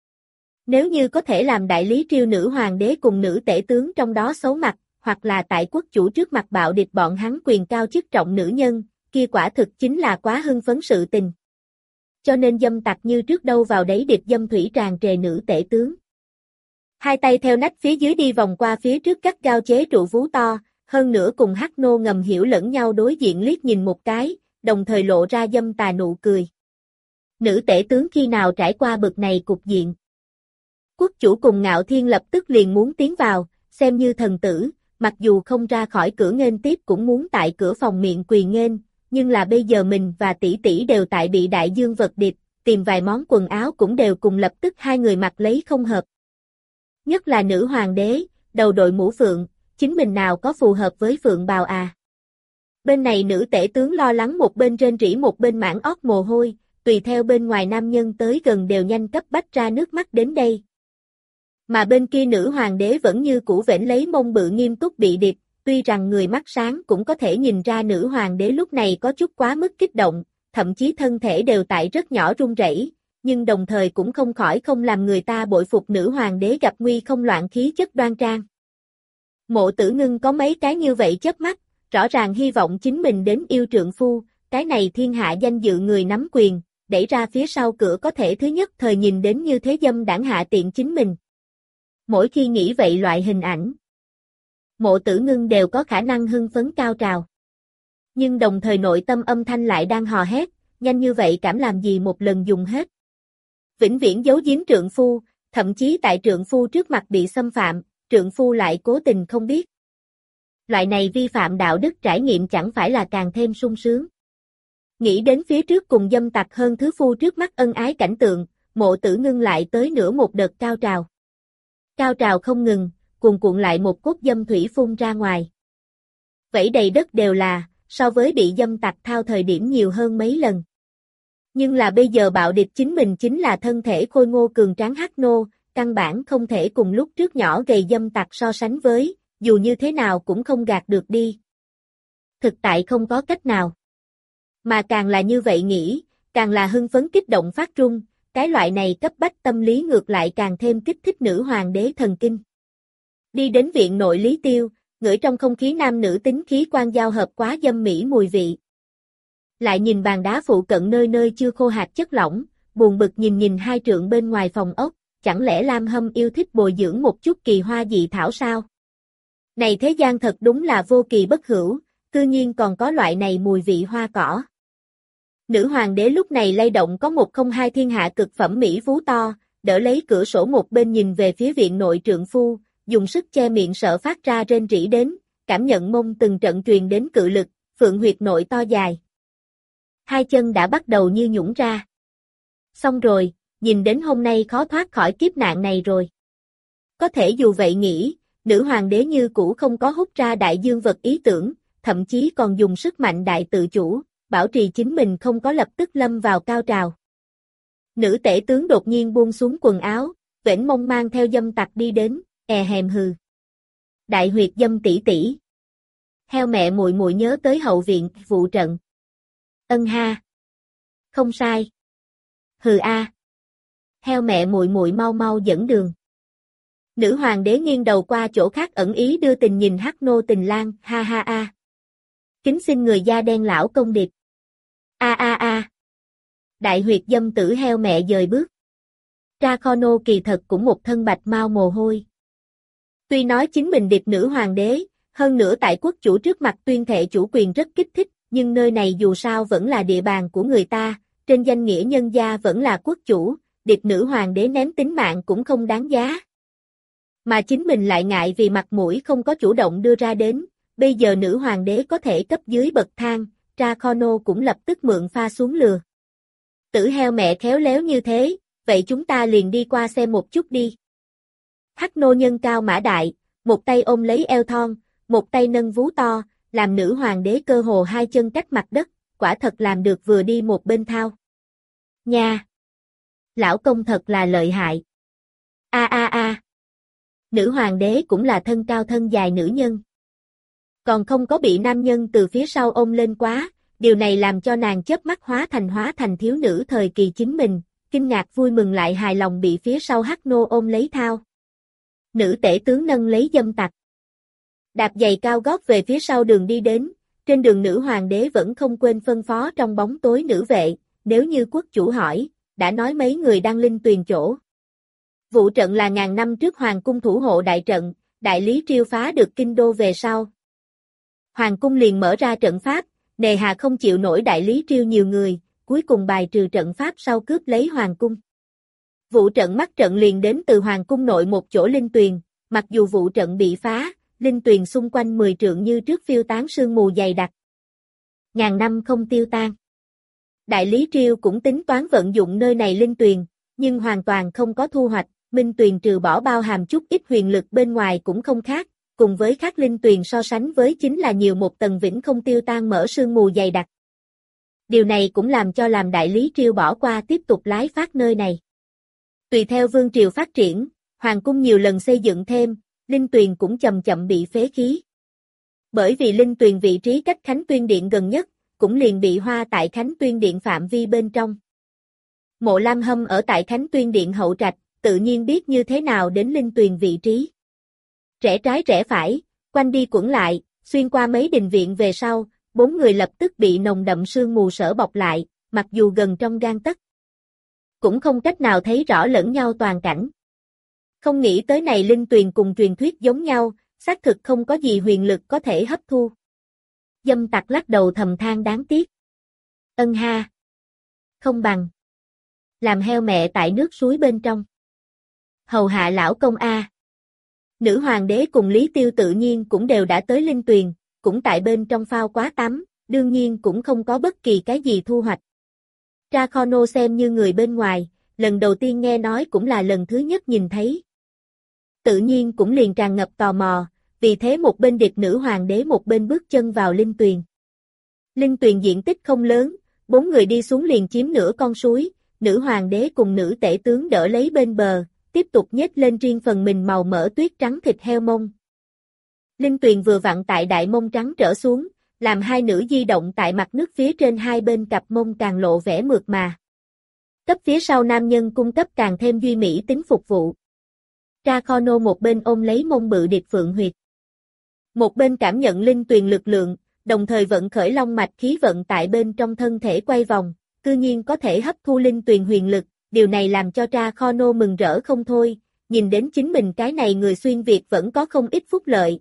Nếu như có thể làm đại lý triều nữ hoàng đế cùng nữ tể tướng trong đó xấu mặt, hoặc là tại quốc chủ trước mặt bạo địch bọn hắn quyền cao chức trọng nữ nhân, kia quả thực chính là quá hưng phấn sự tình. Cho nên dâm tặc như trước đâu vào đấy địch dâm thủy tràn trề nữ tể tướng. Hai tay theo nách phía dưới đi vòng qua phía trước các gao chế trụ vú to, hơn nữa cùng Hắc Nô ngầm hiểu lẫn nhau đối diện liếc nhìn một cái, đồng thời lộ ra dâm tà nụ cười. Nữ tể tướng khi nào trải qua bực này cục diện. Quốc chủ cùng Ngạo Thiên lập tức liền muốn tiến vào, xem như thần tử, mặc dù không ra khỏi cửa nghênh tiếp cũng muốn tại cửa phòng miệng quỳ nghênh, nhưng là bây giờ mình và tỷ tỷ đều tại bị đại dương vật địch, tìm vài món quần áo cũng đều cùng lập tức hai người mặc lấy không hợp. Nhất là nữ hoàng đế, đầu đội mũ phượng, chính mình nào có phù hợp với phượng bào à. Bên này nữ tể tướng lo lắng một bên rên rỉ một bên mảng ót mồ hôi, tùy theo bên ngoài nam nhân tới gần đều nhanh cấp bách ra nước mắt đến đây. Mà bên kia nữ hoàng đế vẫn như cũ vểnh lấy mông bự nghiêm túc bị điệp, tuy rằng người mắt sáng cũng có thể nhìn ra nữ hoàng đế lúc này có chút quá mức kích động, thậm chí thân thể đều tại rất nhỏ run rẩy, nhưng đồng thời cũng không khỏi không làm người ta bội phục nữ hoàng đế gặp nguy không loạn khí chất đoan trang. Mộ Tử Ngưng có mấy cái như vậy chớp mắt, rõ ràng hy vọng chính mình đến yêu trượng phu, cái này thiên hạ danh dự người nắm quyền, đẩy ra phía sau cửa có thể thứ nhất thời nhìn đến như thế dâm đảng hạ tiện chính mình. Mỗi khi nghĩ vậy loại hình ảnh, Mộ Tử Ngưng đều có khả năng hưng phấn cao trào. Nhưng đồng thời nội tâm âm thanh lại đang hò hét, nhanh như vậy cảm làm gì một lần dùng hết. Vĩnh viễn giấu giếm trượng phu, thậm chí tại trượng phu trước mặt bị xâm phạm, trượng phu lại cố tình không biết. Loại này vi phạm đạo đức trải nghiệm chẳng phải là càng thêm sung sướng. Nghĩ đến phía trước cùng dâm tặc hơn thứ phu trước mắt ân ái cảnh tượng, Mộ Tử Ngưng lại tới nửa một đợt cao trào. Cao trào không ngừng, cuồn cuộn lại một cốt dâm thủy phun ra ngoài. Vẫy đầy đất đều là, so với bị dâm tặc thao thời điểm nhiều hơn mấy lần. Nhưng là bây giờ bạo địch chính mình chính là thân thể khôi ngô cường tráng Hắc Nô, căn bản không thể cùng lúc trước nhỏ gầy dâm tặc so sánh với, dù như thế nào cũng không gạt được đi. Thực tại không có cách nào. Mà càng là như vậy nghĩ, càng là hưng phấn kích động phát trung, cái loại này cấp bách tâm lý ngược lại càng thêm kích thích nữ hoàng đế thần kinh. Đi đến viện nội Lý Tiêu, ngửi trong không khí nam nữ tính khí quan giao hợp quá dâm mỹ mùi vị. Lại nhìn bàn đá phụ cận nơi nơi chưa khô hạt chất lỏng, buồn bực nhìn nhìn hai trượng bên ngoài phòng ốc, chẳng lẽ Lam Hâm yêu thích bồi dưỡng một chút kỳ hoa dị thảo sao? Này thế gian thật đúng là vô kỳ bất hữu, cư nhiên còn có loại này mùi vị hoa cỏ. Nữ hoàng đế lúc này lay động có một không hai thiên hạ cực phẩm mỹ vú to, đỡ lấy cửa sổ một bên nhìn về phía viện nội trượng phu, dùng sức che miệng sợ phát ra rên rỉ đến, cảm nhận mông từng trận truyền đến cự lực, phượng huyệt nội to dài. Hai chân đã bắt đầu như nhũn ra. Xong rồi, nhìn đến hôm nay khó thoát khỏi kiếp nạn này rồi. Có thể dù vậy nghĩ, nữ hoàng đế như cũ không có hút ra đại dương vật ý tưởng, thậm chí còn dùng sức mạnh đại tự chủ, bảo trì chính mình không có lập tức lâm vào cao trào. Nữ tể tướng đột nhiên buông xuống quần áo, vểnh mông mang theo dâm tặc đi đến, è hèm hừ. Đại huyệt dâm tỷ tỷ. Heo mẹ muội muội nhớ tới hậu viện vụ trận. Ân ha. Không sai. Hừ a. Heo mẹ muội muội mau mau dẫn đường. Nữ hoàng đế nghiêng đầu qua chỗ khác ẩn ý đưa tình nhìn Hắc Nô Tình Lang, ha ha a. Kính xin người da đen lão công điệp. A a a. Đại huyệt dâm tử heo mẹ dời bước. Tra Kho Nô kỳ thật cũng một thân bạch mau mồ hôi. Tuy nói chính mình điệp nữ hoàng đế, hơn nữa tại quốc chủ trước mặt tuyên thệ chủ quyền rất kích thích, nhưng nơi này dù sao vẫn là địa bàn của người ta, trên danh nghĩa nhân gia vẫn là quốc chủ, điệp nữ hoàng đế ném tính mạng cũng không đáng giá. Mà chính mình lại ngại vì mặt mũi không có chủ động đưa ra đến, bây giờ nữ hoàng đế có thể cấp dưới bậc thang, Tra Kho Nô cũng lập tức mượn pha xuống lừa. Tử heo mẹ khéo léo như thế, vậy chúng ta liền đi qua xem một chút đi. Hắc Nô nhân cao mã đại, một tay ôm lấy eo thon, một tay nâng vú to, làm nữ hoàng đế cơ hồ hai chân cách mặt đất, quả thật làm được vừa đi một bên thao. Nha! Lão công thật là lợi hại. A a a! Nữ hoàng đế cũng là thân cao thân dài nữ nhân. Còn không có bị nam nhân từ phía sau ôm lên quá, điều này làm cho nàng chớp mắt hóa thành hóa thành thiếu nữ thời kỳ chính mình, kinh ngạc vui mừng lại hài lòng bị phía sau Hắc Nô ôm lấy thao. Nữ tể tướng nâng lấy dâm tặc. Đạp giày cao gót về phía sau đường đi đến, trên đường nữ hoàng đế vẫn không quên phân phó trong bóng tối nữ vệ, nếu như quốc chủ hỏi, đã nói mấy người đang linh tuyền chỗ. Vụ trận là ngàn năm trước hoàng cung thủ hộ đại trận, đại lý Triêu phá được kinh đô về sau. Hoàng cung liền mở ra trận pháp, nề hà không chịu nổi đại lý Triêu nhiều người, cuối cùng bài trừ trận pháp sau cướp lấy hoàng cung. Vụ trận mắc trận liền đến từ hoàng cung nội một chỗ linh tuyền, mặc dù vụ trận bị phá, linh tuyền xung quanh mười trượng như trước phiêu tán sương mù dày đặc. Ngàn năm không tiêu tan. Đại lý Triêu cũng tính toán vận dụng nơi này linh tuyền, nhưng hoàn toàn không có thu hoạch, minh tuyền trừ bỏ bao hàm chút ít huyền lực bên ngoài cũng không khác, cùng với khác linh tuyền so sánh với chính là nhiều một tầng vĩnh không tiêu tan mở sương mù dày đặc. Điều này cũng làm cho làm đại lý Triêu bỏ qua tiếp tục lái phát nơi này. Tùy theo vương triều phát triển, hoàng cung nhiều lần xây dựng thêm, linh tuyền cũng chậm chậm bị phế khí. Bởi vì linh tuyền vị trí cách Khánh Tuyên Điện gần nhất, cũng liền bị hoa tại Khánh Tuyên Điện phạm vi bên trong. Mộ Lam Hâm ở tại Khánh Tuyên Điện hậu trạch, tự nhiên biết như thế nào đến linh tuyền vị trí. Rẽ trái rẽ phải, quanh đi quẩn lại, xuyên qua mấy đình viện về sau, bốn người lập tức bị nồng đậm sương mù sở bọc lại, mặc dù gần trong gang tấc, cũng không cách nào thấy rõ lẫn nhau toàn cảnh. Không nghĩ tới này linh tuyền cùng truyền thuyết giống nhau, xác thực không có gì huyền lực có thể hấp thu. Dâm tặc lắc đầu thầm than đáng tiếc. Ân ha. Không bằng. Làm heo mẹ tại nước suối bên trong. Hầu hạ lão công A. Nữ hoàng đế cùng Lý Tiêu tự nhiên cũng đều đã tới linh tuyền, cũng tại bên trong phao quá tắm, đương nhiên cũng không có bất kỳ cái gì thu hoạch. Tra Kho Nô xem như người bên ngoài, lần đầu tiên nghe nói cũng là lần thứ nhất nhìn thấy. Tự nhiên cũng liền tràn ngập tò mò, vì thế một bên địch nữ hoàng đế một bên bước chân vào linh tuyền. Linh tuyền diện tích không lớn, bốn người đi xuống liền chiếm nửa con suối, nữ hoàng đế cùng nữ tể tướng đỡ lấy bên bờ, tiếp tục nhét lên riêng phần mình màu mỡ tuyết trắng thịt heo mông. Linh tuyền vừa vặn tại đại mông trắng trở xuống, làm hai nữ di động tại mặt nước phía trên hai bên cặp mông càng lộ vẻ mượt mà. Cấp phía sau nam nhân cung cấp càng thêm duy mỹ tính phục vụ. Tra Kho Nô một bên ôm lấy mông bự địch phượng huyệt. Một bên cảm nhận linh tuyền lực lượng, đồng thời vận khởi long mạch khí vận tại bên trong thân thể quay vòng, cư nhiên có thể hấp thu linh tuyền huyền lực, điều này làm cho Tra Kho Nô mừng rỡ không thôi, nhìn đến chính mình cái này người xuyên Việt vẫn có không ít phúc lợi.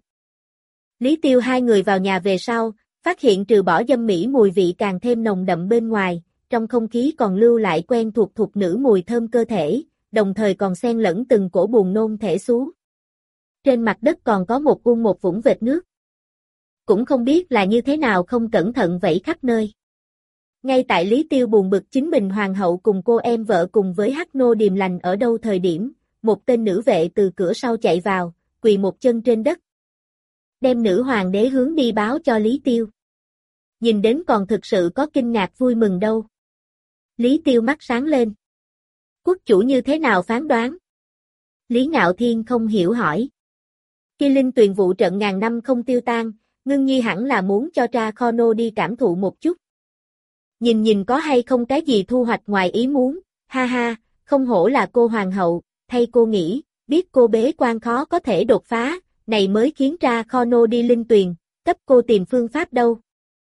Lý Tiêu hai người vào nhà về sau, phát hiện trừ bỏ dâm mỹ mùi vị càng thêm nồng đậm bên ngoài, trong không khí còn lưu lại quen thuộc thuộc nữ mùi thơm cơ thể, đồng thời còn xen lẫn từng cổ buồn nôn thể xú. Trên mặt đất còn có một uông một vũng vệt nước. Cũng không biết là như thế nào không cẩn thận vẩy khắp nơi. Ngay tại Lý Tiêu buồn bực chính mình hoàng hậu cùng cô em vợ cùng với Hắc Nô điềm lành ở đâu thời điểm, một tên nữ vệ từ cửa sau chạy vào, quỳ một chân trên đất. Đem nữ hoàng đế hướng đi báo cho Lý Tiêu. Nhìn đến còn thực sự có kinh ngạc vui mừng đâu. Lý Tiêu mắt sáng lên. Quốc chủ như thế nào phán đoán? Lý Ngạo Thiên không hiểu hỏi. Khi linh tuyền vụ trận ngàn năm không tiêu tan, Ngưng Nhi hẳn là muốn cho Tra Kho Nô đi cảm thụ một chút. Nhìn nhìn có hay không cái gì thu hoạch ngoài ý muốn, ha ha, không hổ là cô hoàng hậu, thay cô nghĩ, biết cô bế quan khó có thể đột phá, này mới khiến Tra Kho Nô đi linh tuyền, cấp cô tìm phương pháp đâu.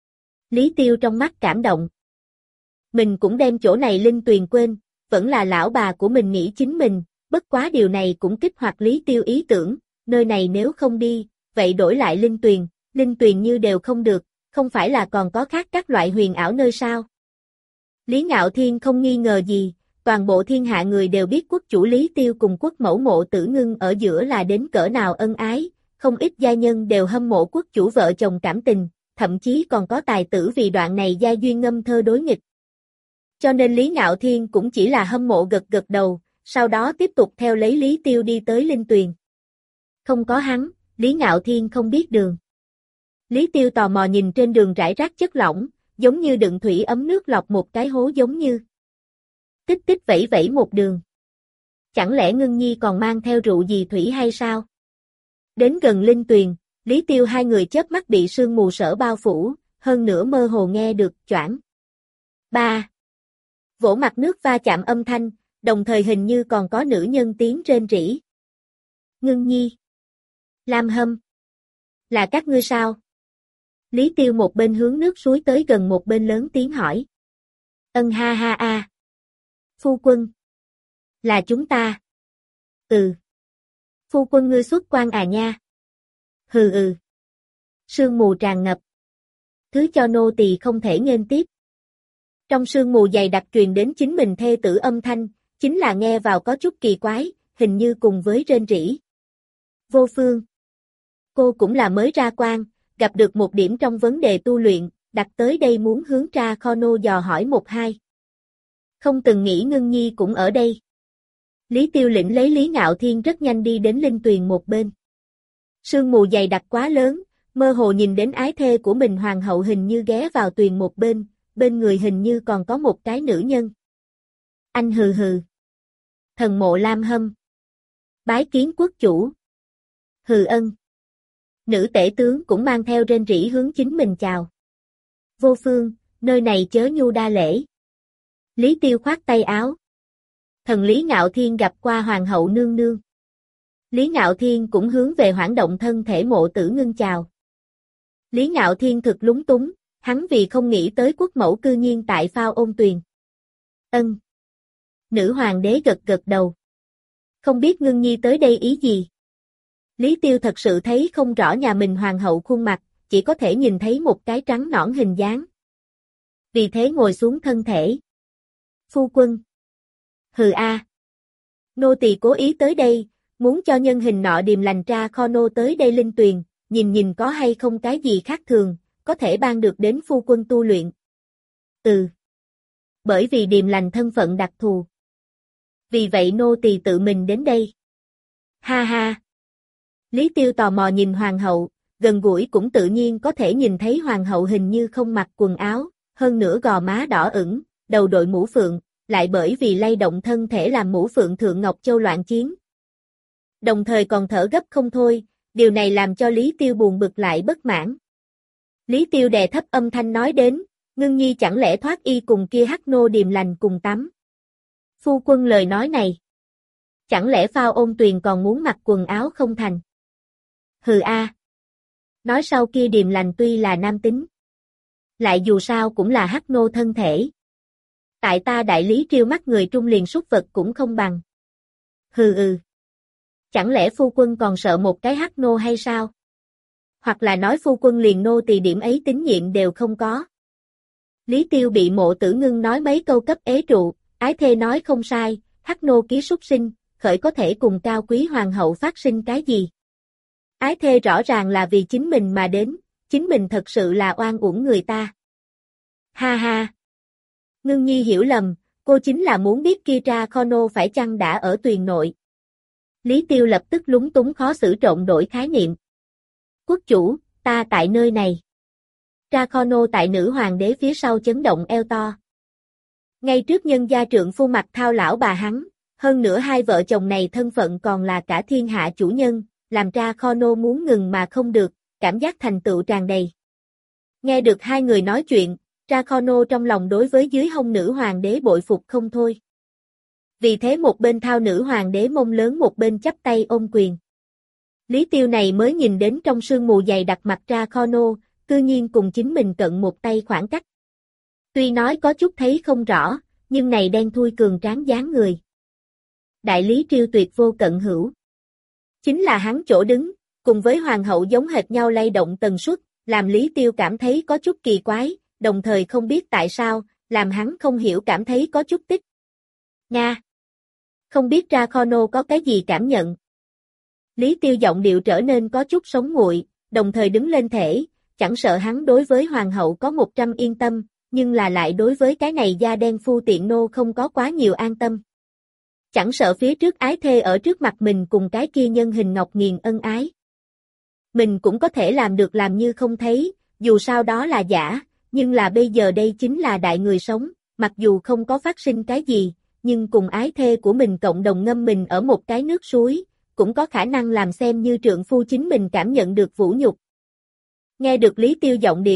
Lý Tiêu trong mắt cảm động. Mình cũng đem chỗ này linh tuyền quên, vẫn là lão bà của mình nghĩ chính mình, bất quá điều này cũng kích hoạt Lý Tiêu ý tưởng, nơi này nếu không đi, vậy đổi lại linh tuyền, linh tuyền như đều không được, không phải là còn có khác các loại huyền ảo nơi sao. Lý Ngạo Thiên không nghi ngờ gì, toàn bộ thiên hạ người đều biết quốc chủ Lý Tiêu cùng quốc mẫu Mộ Tử Ngưng ở giữa là đến cỡ nào ân ái, không ít gia nhân đều hâm mộ quốc chủ vợ chồng cảm tình, thậm chí còn có tài tử vì đoạn này gia duyên ngâm thơ đối nghịch. Cho nên Lý Ngạo Thiên cũng chỉ là hâm mộ gật gật đầu, sau đó tiếp tục theo lấy Lý Tiêu đi tới linh tuyền. Không có hắn, Lý Ngạo Thiên không biết đường. Lý Tiêu tò mò nhìn trên đường rải rác chất lỏng, giống như đựng thủy ấm nước lọc một cái hố giống như. Tích tích vẫy vẫy một đường. Chẳng lẽ Ngưng Nhi còn mang theo rượu gì thủy hay sao? Đến gần linh tuyền, Lý Tiêu hai người chớp mắt bị sương mù sở bao phủ, hơn nữa mơ hồ nghe được choảng. Ba. Vỗ mặt nước va chạm âm thanh, đồng thời hình như còn có nữ nhân tiếng rên rỉ. Ngưng Nhi. Lam Hâm. Là các ngươi sao? Lý Tiêu một bên hướng nước suối tới gần một bên lớn tiếng hỏi. Ân ha ha a. Phu quân. Là chúng ta. Ừ. Phu quân ngươi xuất quan à nha. Hừ ừ. Sương mù tràn ngập. Thứ cho nô tỳ không thể nghênh tiếp. Trong sương mù dày đặc truyền đến chính mình thê tử âm thanh, chính là nghe vào có chút kỳ quái, hình như cùng với rên rỉ. Vô Phương. Cô cũng là mới ra quan, gặp được một điểm trong vấn đề tu luyện, đặt tới đây muốn hướng Tra Kho Nô dò hỏi một hai. Không từng nghĩ Ngưng Nhi cũng ở đây. Lý Tiêu lĩnh lấy Lý Ngạo Thiên rất nhanh đi đến linh tuyền một bên. Sương mù dày đặc quá lớn, mơ hồ nhìn đến ái thê của mình hoàng hậu hình như ghé vào tuyền một bên, bên người hình như còn có một cái nữ nhân. Anh hừ hừ. Thần mộ Lam Hâm. Bái kiến quốc chủ. Hừ ân. Nữ tể tướng cũng mang theo rên rỉ hướng chính mình chào. Vô Phương, nơi này chớ nhu đa lễ. Lý Tiêu khoát tay áo. Thần Lý Ngạo Thiên gặp qua hoàng hậu nương nương. Lý Ngạo Thiên cũng hướng về hoảng động thân thể mộ tử ngưng chào. Lý Ngạo Thiên thực lúng túng, hắn vì không nghĩ tới quốc mẫu cư nhiên tại phao ôn tuyền. Ân. Nữ hoàng đế gật gật đầu. Không biết Ngưng Nhi tới đây ý gì? Lý Tiêu thật sự thấy không rõ nhà mình hoàng hậu khuôn mặt, chỉ có thể nhìn thấy một cái trắng nõn hình dáng. Vì thế ngồi xuống thân thể. Phu quân. Hừ a. Nô tỳ cố ý tới đây, muốn cho nhân hình nọ điềm lành Tra Kho Nô tới đây linh tuyền, nhìn nhìn có hay không cái gì khác thường, có thể ban được đến phu quân tu luyện. Ừ. Bởi vì điềm lành thân phận đặc thù. Vì vậy nô tỳ tự mình đến đây. Ha ha. Lý Tiêu tò mò nhìn hoàng hậu, gần gũi cũng tự nhiên có thể nhìn thấy hoàng hậu hình như không mặc quần áo, hơn nữa gò má đỏ ửng, đầu đội mũ phượng, lại bởi vì lay động thân thể làm mũ phượng thượng Ngọc Châu loạn chiến. Đồng thời còn thở gấp không thôi, điều này làm cho Lý Tiêu buồn bực lại bất mãn. Lý Tiêu đè thấp âm thanh nói đến, Ngưng Nhi chẳng lẽ thoát y cùng kia hắc nô điềm lành cùng tắm. Phu quân lời nói này. Chẳng lẽ phao ôn tuyền còn muốn mặc quần áo không thành. Hừ a. Nói sau kia điềm lành tuy là nam tính. Lại dù sao cũng là hắc nô thân thể. Tại ta đại lý triêu mắt người trung liền súc vật cũng không bằng. Hừ ừ. Chẳng lẽ phu quân còn sợ một cái hắc nô hay sao? Hoặc là nói phu quân liền nô tỳ điểm ấy tín nhiệm đều không có. Lý Tiêu bị mộ tử ngưng nói mấy câu cấp ế trụ, ái thê nói không sai, hắc nô ký súc sinh, khởi có thể cùng cao quý hoàng hậu phát sinh cái gì? Ái thê rõ ràng là vì chính mình mà đến, chính mình thật sự là oan uổng người ta. Ha ha. Ngưng Nhi hiểu lầm, cô chính là muốn biết kia Tra Kho Nô phải chăng đã ở tuyền nội. Lý Tiêu lập tức lúng túng khó xử trộn đổi khái niệm. Quốc chủ, ta tại nơi này. Tra Kho Nô tại nữ hoàng đế phía sau chấn động eo to. Ngay trước nhân gia trượng phu mặt thao lão bà hắn, hơn nữa hai vợ chồng này thân phận còn là cả thiên hạ chủ nhân, làm Tra Kho Nô muốn ngừng mà không được, cảm giác thành tựu tràn đầy. Nghe được hai người nói chuyện, Tra Kho Nô trong lòng đối với dưới hông nữ hoàng đế bội phục không thôi. Vì thế một bên thao nữ hoàng đế mông lớn một bên chắp tay ôm quyền. Lý Tiêu này mới nhìn đến trong sương mù dày đặc mặt Tra Kho Nô, cư nhiên cùng chính mình cận một tay khoảng cách. Tuy nói có chút thấy không rõ, nhưng này đen thui cường tráng dáng người. Đại lý triêu tuyệt vô cận hữu. Chính là hắn chỗ đứng, cùng với hoàng hậu giống hệt nhau lay động tần suất, làm Lý Tiêu cảm thấy có chút kỳ quái, đồng thời không biết tại sao, làm hắn không hiểu cảm thấy có chút tích. Nga. Không biết Tra Kho Nô có cái gì cảm nhận. Lý Tiêu giọng điệu trở nên có chút sống nguội, đồng thời đứng lên thể, chẳng sợ hắn đối với hoàng hậu có một trăm yên tâm, nhưng là lại đối với cái này da đen phu tiện nô không có quá nhiều an tâm. Chẳng sợ phía trước ái thê ở trước mặt mình cùng cái kia nhân hình ngọc nghiền ân ái. Mình cũng có thể làm được làm như không thấy, dù sao đó là giả, nhưng là bây giờ đây chính là đại người sống, mặc dù không có phát sinh cái gì, nhưng cùng ái thê của mình cộng đồng ngâm mình ở một cái nước suối, cũng có khả năng làm xem như trượng phu chính mình cảm nhận được vũ nhục. Nghe được Lý Tiêu giọng điệu,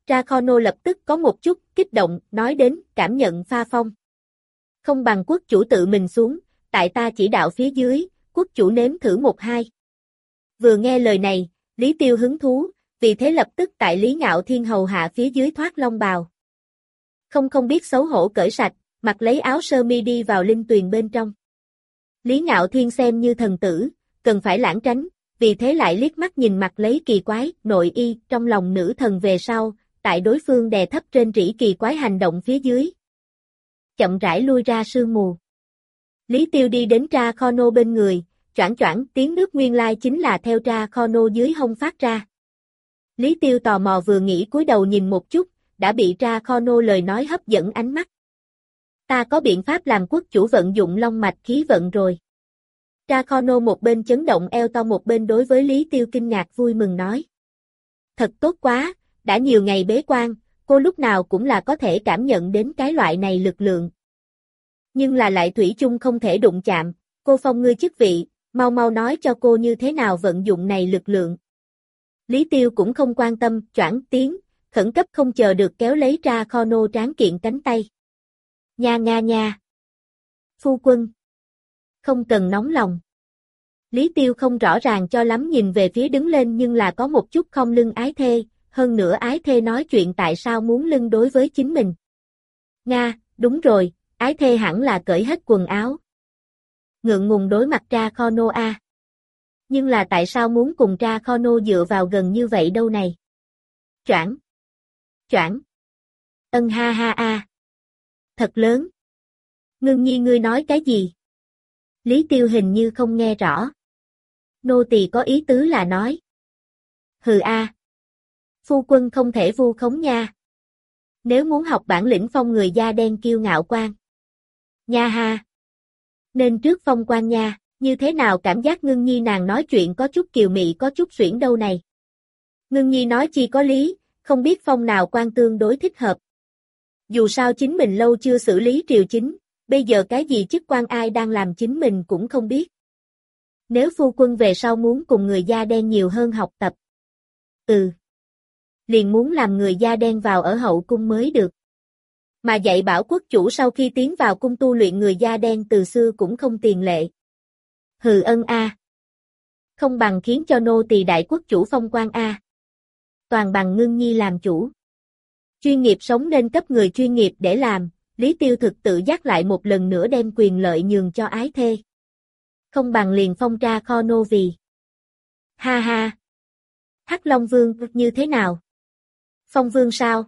Ra Khono lập tức có một chút kích động, nói đến, cảm nhận pha phong. Không bằng quốc chủ tự mình xuống, tại ta chỉ đạo phía dưới, quốc chủ nếm thử một hai. Vừa nghe lời này, Lý Tiêu hứng thú, vì thế lập tức tại Lý Ngạo Thiên hầu hạ phía dưới thoát long bào. Không không biết xấu hổ cởi sạch, mặc lấy áo sơ mi đi vào linh tuyền bên trong. Lý Ngạo Thiên xem như thần tử, cần phải lãng tránh, vì thế lại liếc mắt nhìn mặt lấy kỳ quái, nội y, trong lòng nữ thần về sau, tại đối phương đè thấp trên rỉ kỳ quái hành động phía dưới. Chậm rãi lui ra sương mù. Lý Tiêu đi đến Ra Khono bên người, choảng choảng tiếng nước nguyên lai chính là theo Ra Khono dưới hông phát ra. Lý Tiêu tò mò vừa nghĩ cúi đầu nhìn một chút, đã bị Ra Khono lời nói hấp dẫn ánh mắt. Ta có biện pháp làm quốc chủ vận dụng long mạch khí vận rồi. Ra Khono một bên chấn động eo to một bên đối với Lý Tiêu kinh ngạc vui mừng nói. Thật tốt quá, đã nhiều ngày bế quan, cô lúc nào cũng là có thể cảm nhận đến cái loại này lực lượng. Nhưng là lại thủy chung không thể đụng chạm, cô phong ngươi chức vị, mau mau nói cho cô như thế nào vận dụng này lực lượng. Lý Tiêu cũng không quan tâm, choảng tiếng, khẩn cấp không chờ được kéo lấy Ra Khono tráng kiện cánh tay. Nha nha nha. Phu quân. Không cần nóng lòng. Lý Tiêu không rõ ràng cho lắm nhìn về phía đứng lên nhưng là có một chút không lưng ái thê, hơn nữa ái thê nói chuyện tại sao muốn lưng đối với chính mình. Nga, đúng rồi, ái thê hẳn là cởi hết quần áo. Ngượng ngùng đối mặt Ra Khono a. Nhưng là tại sao muốn cùng Ra Khono dựa vào gần như vậy đâu này? Choảng. Choảng. Ân ha ha a. Thật lớn. Ngưng nhi ngươi nói cái gì? Lý Tiêu hình như không nghe rõ. Nô tỳ có ý tứ là nói. Hừ a. Phu quân không thể vu khống nha. Nếu muốn học bản lĩnh phong người da đen kiêu ngạo quan. Nha ha. Nên trước phong quan nha, như thế nào cảm giác Ngưng nhi nàng nói chuyện có chút kiều mị có chút xuyển đâu này. Ngưng nhi nói chi có lý, không biết phong nào quan tương đối thích hợp. Dù sao chính mình lâu chưa xử lý triều chính, bây giờ cái gì chức quan ai đang làm chính mình cũng không biết. Nếu phu quân về sau muốn cùng người da đen nhiều hơn học tập. Ừ. Liền muốn làm người da đen vào ở hậu cung mới được. Mà dạy bảo quốc chủ sau khi tiến vào cung tu luyện người da đen từ xưa cũng không tiền lệ. Hừ ân a. Không bằng khiến cho nô tỳ đại quốc chủ phong quan a. Toàn bằng Ngưng nhi làm chủ. Chuyên nghiệp sống nên cấp người chuyên nghiệp để làm, Lý Tiêu thực tự giác lại một lần nữa đem quyền lợi nhường cho ái thê. Không bằng liền phong Ra Khono vì. Ha ha. Hắc Long Vương như thế nào? Phong Vương sao?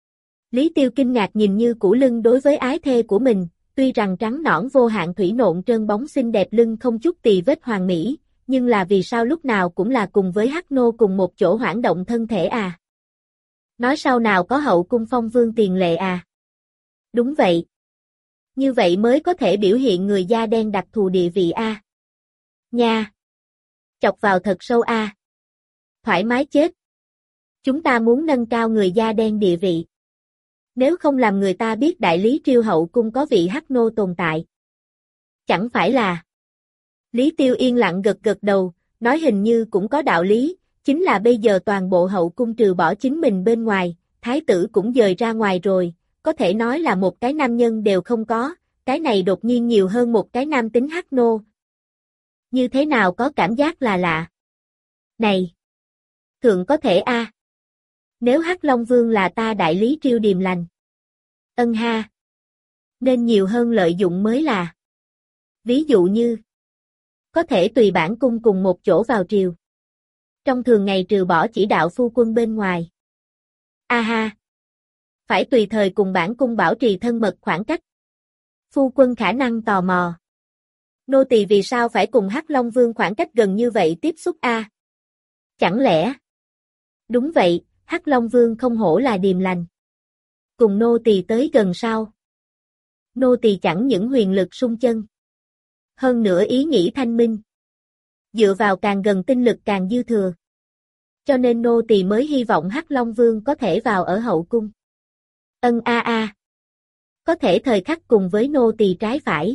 Lý Tiêu kinh ngạc nhìn như củ lưng đối với ái thê của mình, tuy rằng trắng nõn vô hạn thủy nộn trơn bóng xinh đẹp lưng không chút tì vết hoàn mỹ, nhưng là vì sao lúc nào cũng là cùng với Hắc Nô cùng một chỗ hoảng động thân thể à? Nói sau nào có hậu cung Phong Vương tiền lệ à? Đúng vậy. Như vậy mới có thể biểu hiện người da đen đặc thù địa vị a. Nha. Chọc vào thật sâu a. Thoải mái chết. Chúng ta muốn nâng cao người da đen địa vị. Nếu không làm người ta biết đại lý Triêu hậu cung có vị Hắc Nô tồn tại. Chẳng phải là. Lý Tiêu yên lặng gật gật đầu, nói hình như cũng có đạo lý, chính là bây giờ toàn bộ hậu cung trừ bỏ chính mình bên ngoài, thái tử cũng dời ra ngoài rồi, có thể nói là một cái nam nhân đều không có, cái này đột nhiên nhiều hơn một cái nam tính Hắc Nô. Như thế nào có cảm giác là lạ. Này! Thượng có thể a. À. Nếu Hắc Long Vương là ta đại lý Triêu điềm lành. Ân ha. Nên nhiều hơn lợi dụng mới là. Ví dụ như. Có thể tùy bản cung cùng một chỗ vào triều. Trong thường ngày trừ bỏ chỉ đạo phu quân bên ngoài. A ha. Phải tùy thời cùng bản cung bảo trì thân mật khoảng cách. Phu quân khả năng tò mò. Nô tỳ vì sao phải cùng Hắc Long Vương khoảng cách gần như vậy tiếp xúc a? À? Chẳng lẽ? Đúng vậy, Hắc Long Vương không hổ là điềm lành. Cùng nô tỳ tới gần sao? Nô tỳ chẳng những huyền lực sung chân. Hơn nữa ý nghĩ thanh minh. Dựa vào càng gần tinh lực càng dư thừa. Cho nên nô tỳ mới hy vọng Hắc Long Vương có thể vào ở hậu cung. Ân a a. Có thể thời khắc cùng với nô tỳ trái phải.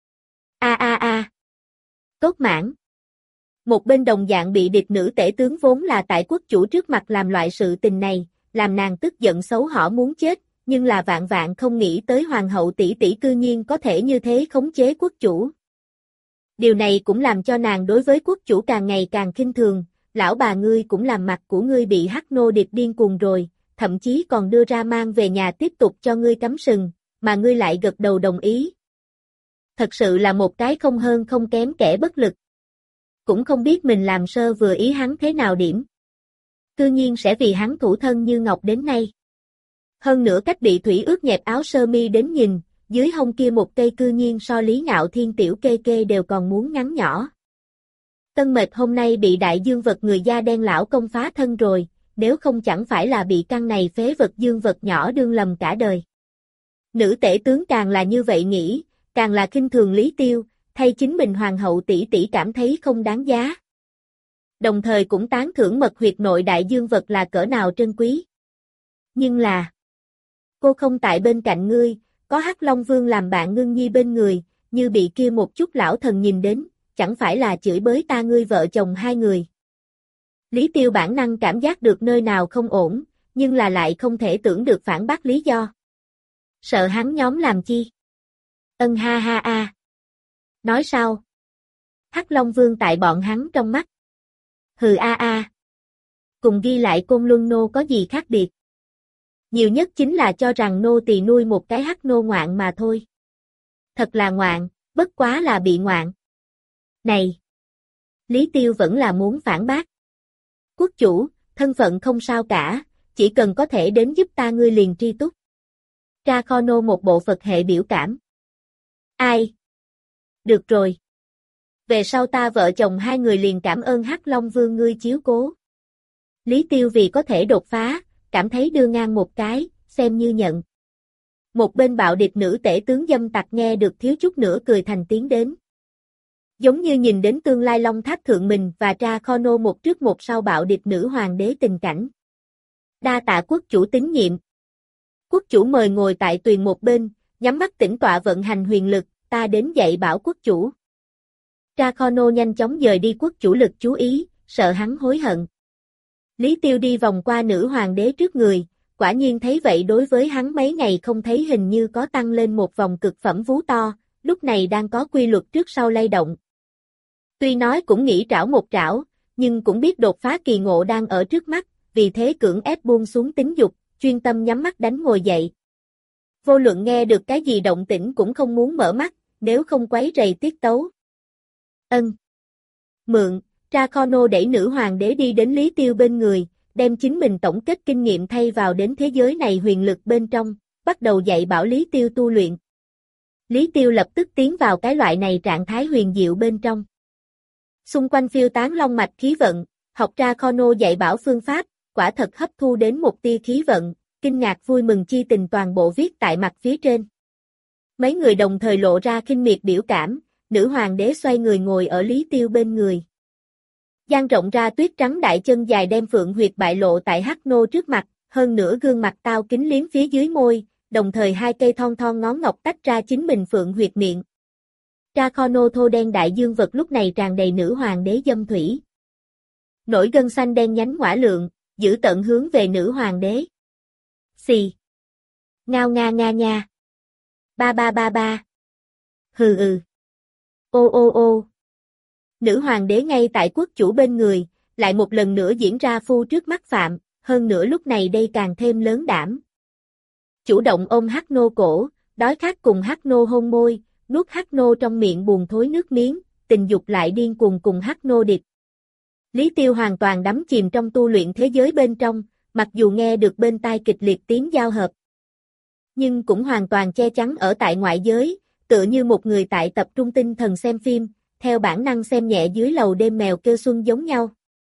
A a a. Tốt mãn. Một bên đồng dạng bị địch nữ tể tướng vốn là tại quốc chủ trước mặt làm loại sự tình này, làm nàng tức giận xấu hổ muốn chết, nhưng là vạn vạn không nghĩ tới hoàng hậu tỷ tỷ cư nhiên có thể như thế khống chế quốc chủ. Điều này cũng làm cho nàng đối với quốc chủ càng ngày càng khinh thường, lão bà ngươi cũng làm mặt của ngươi bị hắc nô điệp điên cuồng rồi, thậm chí còn đưa ra mang về nhà tiếp tục cho ngươi cắm sừng, mà ngươi lại gật đầu đồng ý. Thật sự là một cái không hơn không kém kẻ bất lực. Cũng không biết mình làm sơ vừa ý hắn thế nào điểm. Cư nhiên sẽ vì hắn thủ thân như ngọc đến nay. Hơn nữa cách bị thủy ướt nhẹp áo sơ mi đến nhìn, dưới hông kia một cây cư nhiên so Lý Ngạo Thiên tiểu kê kê đều còn muốn ngắn nhỏ. Tân Mệt hôm nay bị đại dương vật người da đen lão công phá thân rồi, nếu không chẳng phải là bị căn này phế vật dương vật nhỏ đương lầm cả đời. Nữ tể tướng càng là như vậy nghĩ, càng là khinh thường Lý Tiêu, thay chính mình hoàng hậu tỷ tỷ cảm thấy không đáng giá. Đồng thời cũng tán thưởng mật huyệt nội đại dương vật là cỡ nào trân quý. Nhưng là, cô không tại bên cạnh ngươi, có Hắc Long Vương làm bạn Ngưng Nhi bên người, như bị kia một chút lão thần nhìn đến, chẳng phải là chửi bới ta ngươi vợ chồng hai người. Lý Tiêu bản năng cảm giác được nơi nào không ổn, nhưng là lại không thể tưởng được phản bác lý do. Sợ hắn nhóm làm chi? Ân ha ha a. Nói sao? Hắc Long Vương tại bọn hắn trong mắt. Hừ a a. Cùng ghi lại Côn Luân nô có gì khác biệt? Nhiều nhất chính là cho rằng nô tỳ nuôi một cái hắc nô ngoạn mà thôi. Thật là ngoạn, bất quá là bị ngoạn. Này! Lý Tiêu vẫn là muốn phản bác. Quốc chủ, thân phận không sao cả, chỉ cần có thể đến giúp ta ngươi liền tri túc. Tra kho nô một bộ Phật hệ biểu cảm. Ai? Được rồi. Về sau ta vợ chồng hai người liền cảm ơn Hắc Long Vương ngươi chiếu cố. Lý Tiêu vì có thể đột phá, cảm thấy đưa ngang một cái, xem như nhận. Một bên bạo địch nữ tể tướng dâm tặc nghe được thiếu chút nữa cười thành tiếng đến. Giống như nhìn đến tương lai Long Tháp thượng mình và Tra kho nô một trước một sau bạo địch nữ hoàng đế tình cảnh. Đa tạ quốc chủ tín nhiệm. Quốc chủ mời ngồi tại tuyền một bên, nhắm mắt tĩnh tọa vận hành huyền lực, ta đến dạy bảo quốc chủ. Tra kho nô nhanh chóng dời đi quốc chủ lực chú ý, sợ hắn hối hận. Lý Tiêu đi vòng qua nữ hoàng đế trước người, quả nhiên thấy vậy đối với hắn mấy ngày không thấy hình như có tăng lên một vòng cực phẩm vú to, lúc này đang có quy luật trước sau lay động. Tuy nói cũng nghĩ trảo một trảo, nhưng cũng biết đột phá kỳ ngộ đang ở trước mắt, vì thế cưỡng ép buông xuống tính dục, chuyên tâm nhắm mắt đánh ngồi dậy. Vô luận nghe được cái gì động tĩnh cũng không muốn mở mắt, nếu không quấy rầy tiết tấu. Ân. Mượn, Tra kho nô đẩy nữ hoàng đế đi đến Lý Tiêu bên người, đem chính mình tổng kết kinh nghiệm thay vào đến thế giới này huyền lực bên trong, bắt đầu dạy bảo Lý Tiêu tu luyện. Lý Tiêu lập tức tiến vào cái loại này trạng thái huyền diệu bên trong. Xung quanh phiêu tán long mạch khí vận, học Tra kho nô dạy bảo phương pháp, quả thật hấp thu đến một tia khí vận, kinh ngạc vui mừng chi tình toàn bộ viết tại mặt phía trên. Mấy người đồng thời lộ ra khinh miệt biểu cảm, nữ hoàng đế xoay người ngồi ở Lý Tiêu bên người. Dang rộng ra tuyết trắng đại chân dài đem phượng huyệt bại lộ tại hắc nô trước mặt, hơn nữa gương mặt tao kính liếm phía dưới môi, đồng thời hai cây thon thon ngón ngọc tách ra chính mình phượng huyệt miệng. Tra kho nô thô đen đại dương vật lúc này tràn đầy nữ hoàng đế dâm thủy. Nổi gân xanh đen nhánh ngõa lượng, giữ tận hướng về nữ hoàng đế. Xì. Ngao nga nga nha. Ba ba ba ba. Hừ ừ. Ô ô ô. Nữ hoàng đế ngay tại quốc chủ bên người, lại một lần nữa diễn ra phu trước mắt phạm, hơn nữa lúc này đây càng thêm lớn đảm. Chủ động ôm hắc nô cổ, đói khát cùng hắc nô hôn môi, nuốt hắc nô trong miệng buồn thối nước miếng, tình dục lại điên cuồng cùng hắc nô địch. Lý Tiêu hoàn toàn đắm chìm trong tu luyện thế giới bên trong, mặc dù nghe được bên tai kịch liệt tiếng giao hợp, nhưng cũng hoàn toàn che chắn ở tại ngoại giới, tựa như một người tại tập trung tinh thần xem phim, theo bản năng xem nhẹ dưới lầu đêm mèo kêu xuân giống nhau.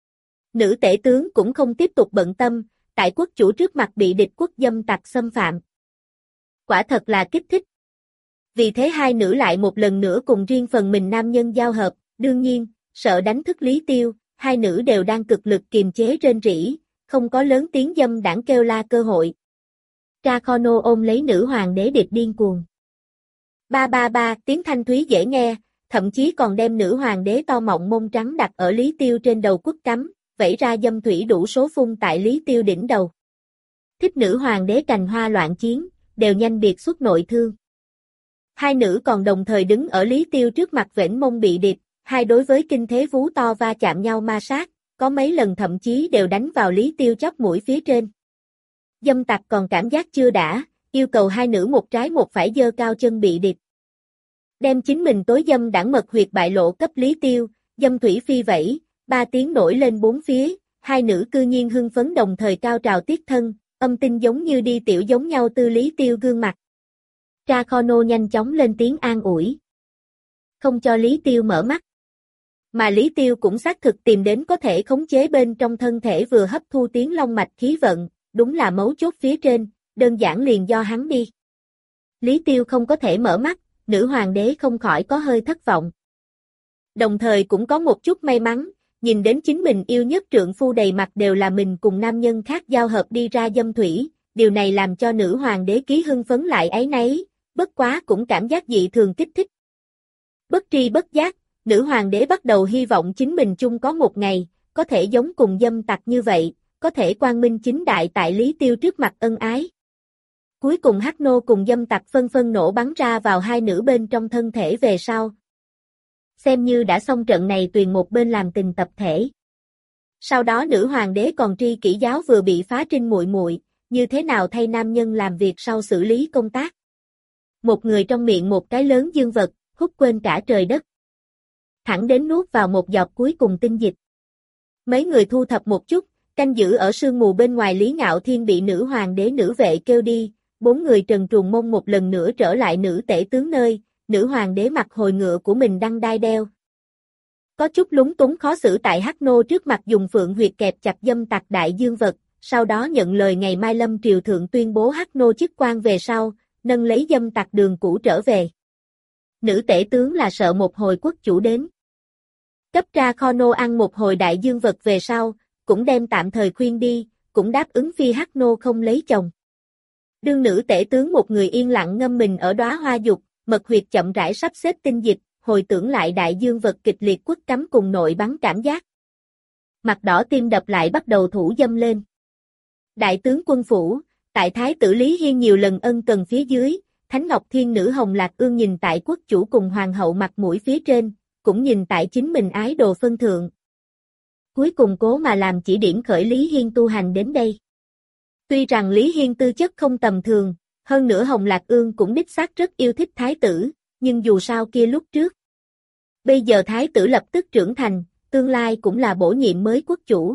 Nữ tể tướng cũng không tiếp tục bận tâm, tại quốc chủ trước mặt bị địch quốc dâm tặc xâm phạm. Quả thật là kích thích. Vì thế hai nữ lại một lần nữa cùng riêng phần mình nam nhân giao hợp, đương nhiên, sợ đánh thức Lý Tiêu, hai nữ đều đang cực lực kiềm chế rên rỉ, không có lớn tiếng dâm đảng kêu la cơ hội. Tra kho nô ôm lấy nữ hoàng đế địch điên cuồng. Ba ba ba, tiếng thanh thúy dễ nghe, thậm chí còn đem nữ hoàng đế to mọng mông trắng đặt ở Lý Tiêu trên đầu quất cắm, vẩy ra dâm thủy đủ số phun tại Lý Tiêu đỉnh đầu. thích nữ hoàng đế cành hoa loạn chiến, đều nhanh biệt xuất nội thương. Hai nữ còn đồng thời đứng ở Lý Tiêu trước mặt vểnh mông bị địch, hai đối với kinh thế vú to va chạm nhau ma sát, có mấy lần thậm chí đều đánh vào Lý Tiêu chóp mũi phía trên. Dâm tặc còn cảm giác chưa đã, yêu cầu hai nữ một trái một phải giơ cao chân bị địch. Đem chính mình tối dâm đảng mật huyệt bại lộ cấp Lý Tiêu, dâm thủy phi vẫy, ba tiếng nổi lên bốn phía, hai nữ cư nhiên hưng phấn đồng thời cao trào tiết thân, âm tinh giống như đi tiểu giống nhau tư Lý Tiêu gương mặt. Tra Kho Nô nhanh chóng lên tiếng an ủi. Không cho Lý Tiêu mở mắt. Mà Lý Tiêu cũng xác thực tìm đến có thể khống chế bên trong thân thể vừa hấp thu tiếng long mạch khí vận, đúng là mấu chốt phía trên, đơn giản liền do hắn đi. Lý Tiêu không có thể mở mắt, nữ hoàng đế không khỏi có hơi thất vọng. Đồng thời cũng có một chút may mắn, nhìn đến chính mình yêu nhất trượng phu đầy mặt đều là mình cùng nam nhân khác giao hợp đi ra dâm thủy, điều này làm cho nữ hoàng đế ký hưng phấn lại áy náy, bất quá cũng cảm giác dị thường kích thích. Bất tri bất giác, nữ hoàng đế bắt đầu hy vọng chính mình chung có một ngày, có thể giống cùng dâm tặc như vậy, có thể quang minh chính đại tại Lý Tiêu trước mặt ân ái. Cuối cùng Hắc Nô cùng dâm tặc phân phân nổ bắn ra vào hai nữ bên trong thân thể về sau. Xem như đã xong trận này tùy một bên làm tình tập thể. Sau đó nữ hoàng đế còn tri kỷ giáo vừa bị phá trinh muội muội, như thế nào thay nam nhân làm việc sau xử lý công tác. Một người trong miệng một cái lớn dương vật, hút quên cả trời đất. Thẳng đến nuốt vào một giọt cuối cùng tinh dịch. Mấy người thu thập một chút, canh giữ ở sương mù bên ngoài Lý Ngạo Thiên bị nữ hoàng đế nữ vệ kêu đi, bốn người trần truồng mông một lần nữa trở lại nữ tể tướng nơi, nữ hoàng đế mặc hồi ngựa của mình đăng đai đeo. Có chút lúng túng khó xử tại Hắc Nô trước mặt dùng phượng huyệt kẹp chặt dâm tặc đại dương vật, sau đó nhận lời ngày mai Lâm Triều Thượng tuyên bố Hắc Nô chức quan về sau, nâng lấy dâm tặc đường cũ trở về. Nữ tể tướng là sợ một hồi quốc chủ đến. Cấp Tra Kho Nô ăn một hồi đại dương vật về sau, cũng đem tạm thời khuyên đi, cũng đáp ứng phi Hắc Nô không lấy chồng. Đương nữ tể tướng một người yên lặng ngâm mình ở đóa hoa dục, mật huyệt chậm rãi sắp xếp tinh dịch, hồi tưởng lại đại dương vật kịch liệt quất cắm cùng nội bắn cảm giác. Mặt đỏ tim đập lại bắt đầu thủ dâm lên. Đại tướng quân phủ, tại Thái tử Lý Hiên nhiều lần ân cần phía dưới, Thánh Ngọc Thiên Nữ Hồng Lạc Ương nhìn tại quốc chủ cùng hoàng hậu mặt mũi phía trên, cũng nhìn tại chính mình ái đồ phân thượng. Cuối cùng cố mà làm chỉ điểm khởi Lý Hiên tu hành đến đây. Tuy rằng Lý Hiên tư chất không tầm thường, hơn nữa Hồng Lạc Ương cũng đích xác rất yêu thích thái tử, nhưng dù sao kia lúc trước. Bây giờ thái tử lập tức trưởng thành, tương lai cũng là bổ nhiệm mới quốc chủ.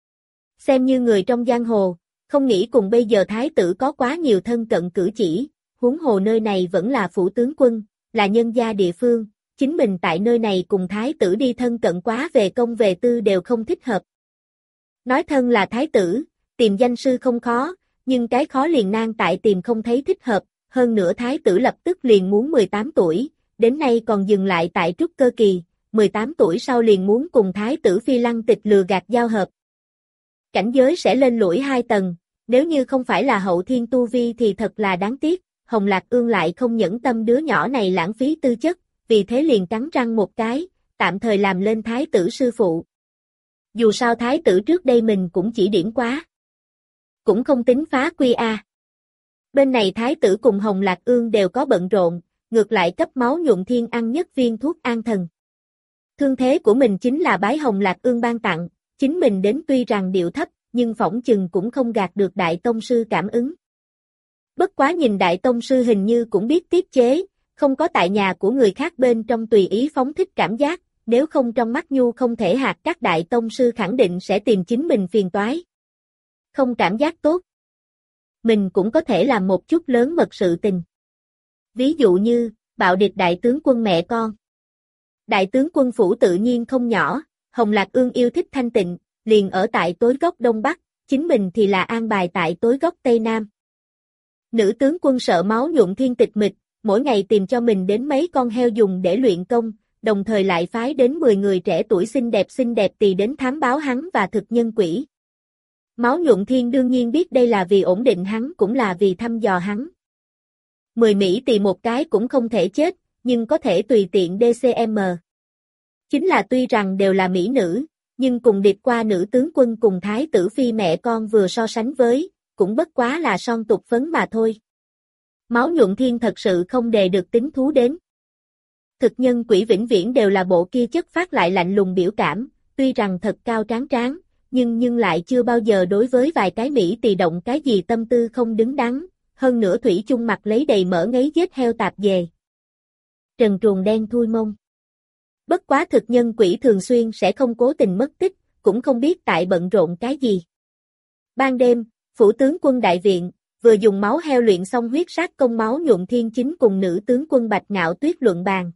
Xem như người trong giang hồ, không nghĩ cùng bây giờ thái tử có quá nhiều thân cận cử chỉ, huống hồ nơi này vẫn là phủ tướng quân, là nhân gia địa phương, chính mình tại nơi này cùng thái tử đi thân cận quá về công về tư đều không thích hợp. Nói thân là thái tử, tìm danh sư không khó, nhưng cái khó liền nan tại tìm không thấy thích hợp, hơn nữa thái tử lập tức liền muốn mười tám tuổi, đến nay còn dừng lại tại trúc cơ kỳ, mười tám tuổi sau liền muốn cùng thái tử Phi Lăng Tịch lừa gạt giao hợp. Cảnh giới sẽ lên lũi hai tầng, nếu như không phải là hậu thiên tu vi thì thật là đáng tiếc, Hồng Lạc Ương lại không nhẫn tâm đứa nhỏ này lãng phí tư chất, vì thế liền cắn răng một cái, tạm thời làm lên thái tử sư phụ. Dù sao thái tử trước đây mình cũng chỉ điểm quá. Cũng không tính phá quy a. Bên này thái tử cùng Hồng Lạc Ương đều có bận rộn, ngược lại cấp máu nhuộm thiên ăn nhất viên thuốc an thần. Thương thế của mình chính là bái Hồng Lạc Ương ban tặng, chính mình đến tuy rằng điệu thấp, nhưng phỏng chừng cũng không gạt được đại tông sư cảm ứng. Bất quá nhìn đại tông sư hình như cũng biết tiết chế, không có tại nhà của người khác bên trong tùy ý phóng thích cảm giác, nếu không trong mắt nhu không thể hạt các đại tông sư khẳng định sẽ tìm chính mình phiền toái. Không cảm giác tốt. Mình cũng có thể làm một chút lớn mật sự tình. Ví dụ như, bạo địch đại tướng quân mẹ con. Đại tướng quân phủ tự nhiên không nhỏ, Hồng Lạc Ương yêu thích thanh tịnh, liền ở tại tối góc Đông Bắc, chính mình thì là an bài tại tối góc Tây Nam. Nữ tướng quân sợ máu nhuộm thiên tịch mịch, mỗi ngày tìm cho mình đến mấy con heo dùng để luyện công, đồng thời lại phái đến mười người trẻ tuổi xinh đẹp xinh đẹp tỳ đến thám báo hắn và thực nhân quỷ. Máu nhuộm thiên đương nhiên biết đây là vì ổn định hắn cũng là vì thăm dò hắn. Mười Mỹ tỳ một cái cũng không thể chết, nhưng có thể tùy tiện đê xê em. Chính là tuy rằng đều là Mỹ nữ, nhưng cùng điệp qua nữ tướng quân cùng thái tử phi mẹ con vừa so sánh với, cũng bất quá là son tục phấn mà thôi. Máu nhuận thiên thật sự không đề được tính thú đến. Thực nhân quỷ vĩnh viễn đều là bộ kia chất phát lại lạnh lùng biểu cảm, tuy rằng thật cao tráng tráng, nhưng nhưng lại chưa bao giờ đối với vài cái Mỹ tỳ động cái gì tâm tư không đứng đắn, hơn nữa thủy chung mặt lấy đầy mỡ ngấy giết heo tạp về. Trần truồng đen thui mông. Bất quá thực nhân quỷ thường xuyên sẽ không cố tình mất tích, cũng không biết tại bận rộn cái gì. Ban đêm, phủ tướng quân đại viện, vừa dùng máu heo luyện xong huyết sát công máu nhuận thiên chính cùng nữ tướng quân Bạch Ngạo Tuyết luận bàn.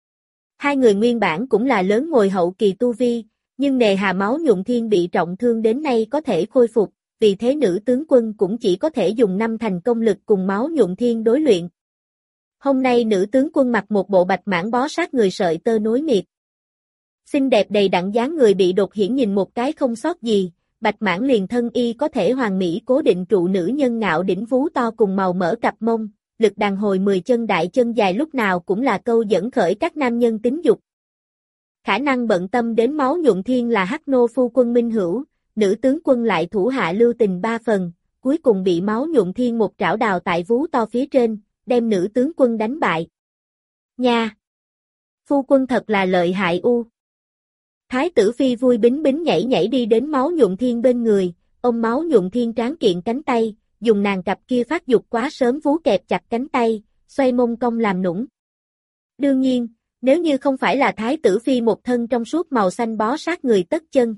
Hai người nguyên bản cũng là lớn ngồi hậu kỳ tu vi, nhưng nề hà máu nhuận thiên bị trọng thương đến nay có thể khôi phục, vì thế nữ tướng quân cũng chỉ có thể dùng năm thành công lực cùng máu nhuận thiên đối luyện. Hôm nay nữ tướng quân mặc một bộ bạch mãng bó sát người sợi tơ nối miệt. Xinh đẹp đầy đặn dáng người bị đột hiển nhìn một cái không sót gì, bạch mãng liền thân y có thể hoàn mỹ cố định trụ nữ nhân ngạo đỉnh vú to cùng màu mỡ cặp mông, lực đàn hồi mười chân đại chân dài lúc nào cũng là câu dẫn khởi các nam nhân tính dục. Khả năng bận tâm đến máu nhuận thiên là Hắc Nô phu quân minh hữu, nữ tướng quân lại thủ hạ lưu tình ba phần, cuối cùng bị máu nhuận thiên một trảo đào tại vú to phía trên, đem nữ tướng quân đánh bại. Nha! Phu quân thật là lợi hại u. Thái tử phi vui bính bính nhảy nhảy đi đến máu nhuận thiên bên người, ôm máu nhuận thiên tráng kiện cánh tay, dùng nàng cặp kia phát dục quá sớm vú kẹp chặt cánh tay, xoay mông cong làm nũng. Đương nhiên, nếu như không phải là thái tử phi một thân trong suốt màu xanh bó sát người tất chân.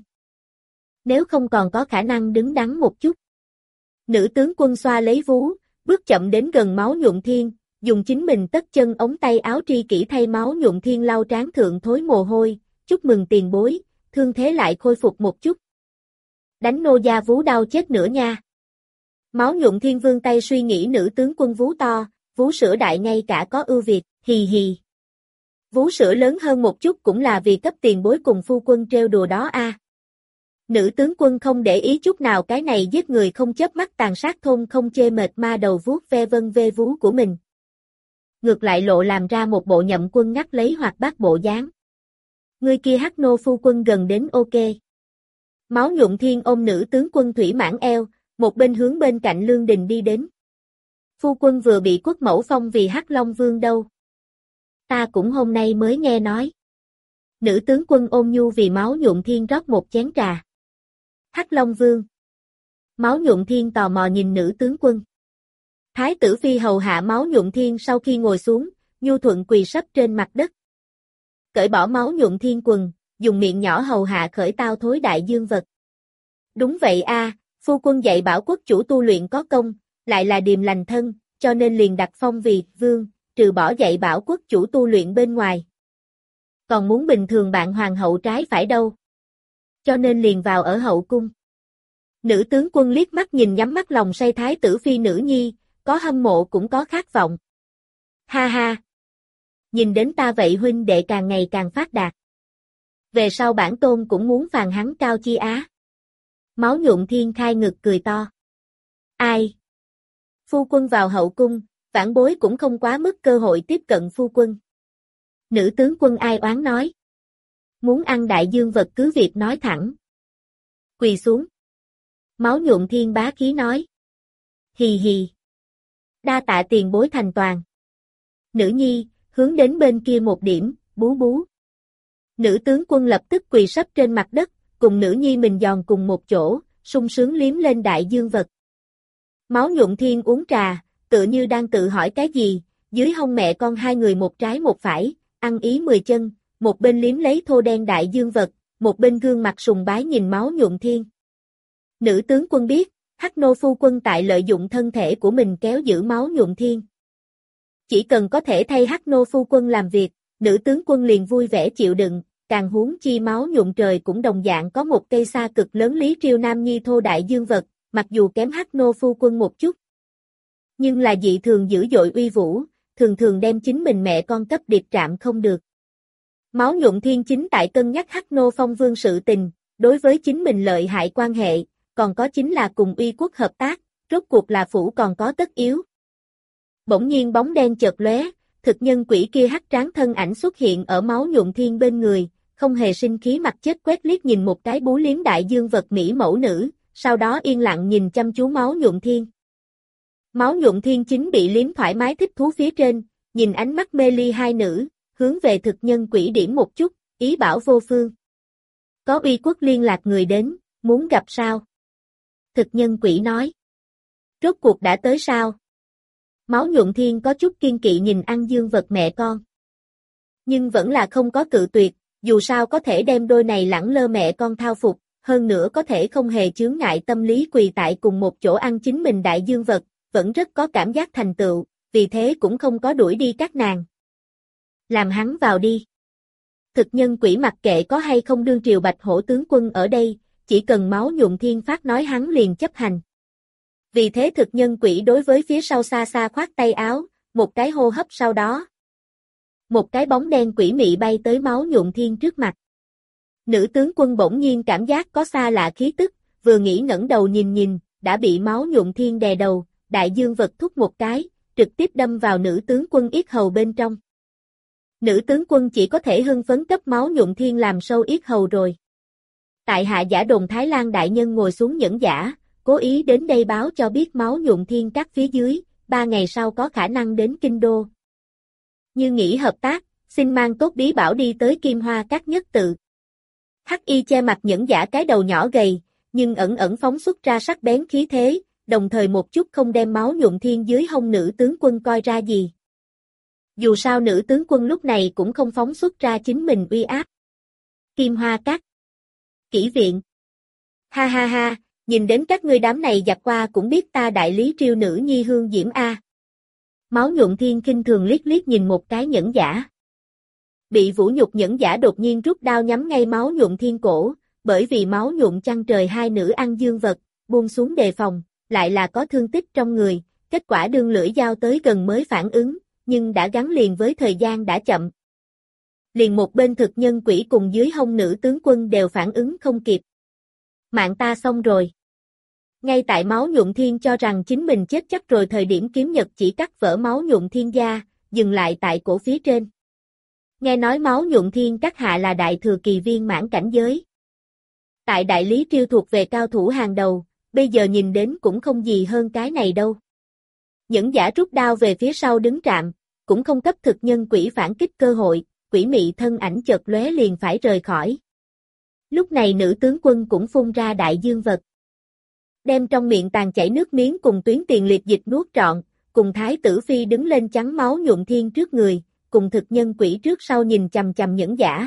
Nếu không còn có khả năng đứng đắn một chút. Nữ tướng quân xoa lấy vú, bước chậm đến gần máu nhuận thiên, dùng chính mình tất chân ống tay áo tri kỷ thay máu nhuận thiên lau trán thượng thối mồ hôi, chúc mừng tiền bối, thương thế lại khôi phục một chút. Đánh nô gia vú đau chết nữa nha. Máu nhuận thiên vương tay suy nghĩ nữ tướng quân vú to, vú sữa đại ngay cả có ưu việt, hì hì. Vú sữa lớn hơn một chút cũng là vì cấp tiền bối cùng phu quân trêu đùa đó a. À. Nữ tướng quân không để ý chút nào cái này giết người không chớp mắt tàn sát thôn không chê mệt ma đầu vuốt ve vân ve vú của mình. Ngược lại lộ làm ra một bộ nhậm quân ngắt lấy hoặc bác bộ dáng. Người kia Hắc Nô phu quân gần đến ok. Máu nhuận thiên ôm nữ tướng quân thủy mãn eo, một bên hướng bên cạnh lương đình đi đến. Phu quân vừa bị quốc mẫu phong vì Hắc Long Vương đâu. Ta cũng hôm nay mới nghe nói. Nữ tướng quân ôm nhu vì máu nhuận thiên rót một chén trà. Hắc Long Vương. Máu nhuận thiên tò mò nhìn nữ tướng quân. Thái tử phi hầu hạ máu nhuận thiên sau khi ngồi xuống, nhu thuận quỳ sấp trên mặt đất. Cởi bỏ máu nhuận thiên quần, dùng miệng nhỏ hầu hạ khởi tao thối đại dương vật. Đúng vậy a, phu quân dạy bảo quốc chủ tu luyện có công, lại là điềm lành thân, cho nên liền đặt phong vì vương, trừ bỏ dạy bảo quốc chủ tu luyện bên ngoài. Còn muốn bình thường bạn hoàng hậu trái phải đâu. Cho nên liền vào ở hậu cung. Nữ tướng quân liếc mắt nhìn nhắm mắt lòng say thái tử phi nữ nhi, có hâm mộ cũng có khát vọng. Ha ha! Nhìn đến ta vậy huynh đệ càng ngày càng phát đạt. Về sau bản tôn cũng muốn phàn hắn cao chi á. Máu nhuận thiên khai ngực cười to. Ai? Phu quân vào hậu cung, vãn bối cũng không quá mức cơ hội tiếp cận phu quân. Nữ tướng quân ai oán nói. Muốn ăn đại dương vật cứ việc nói thẳng. Quỳ xuống. Máu nhuận thiên bá khí nói. Hì hì. Đa tạ tiền bối thành toàn. Nữ nhi, hướng đến bên kia một điểm, bú bú. Nữ tướng quân lập tức quỳ sấp trên mặt đất, cùng nữ nhi mình giòn cùng một chỗ, sung sướng liếm lên đại dương vật. Máu nhuận thiên uống trà, tựa như đang tự hỏi cái gì, dưới hông mẹ con hai người một trái một phải, ăn ý mười chân, một bên liếm lấy thô đen đại dương vật, một bên gương mặt sùng bái nhìn máu nhuận thiên. Nữ tướng quân biết, Hắc Nô phu quân tại lợi dụng thân thể của mình kéo giữ máu nhuận thiên. Chỉ cần có thể thay Hắc Nô phu quân làm việc, nữ tướng quân liền vui vẻ chịu đựng, càng huống chi máu nhuận trời cũng đồng dạng có một cây sa cực lớn lý triêu nam nhi thô đại dương vật, mặc dù kém Hắc Nô phu quân một chút. Nhưng là dị thường dữ dội uy vũ, thường thường đem chính mình mẹ con cấp điệp trạm không được. Máu nhuận thiên chính tại cân nhắc Hắc Nô phong vương sự tình, đối với chính mình lợi hại quan hệ, còn có chính là cùng uy quốc hợp tác, rốt cuộc là phủ còn có tất yếu. Bỗng nhiên bóng đen chợt lóe, thực nhân quỷ kia hắc tráng thân ảnh xuất hiện ở máu nhuận thiên bên người, không hề sinh khí mặt chết quét liếc nhìn một cái bú liếm đại dương vật mỹ mẫu nữ, sau đó yên lặng nhìn chăm chú Máu Nhuộm Thiên. Máu Nhuộm Thiên chính bị liếm thoải mái thích thú phía trên, nhìn ánh mắt mê ly hai nữ, hướng về thực nhân quỷ điểm một chút, ý bảo vô phương. Có uy quốc liên lạc người đến, muốn gặp sao? Thực nhân quỷ nói. Rốt cuộc đã tới sao? Máu Nhuộm Thiên có chút kiên kỵ nhìn ăn dương vật mẹ con. Nhưng vẫn là không có cự tuyệt, dù sao có thể đem đôi này lẳng lơ mẹ con thao phục, hơn nữa có thể không hề chướng ngại tâm lý quỳ tại cùng một chỗ ăn chính mình đại dương vật, vẫn rất có cảm giác thành tựu, vì thế cũng không có đuổi đi các nàng. Làm hắn vào đi. Thực nhân quỷ mặc kệ có hay không đương triều Bạch Hổ tướng quân ở đây, chỉ cần Máu Nhuộm Thiên phát nói hắn liền chấp hành. Vì thế thực nhân quỷ đối với phía sau xa xa khoát tay áo, một cái hô hấp sau đó. Một cái bóng đen quỷ mị bay tới Máu Nhuộm Thiên trước mặt. Nữ tướng quân bỗng nhiên cảm giác có xa lạ khí tức, vừa nghĩ ngẩng đầu nhìn nhìn, đã bị Máu Nhuộm Thiên đè đầu, đại dương vật thúc một cái, trực tiếp đâm vào nữ tướng quân yết hầu bên trong. Nữ tướng quân chỉ có thể hưng phấn cấp Máu Nhuộm Thiên làm sâu yết hầu rồi. Tại hạ giả đồn Thái Lan đại nhân ngồi xuống nhẫn giả, cố ý đến đây báo cho biết Máu Nhuộm Thiên các phía dưới, ba ngày sau có khả năng đến kinh đô. Như nghĩ hợp tác, xin mang tốt bí bảo đi tới Kim Hoa Các nhất tự. Hắc y che mặt nhẫn giả cái đầu nhỏ gầy, nhưng ẩn ẩn phóng xuất ra sắc bén khí thế, đồng thời một chút không đem Máu Nhuộm Thiên dưới hông nữ tướng quân coi ra gì. Dù sao nữ tướng quân lúc này cũng không phóng xuất ra chính mình uy áp. Kim Hoa Các. Kỷ viện. Ha ha ha, nhìn đến các ngươi đám này giặt qua cũng biết ta đại lý triều nữ nhi hương diễm a. Máu Nhuộm Thiên khinh thường liếc liếc nhìn một cái nhẫn giả. Bị vũ nhục nhẫn giả đột nhiên rút đao nhắm ngay Máu Nhuộm Thiên cổ, bởi vì Máu Nhuộm chăn trời hai nữ ăn dương vật, buông xuống đề phòng, lại là có thương tích trong người, kết quả đương lưỡi dao tới gần mới phản ứng, nhưng đã gắn liền với thời gian đã chậm. Liền một bên thực nhân quỷ cùng dưới hông nữ tướng quân đều phản ứng không kịp. Mạng ta xong rồi. Ngay tại Máu Nhuộm Thiên cho rằng chính mình chết chắc rồi thời điểm kiếm nhật chỉ cắt vỡ Máu Nhuộm Thiên da, dừng lại tại cổ phía trên. Nghe nói Máu Nhuộm Thiên các hạ là đại thừa kỳ viên mãn cảnh giới. Tại đại lý triều thuộc về cao thủ hàng đầu, bây giờ nhìn đến cũng không gì hơn cái này đâu. Nhẫn giả rút đao về phía sau đứng trạm, cũng không cấp thực nhân quỷ phản kích cơ hội, quỷ mị thân ảnh chợt lóe liền phải rời khỏi. Lúc này nữ tướng quân cũng phun ra đại dương vật. Đem trong miệng tàn chảy nước miếng cùng tuyến tiền liệt dịch nuốt trọn, cùng thái tử phi đứng lên chắn Máu Nhuộm Thiên trước người, cùng thực nhân quỷ trước sau nhìn chằm chằm nhẫn giả.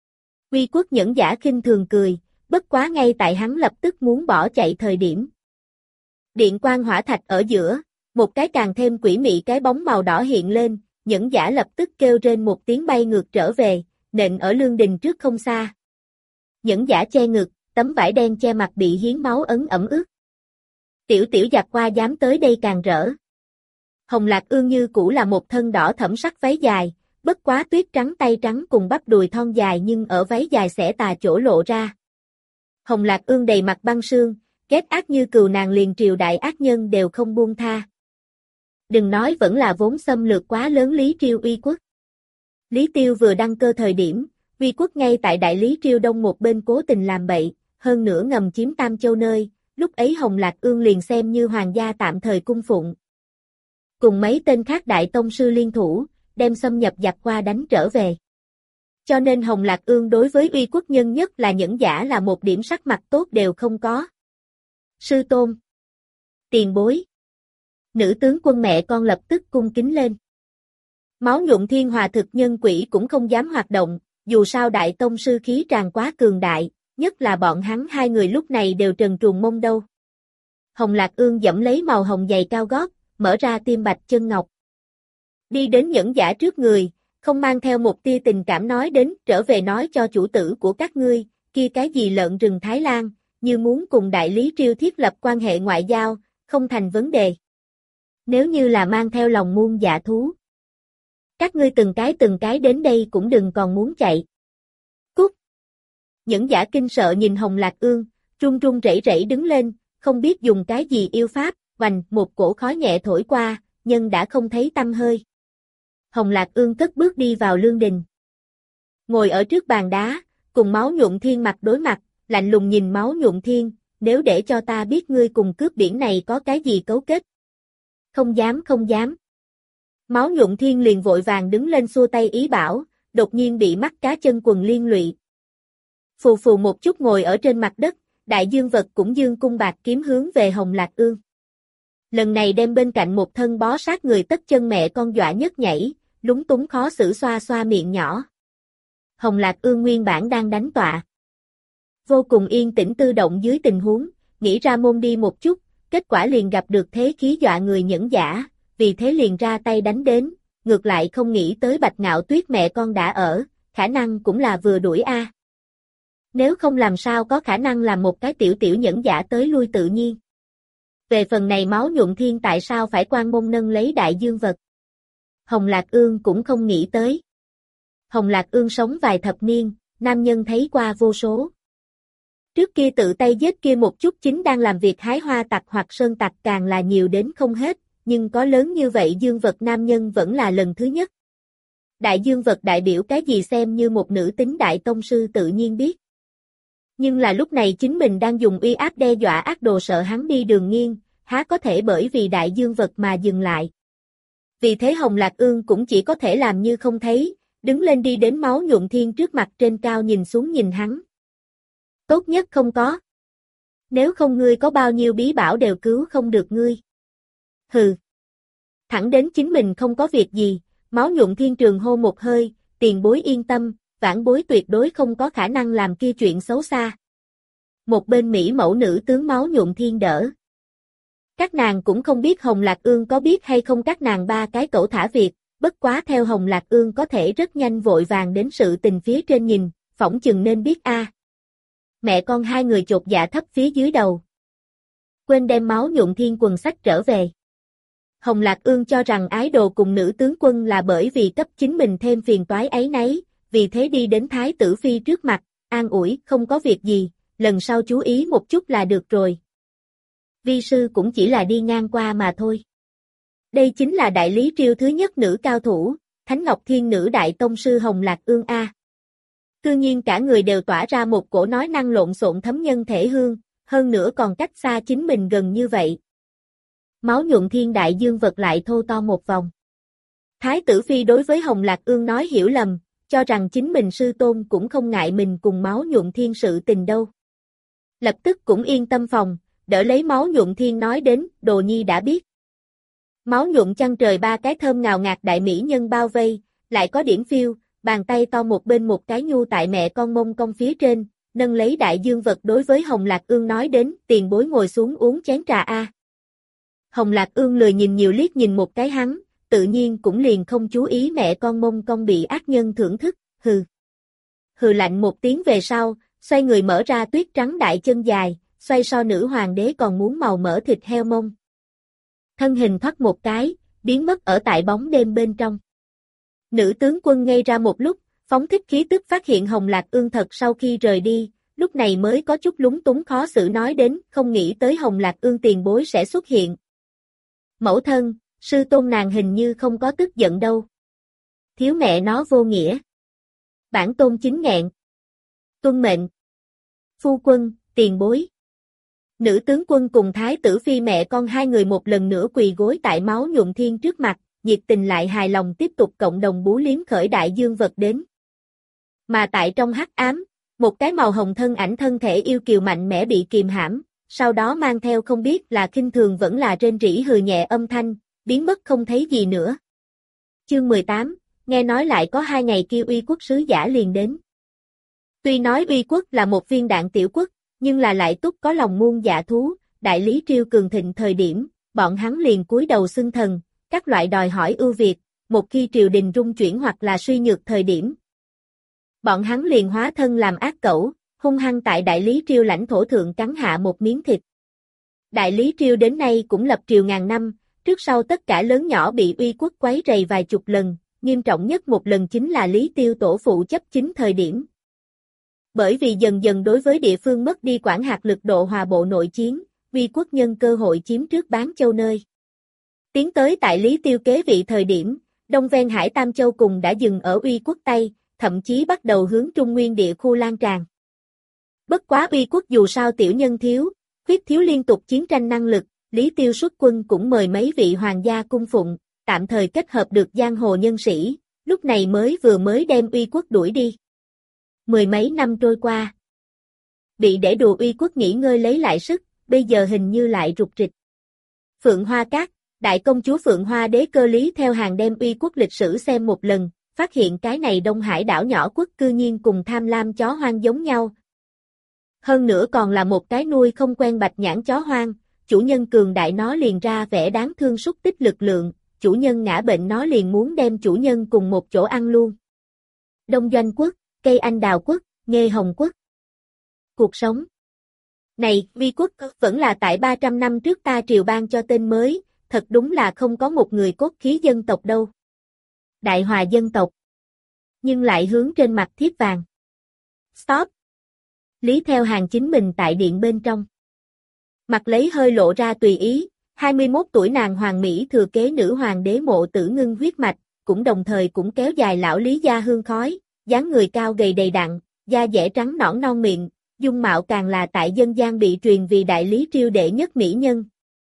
Uy quốc nhẫn giả khinh thường cười, bất quá ngay tại hắn lập tức muốn bỏ chạy thời điểm. Điện quang hỏa thạch ở giữa, một cái càng thêm quỷ mị cái bóng màu đỏ hiện lên, nhẫn giả lập tức kêu rên một tiếng bay ngược trở về, nện ở lương đình trước không xa. Nhẫn giả che ngực, tấm vải đen che mặt bị hiến máu ấn ẩm ướt. Tiểu tiểu giặc qua dám tới đây càng rỡ. Hồng Lạc Ương như cũ là một thân đỏ thẫm sắc váy dài, bất quá tuyết trắng tay trắng cùng bắp đùi thon dài nhưng ở váy dài xẻ tà chỗ lộ ra. Hồng Lạc Ương đầy mặt băng sương, ghét ác như cừu nàng liền triều đại ác nhân đều không buông tha. Đừng nói vẫn là vốn xâm lược quá lớn Lý Triêu uy quốc. Lý Tiêu vừa đăng cơ thời điểm, uy quốc ngay tại đại Lý Triêu Đông một bên cố tình làm bậy, hơn nữa ngầm chiếm Tam Châu nơi, lúc ấy Hồng Lạc Ương liền xem như hoàng gia tạm thời cung phụng. Cùng mấy tên khác đại tông sư liên thủ, đem xâm nhập giặc qua đánh trở về. Cho nên Hồng Lạc Ương đối với uy quốc nhân nhất là nhẫn giả là một điểm sắc mặt tốt đều không có. Sư tôn. Tiền bối. Nữ tướng quân mẹ con lập tức cung kính lên. Máu Nhuộm Thiên hòa thực nhân quỷ cũng không dám hoạt động, dù sao đại tông sư khí tràn quá cường đại, nhất là bọn hắn hai người lúc này đều trần truồng mông đâu. Hồng Lạc Ương dẫm lấy màu hồng giày cao gót, mở ra tim bạch chân ngọc. Đi đến nhẫn giả trước người, không mang theo một tia tình cảm nói đến trở về nói cho chủ tử của các ngươi, kia cái gì lợn rừng Thái Lan, như muốn cùng đại lý Triêu thiết lập quan hệ ngoại giao, không thành vấn đề. Nếu như là mang theo lòng muôn dạ thú. Các ngươi từng cái từng cái đến đây cũng đừng còn muốn chạy. Cút! Nhẫn giả kinh sợ nhìn Hồng Lạc Ương, run run rẩy rẩy đứng lên, không biết dùng cái gì yêu pháp, vành một cổ khói nhẹ thổi qua, nhưng đã không thấy tăm hơi. Hồng Lạc Ương cất bước đi vào lương đình. Ngồi ở trước bàn đá, cùng Máu Nhuộm Thiên mặt đối mặt, lạnh lùng nhìn Máu Nhuộm Thiên, nếu để cho ta biết ngươi cùng cướp biển này có cái gì cấu kết. Không dám không dám. Máu Nhuận Thiên liền vội vàng đứng lên xua tay ý bảo, đột nhiên bị mắt cá chân quần liên lụy. Phù phù một chút ngồi ở trên mặt đất, đại dương vật cũng dương cung bạc kiếm hướng về Hồng Lạc Ương. Lần này đem bên cạnh một thân bó sát người tất chân mẹ con dọa nhấc nhảy, lúng túng khó xử xoa xoa miệng nhỏ. Hồng Lạc Ương nguyên bản đang đánh tọa. Vô cùng yên tĩnh tự động dưới tình huống, nghĩ ra môn đi một chút, kết quả liền gặp được thế khí dọa người nhẫn giả, vì thế liền ra tay đánh đến, ngược lại không nghĩ tới Bạch Ngạo Tuyết mẹ con đã ở, khả năng cũng là vừa đuổi a. À. Nếu không làm sao có khả năng làm một cái tiểu tiểu nhẫn giả tới lui tự nhiên. Về phần này Máu Nhuận Thiên tại sao phải quan môn nâng lấy đại dương vật. Hồng Lạc Ương cũng không nghĩ tới. Hồng Lạc Ương sống vài thập niên, nam nhân thấy qua vô số. Trước kia tự tay giết kia một chút chính đang làm việc hái hoa tặc hoặc sơn tặc càng là nhiều đến không hết, nhưng có lớn như vậy dương vật nam nhân vẫn là lần thứ nhất. Đại dương vật đại biểu cái gì xem như một nữ tính đại tông sư tự nhiên biết. Nhưng là lúc này chính mình đang dùng uy áp đe dọa ác đồ sợ hắn đi đường nghiêng, há có thể bởi vì đại dương vật mà dừng lại. Vì thế Hồng Lạc Ương cũng chỉ có thể làm như không thấy, đứng lên đi đến Máu Nhuận Thiên trước mặt trên cao nhìn xuống nhìn hắn. Tốt nhất không có. Nếu không ngươi có bao nhiêu bí bảo đều cứu không được ngươi. Hừ. Thẳng đến chính mình không có việc gì, Máu Nhuận Thiên trường hô một hơi, tiền bối yên tâm, vãn bối tuyệt đối không có khả năng làm kia chuyện xấu xa. Một bên Mỹ mẫu nữ tướng Máu Nhuận Thiên đỡ. Các nàng cũng không biết Hồng Lạc Ương có biết hay không các nàng ba cái cẩu thả việc, bất quá theo Hồng Lạc Ương có thể rất nhanh vội vàng đến sự tình phía trên nhìn, phỏng chừng nên biết a. À. Mẹ con hai người chột dạ thấp phía dưới đầu. Quên đem Máu Nhuận Thiên quần sách trở về. Hồng Lạc Ương cho rằng ái đồ cùng nữ tướng quân là bởi vì cấp chính mình thêm phiền toái ấy nấy, vì thế đi đến Thái tử Phi trước mặt, an ủi không có việc gì, lần sau chú ý một chút là được rồi. Vi sư cũng chỉ là đi ngang qua mà thôi. Đây chính là đại lý triều thứ nhất nữ cao thủ, Thánh Ngọc Thiên nữ đại tông sư Hồng Lạc Ương A. Tự nhiên cả người đều tỏa ra một cổ nói năng lộn xộn thấm nhân thể hương, hơn nữa còn cách xa chính mình gần như vậy. Máu Nhuận Thiên đại dương vật lại thô to một vòng. Thái tử Phi đối với Hồng Lạc Ương nói hiểu lầm, cho rằng chính mình sư tôn cũng không ngại mình cùng Máu Nhuận Thiên sự tình đâu. Lập tức cũng yên tâm phòng, đỡ lấy Máu Nhuận Thiên nói đến, đồ nhi đã biết. Máu nhuận chăn trời ba cái thơm ngào ngạt đại mỹ nhân bao vây, lại có điểm phiêu, bàn tay to một bên một cái nhu tại mẹ con mông cong phía trên, nâng lấy đại dương vật đối với Hồng Lạc Ương nói đến, tiền bối ngồi xuống uống chén trà a. Hồng Lạc Ương lười nhìn nhiều liếc nhìn một cái hắn, tự nhiên cũng liền không chú ý mẹ con mông cong bị ác nhân thưởng thức, hừ. Hừ lạnh một tiếng về sau, xoay người mở ra tuyết trắng đại chân dài, xoay so nữ hoàng đế còn muốn màu mỡ thịt heo mông. Thân hình thoát một cái, biến mất ở tại bóng đêm bên trong. Nữ tướng quân ngây ra một lúc, phóng thích khí tức phát hiện Hồng Lạc Ương thật sau khi rời đi, lúc này mới có chút lúng túng khó xử nói đến, không nghĩ tới Hồng Lạc Ương tiền bối sẽ xuất hiện. Mẫu thân, sư tôn nàng hình như không có tức giận đâu. Thiếu mẹ nó vô nghĩa. Bản tôn chính nghẹn. Tuân mệnh. Phu quân, tiền bối. Nữ tướng quân cùng Thái tử Phi mẹ con hai người một lần nữa quỳ gối tại Máu Nhuận Thiên trước mặt, nhiệt tình lại hài lòng tiếp tục cộng đồng bú liếm khởi đại dương vật đến. Mà tại trong hắc ám, một cái màu hồng thân ảnh thân thể yêu kiều mạnh mẽ bị kìm hãm, sau đó mang theo không biết là khinh thường vẫn là rên rỉ hừ nhẹ âm thanh, biến mất không thấy gì nữa. Chương mười tám, nghe nói lại có hai ngày kia Uy quốc sứ giả liền đến. Tuy nói Uy quốc là một viên đạn tiểu quốc, nhưng là lại túc có lòng muôn dạ thú, đại lý triều cường thịnh thời điểm, bọn hắn liền cúi đầu xưng thần, các loại đòi hỏi ưu việt, một khi triều đình rung chuyển hoặc là suy nhược thời điểm. Bọn hắn liền hóa thân làm ác cẩu, hung hăng tại đại lý triều lãnh thổ thượng cắn hạ một miếng thịt. Đại lý triều đến nay cũng lập triều ngàn năm, trước sau tất cả lớn nhỏ bị Uy quốc quấy rầy vài chục lần, nghiêm trọng nhất một lần chính là Lý Tiêu tổ phụ chấp chính thời điểm. Bởi vì dần dần đối với địa phương mất đi quản hạt lực độ hòa bộ nội chiến, Uy quốc nhân cơ hội chiếm trước Bán Châu nơi. Tiến tới tại Lý Tiêu kế vị thời điểm, đông ven Hải Tam Châu cùng đã dừng ở Uy quốc Tây, thậm chí bắt đầu hướng Trung Nguyên địa khu lan tràn. Bất quá Uy quốc dù sao tiểu nhân thiếu, Khuyết thiếu liên tục chiến tranh năng lực, Lý Tiêu xuất quân cũng mời mấy vị hoàng gia cung phụng, tạm thời kết hợp được giang hồ nhân sĩ, lúc này mới vừa mới đem Uy Quốc đuổi đi. Mười mấy năm trôi qua. Bị để đùa Uy Quốc nghỉ ngơi lấy lại sức, bây giờ hình như lại rục rịch. Phượng Hoa Các, đại công chúa Phượng Hoa Đế Cơ Lý theo hàng đem Uy Quốc lịch sử xem một lần, phát hiện cái này Đông Hải đảo nhỏ quốc cư nhiên cùng tham lam chó hoang giống nhau. Hơn nữa còn là một cái nuôi không quen bạch nhãn chó hoang, chủ nhân cường đại nó liền ra vẻ đáng thương xúc tích lực lượng, chủ nhân ngã bệnh nó liền muốn đem chủ nhân cùng một chỗ ăn luôn. Đông Doanh Quốc, Cây Anh Đào Quốc, Nghê Hồng Quốc. Cuộc sống này, Uy Quốc vẫn là tại ba trăm năm trước ta triều ban cho tên mới, thật đúng là không có một người cốt khí dân tộc đâu. Đại hòa dân tộc. Nhưng lại hướng trên mặt thiếp vàng. Stop. Lý theo hàng chính mình tại điện bên trong. Mặt lấy hơi lộ ra tùy ý, hai mươi mốt tuổi nàng hoàng mỹ thừa kế nữ hoàng đế Mộ Tử Ngưng huyết mạch, cũng đồng thời cũng kéo dài lão Lý gia hương khói, dáng người cao gầy đầy đặn, da dẻ trắng nõn non miệng, dung mạo càng là tại dân gian bị truyền vì đại lý triều đệ nhất mỹ nhân.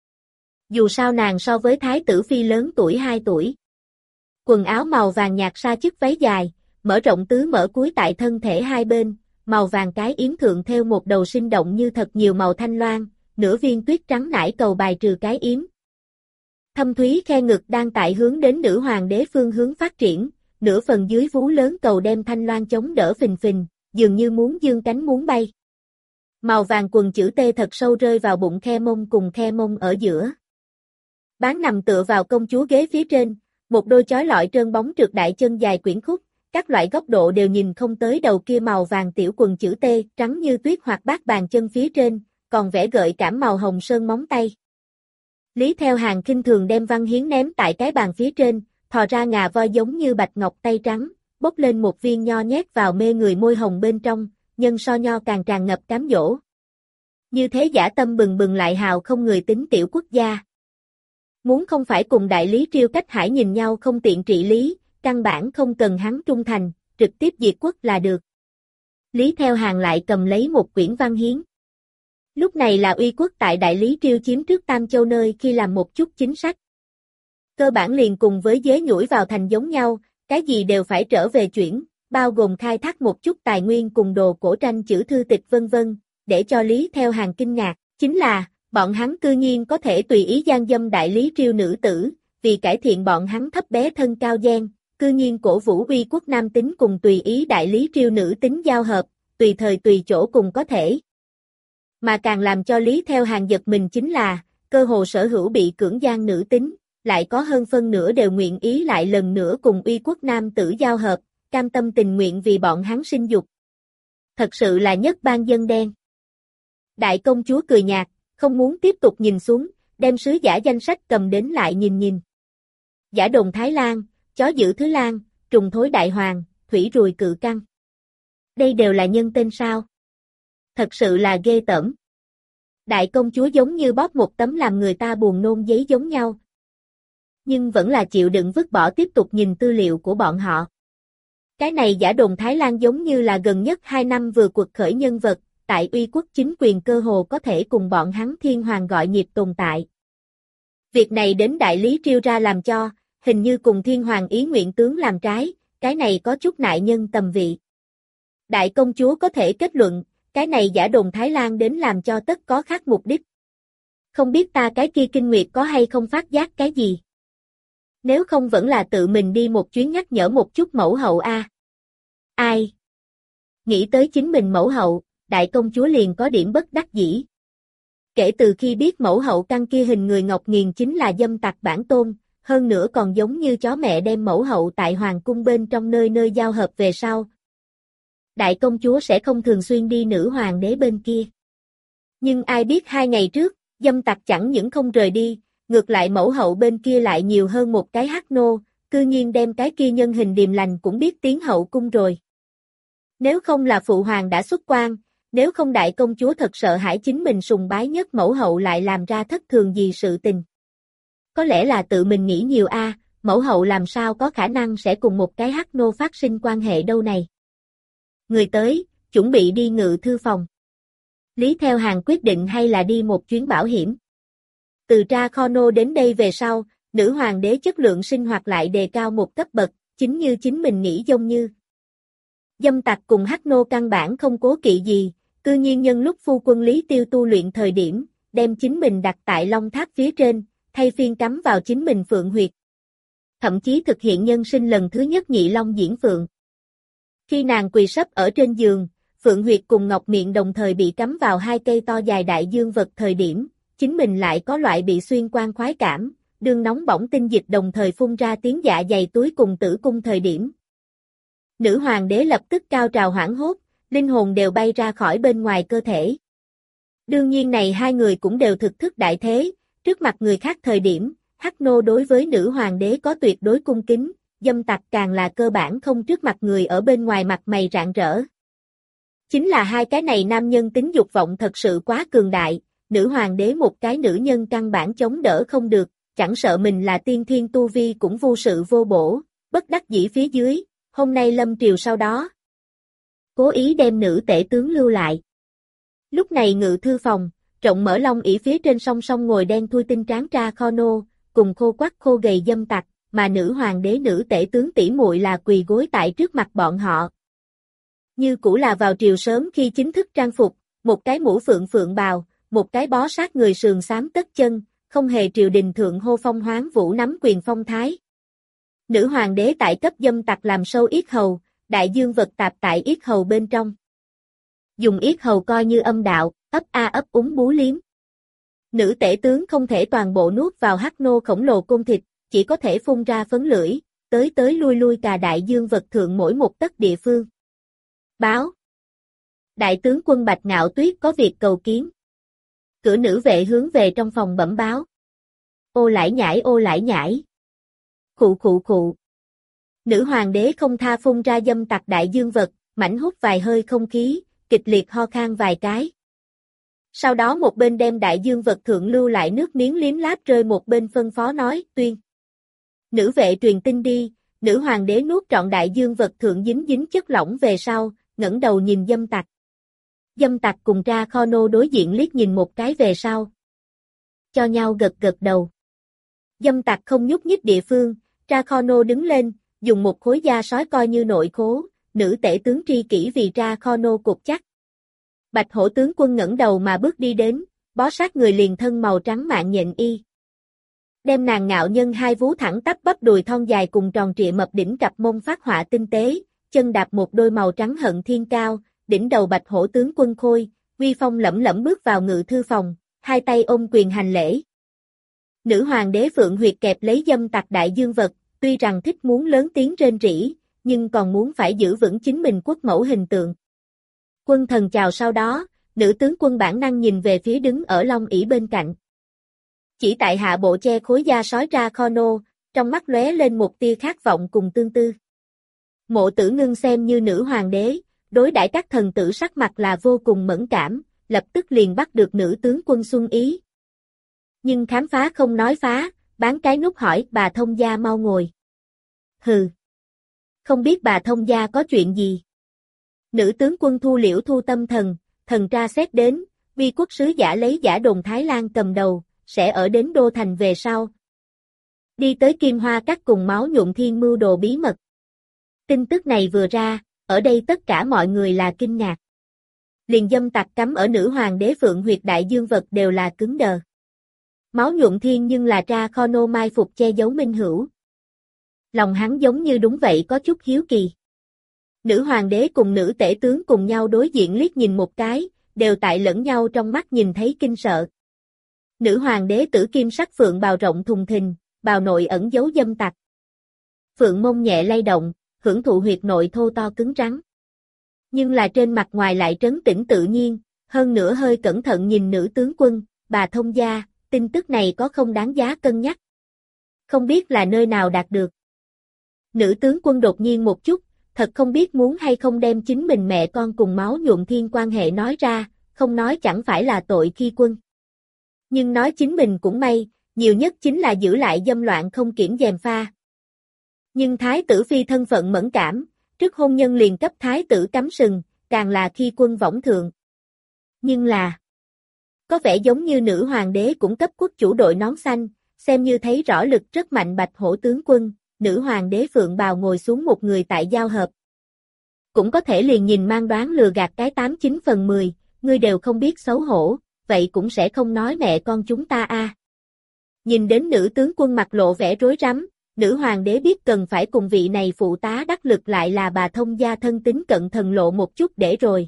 Dù sao nàng so với thái tử phi lớn tuổi hai tuổi. Quần áo màu vàng nhạt sa chức váy dài, mở rộng tứ mở cuối tại thân thể hai bên, màu vàng cái yếm thượng theo một đầu sinh động như thật nhiều màu thanh loan, nửa viên tuyết trắng nải cầu bài trừ cái yếm. Thâm thúy khe ngực đang tại hướng đến nữ hoàng đế phương hướng phát triển, nửa phần dưới vú lớn cầu đem thanh loan chống đỡ phình phình, dường như muốn dương cánh muốn bay. Màu vàng quần chữ T thật sâu rơi vào bụng khe mông cùng khe mông ở giữa. Bán nằm tựa vào công chúa ghế phía trên, một đôi chói lọi trơn bóng trượt đại chân dài quyển khúc, các loại góc độ đều nhìn không tới đầu kia màu vàng tiểu quần chữ T, trắng như tuyết hoặc bát bàn chân phía trên, còn vẽ gợi cảm màu hồng sơn móng tay. Lý theo hàng khinh thường đem văn hiến ném tại cái bàn phía trên, thò ra ngà voi giống như bạch ngọc tay trắng, bốc lên một viên nho nhét vào mê người môi hồng bên trong, nhân so nho càng tràn ngập cám dỗ. Như thế dã tâm bừng bừng lại hào không người tính tiểu quốc gia. Muốn không phải cùng đại lý Triêu Cách Hải nhìn nhau không tiện trị lý, căn bản không cần hắn trung thành, trực tiếp diệt quốc là được. Lý theo hàng lại cầm lấy một quyển văn hiến. Lúc này là Uy Quốc tại đại lý Triêu chiếm trước Tam Châu nơi khi làm một chút chính sách. Cơ bản liền cùng với dế nhủi vào thành giống nhau, cái gì đều phải trở về chuyển, bao gồm khai thác một chút tài nguyên cùng đồ cổ tranh chữ thư tịch vân vân, để cho Lý theo hàng kinh ngạc, chính là, bọn hắn cư nhiên có thể tùy ý gian dâm đại lý Triêu nữ tử, vì cải thiện bọn hắn thấp bé thân cao gen, cư nhiên cổ vũ Uy Quốc nam tính cùng tùy ý đại lý Triêu nữ tính giao hợp, tùy thời tùy chỗ cùng có thể. Mà càng làm cho Lý theo hàng giật mình chính là, cơ hồ sở hữu bị cưỡng gian nữ tính, lại có hơn phân nửa đều nguyện ý lại lần nữa cùng Uy Quốc nam tử giao hợp, cam tâm tình nguyện vì bọn hắn sinh dục. Thật sự là nhất ban dân đen. Đại công chúa cười nhạt, không muốn tiếp tục nhìn xuống, đem sứ giả danh sách cầm đến lại nhìn nhìn. Giả Đồn Thái Lan, chó giữ Thứ Lan, trùng thối Đại Hoàng, thủy rùi Cự Căng. Đây đều là nhân tên sao? Thật sự là ghê tởm. Đại công chúa giống như bóp một tấm làm người ta buồn nôn giấy giống nhau. Nhưng vẫn là chịu đựng vứt bỏ tiếp tục nhìn tư liệu của bọn họ. Cái này Giả Đồn Thái Lan giống như là gần nhất hai năm vừa quật khởi nhân vật, tại Uy Quốc chính quyền cơ hồ có thể cùng bọn hắn thiên hoàng gọi nhịp tồn tại. Việc này đến đại lý Triêu ra làm cho, hình như cùng thiên hoàng ý nguyện tướng làm trái, cái này có chút nại nhân tầm vị. Đại công chúa có thể kết luận, cái này Giả Đồn Thái Lan đến làm cho tất có khác mục đích. Không biết ta cái kia kinh nguyệt có hay không phát giác cái gì? Nếu không vẫn là tự mình đi một chuyến nhắc nhở một chút mẫu hậu a. À. Ai? Nghĩ tới chính mình mẫu hậu, đại công chúa liền có điểm bất đắc dĩ. Kể từ khi biết mẫu hậu căn kia hình người ngọc nghiền chính là dâm tặc bản tôn, hơn nữa còn giống như chó mẹ đem mẫu hậu tại hoàng cung bên trong nơi nơi giao hợp về sau. Đại công chúa sẽ không thường xuyên đi nữ hoàng đế bên kia. Nhưng ai biết hai ngày trước, dâm tặc chẳng những không rời đi, ngược lại mẫu hậu bên kia lại nhiều hơn một cái hắc nô, cư nhiên đem cái kia nhân hình điềm lành cũng biết tiến hậu cung rồi. Nếu không là phụ hoàng đã xuất quan, nếu không đại công chúa thật sợ hãi chính mình sùng bái nhất mẫu hậu lại làm ra thất thường gì sự tình. Có lẽ là tự mình nghĩ nhiều a, à, mẫu hậu làm sao có khả năng sẽ cùng một cái hắc nô phát sinh quan hệ đâu này. Người tới, chuẩn bị đi ngự thư phòng. Lý Theo Hàng quyết định hay là đi một chuyến bảo hiểm. Từ Tra Khono đến đây về sau, nữ hoàng đế chất lượng sinh hoạt lại đề cao một cấp bậc, chính như chính mình nghĩ giống như. Dâm tặc cùng Hắc Nô căn bản không cố kỵ gì, cư nhiên nhân lúc phu quân Lý Tiêu tu luyện thời điểm, đem chính mình đặt tại Long Tháp phía trên, thay phiên cắm vào chính mình phượng huyệt. Thậm chí thực hiện nhân sinh lần thứ nhất nhị long diễn phượng. Khi nàng quỳ sấp ở trên giường, phượng huyệt cùng ngọc miệng đồng thời bị cắm vào hai cây to dài đại dương vật thời điểm, chính mình lại có loại bị xuyên quan khoái cảm, đương nóng bỏng tinh dịch đồng thời phun ra tiếng dạ dày túi cùng tử cung thời điểm. Nữ hoàng đế lập tức cao trào hoảng hốt, linh hồn đều bay ra khỏi bên ngoài cơ thể. Đương nhiên này hai người cũng đều thực thức đại thế, trước mặt người khác thời điểm, Hắc Nô đối với nữ hoàng đế có tuyệt đối cung kính, dâm tặc càng là cơ bản không trước mặt người ở bên ngoài mặt mày rạng rỡ. Chính là hai cái này nam nhân tính dục vọng thật sự quá cường đại, nữ hoàng đế một cái nữ nhân căn bản chống đỡ không được, chẳng sợ mình là tiên thiên tu vi cũng vô sự vô bổ, bất đắc dĩ phía dưới, hôm nay lâm triều sau đó. Cố ý đem nữ tể tướng lưu lại. Lúc này ngự thư phòng, rộng mở long ỷ phía trên song song ngồi đen thui tinh tráng Tra Khono, cùng khô quắc khô gầy dâm tặc, mà nữ hoàng đế nữ tể tướng tỷ muội là quỳ gối tại trước mặt bọn họ. Như cũ là vào triều sớm khi chính thức trang phục, một cái mũ phượng phượng bào, một cái bó sát người sườn xám tất chân, không hề triều đình thượng hô phong hoáng vũ nắm quyền phong thái. Nữ hoàng đế tại cấp dâm tặc làm sâu yết hầu, đại dương vật tạp tại yết hầu bên trong. Dùng yết hầu coi như âm đạo, ấp a ấp úng bú liếm. Nữ tể tướng không thể toàn bộ nuốt vào Hắc Nô khổng lồ côn thịt, chỉ có thể phun ra phấn lưỡi, tới tới lui lui cà đại dương vật thượng mỗi một tấc địa phương. Báo. Đại tướng quân Bạch Ngạo Tuyết có việc cầu kiến. Cửa nữ vệ hướng về trong phòng bẩm báo. Ô lải nhải ô lải nhải. Khụ khụ khụ. Nữ hoàng đế không tha phun ra dâm tặc đại dương vật, mảnh hút vài hơi không khí, kịch liệt ho khan vài cái. Sau đó một bên đem đại dương vật thượng lưu lại nước miếng liếm láp rơi một bên phân phó nói, tuyên. Nữ vệ truyền tin đi, nữ hoàng đế nuốt trọn đại dương vật thượng dính dính chất lỏng về sau, ngẩng đầu nhìn dâm tặc. Dâm tặc cùng Tra Khono đối diện liếc nhìn một cái về sau. Cho nhau gật gật đầu. Dâm tặc không nhúc nhích địa phương, Tra Khono đứng lên, dùng một khối da sói coi như nội khố, nữ tể tướng tri kỷ vì Tra Khono cột chắc. Bạch hổ tướng quân ngẩng đầu mà bước đi đến, bó sát người liền thân màu trắng mạng nhện y. Đem nàng ngạo nhân hai vú thẳng tắp bắp đùi thon dài cùng tròn trịa mập đỉnh cặp mông phát họa tinh tế, chân đạp một đôi màu trắng hận thiên cao, đỉnh đầu bạch hổ tướng quân khôi, uy phong lẫm lẫm bước vào ngự thư phòng, hai tay ôm quyền hành lễ. Nữ hoàng đế phượng huyệt kẹp lấy dâm tặc đại dương vật, tuy rằng thích muốn lớn tiếng rên rỉ, nhưng còn muốn phải giữ vững chính mình quốc mẫu hình tượng. Quân thần chào sau đó, nữ tướng quân bản năng nhìn về phía đứng ở long ỷ bên cạnh. Chỉ tại hạ bộ che khối da sói Tra Khono, trong mắt lóe lên một tia khát vọng cùng tương tư. Mộ Tử Ngưng xem như nữ hoàng đế, đối đãi các thần tử sắc mặt là vô cùng mẫn cảm, lập tức liền bắt được nữ tướng quân xuân ý. Nhưng khám phá không nói phá, bán cái nút hỏi bà thông gia mau ngồi. Hừ. Không biết bà thông gia có chuyện gì. Nữ tướng quân thu liễu thu tâm thần, thần tra xét đến, vi quốc sứ giả lấy giả đồn Thái Lan cầm đầu, sẽ ở đến đô thành về sau. Đi tới Kim Hoa Các cùng máu nhuộm thiên mưu đồ bí mật. Tin tức này vừa ra, ở đây tất cả mọi người là kinh ngạc. Liền dâm tặc cắm ở nữ hoàng đế phượng huyệt đại dương vật đều là cứng đờ. Máu nhuộm thiên nhưng là Tra Khono mai phục che giấu minh hữu. Lòng hắn giống như đúng vậy có chút hiếu kỳ. Nữ hoàng đế cùng nữ tể tướng cùng nhau đối diện liếc nhìn một cái, đều tại lẫn nhau trong mắt nhìn thấy kinh sợ. Nữ hoàng đế tử kim sắc phượng bào rộng thùng thình, bào nội ẩn giấu dâm tặc. Phượng mông nhẹ lay động, hưởng thụ huyệt nội thô to cứng rắn. Nhưng là trên mặt ngoài lại trấn tĩnh tự nhiên, hơn nữa hơi cẩn thận nhìn nữ tướng quân, bà thông gia, tin tức này có không đáng giá cân nhắc. Không biết là nơi nào đạt được. Nữ tướng quân đột nhiên một chút, thật không biết muốn hay không đem chính mình mẹ con cùng máu nhuộm thiên quan hệ nói ra, không nói chẳng phải là tội khi quân. Nhưng nói chính mình cũng may, nhiều nhất chính là giữ lại dâm loạn không kiểm gièm pha. Nhưng thái tử phi thân phận mẫn cảm, trước hôn nhân liền cấp thái tử cắm sừng, càng là khi quân võng thượng. Nhưng là, có vẻ giống như nữ hoàng đế cũng cấp quốc chủ đội nón xanh, xem như thấy rõ lực rất mạnh Bạch Hổ tướng quân, nữ hoàng đế Phượng Bào ngồi xuống một người tại giao hợp. Cũng có thể liền nhìn mang đoán lừa gạt cái tám chín phần mười, ngươi đều không biết xấu hổ, vậy cũng sẽ không nói mẹ con chúng ta a. À. Nhìn đến nữ tướng quân mặt lộ vẻ rối rắm, nữ hoàng đế biết cần phải cùng vị này phụ tá đắc lực lại là bà thông gia thân tín cận thần lộ một chút để rồi.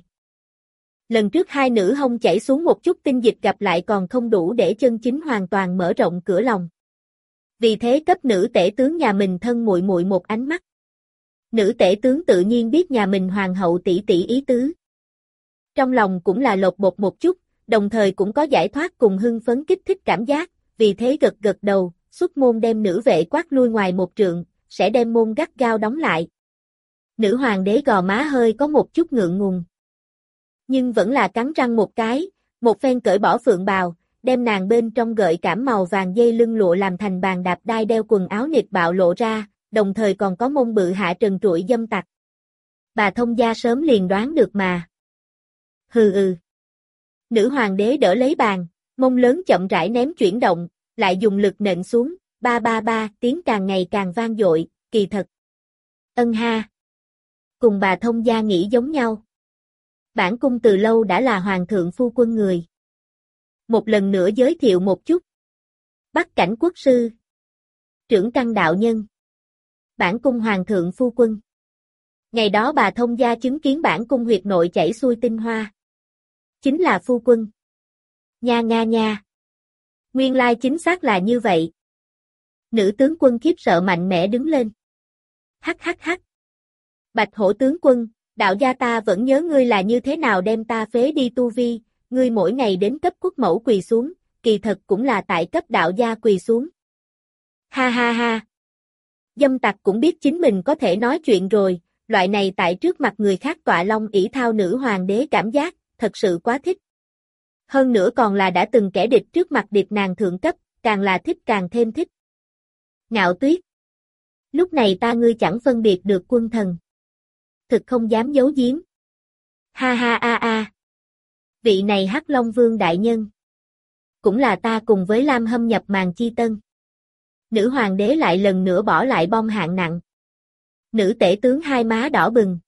Lần trước hai nữ hông chảy xuống một chút tinh dịch gặp lại còn không đủ để chân chính hoàn toàn mở rộng cửa lòng. Vì thế cấp nữ tể tướng nhà mình thân muội muội một ánh mắt. Nữ tể tướng tự nhiên biết nhà mình hoàng hậu tỷ tỷ ý tứ. Trong lòng cũng là lột bột một chút, đồng thời cũng có giải thoát cùng hưng phấn kích thích cảm giác, vì thế gật gật đầu, xuất môn đem nữ vệ quát lui ngoài một trượng, sẽ đem môn gắt gao đóng lại. Nữ hoàng đế gò má hơi có một chút ngượng ngùng. Nhưng vẫn là cắn răng một cái, một phen cởi bỏ phượng bào, đem nàng bên trong gợi cảm màu vàng dây lưng lụa làm thành bàn đạp đai đeo quần áo nịt bạo lộ ra, đồng thời còn có mông bự hạ trần trụi dâm tặc. Bà thông gia sớm liền đoán được mà. Hừ ừ. Nữ hoàng đế đỡ lấy bàn, mông lớn chậm rãi ném chuyển động, lại dùng lực nện xuống, ba ba ba, tiếng càng ngày càng vang dội, kỳ thật. Ân ha. Cùng bà thông gia nghĩ giống nhau. Bản cung từ lâu đã là hoàng thượng phu quân người. Một lần nữa giới thiệu một chút. Bắc cảnh quốc sư. Trưởng căn đạo nhân. Bản cung hoàng thượng phu quân. Ngày đó bà thông gia chứng kiến bản cung huyệt nội chảy xuôi tinh hoa. Chính là phu quân. Nha nga nha. Nguyên lai chính xác là như vậy. Nữ tướng quân khiếp sợ mạnh mẽ đứng lên. Hắc hắc hắc. Bạch Hổ tướng quân, đạo gia ta vẫn nhớ ngươi là như thế nào đem ta phế đi tu vi, ngươi mỗi ngày đến cấp quốc mẫu quỳ xuống, kỳ thật cũng là tại cấp đạo gia quỳ xuống. Ha ha ha. Dâm tặc cũng biết chính mình có thể nói chuyện rồi, loại này tại trước mặt người khác tọa long ỷ thao nữ hoàng đế cảm giác, thật sự quá thích. Hơn nữa còn là đã từng kẻ địch trước mặt địch nàng thượng cấp, càng là thích càng thêm thích. Ngạo Tuyết. Lúc này ta ngươi chẳng phân biệt được quân thần. Thực không dám giấu giếm. Ha ha a a. Vị này Hắc Long Vương đại nhân. Cũng là ta cùng với Lam Hâm nhập màn chi tân. Nữ hoàng đế lại lần nữa bỏ lại bom hạng nặng. Nữ tể tướng hai má đỏ bừng.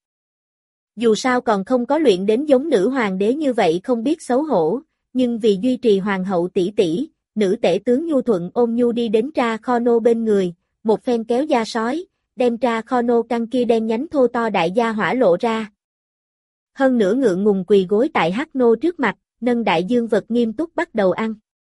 Dù sao còn không có luyện đến giống nữ hoàng đế như vậy không biết xấu hổ, nhưng vì duy trì hoàng hậu tỷ tỷ, nữ tể tướng nhu thuận ôm nhu đi đến tra kho nô bên người, một phen kéo da sói, đem tra kho nô căn kia đen nhánh thô to đại gia hỏa lộ ra. Hơn nữa ngượng ngùng quỳ gối tại hắc nô trước mặt, nâng đại dương vật nghiêm túc bắt đầu ăn.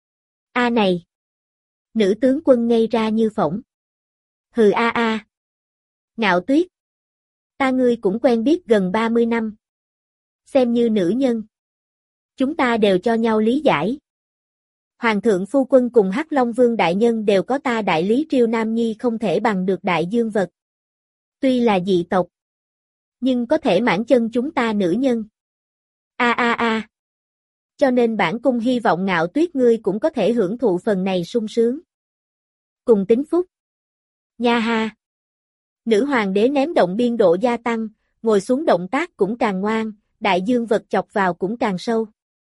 A này! Nữ tướng quân ngây ra như phỏng. Hừ a a! Ngạo Tuyết! Ta ngươi cũng quen biết gần ba mươi năm. Xem như nữ nhân. Chúng ta đều cho nhau lý giải. Hoàng thượng phu quân cùng Hắc Long Vương đại nhân đều có ta đại lý Triều Nam Nhi không thể bằng được đại dương vật. Tuy là dị tộc, nhưng có thể mãn chân chúng ta nữ nhân. A a a. Cho nên bản cung hy vọng Ngạo Tuyết ngươi cũng có thể hưởng thụ phần này sung sướng. Cùng tính phúc. Nha ha. Nữ hoàng đế ném động biên độ gia tăng, ngồi xuống động tác cũng càng ngoan, đại dương vật chọc vào cũng càng sâu.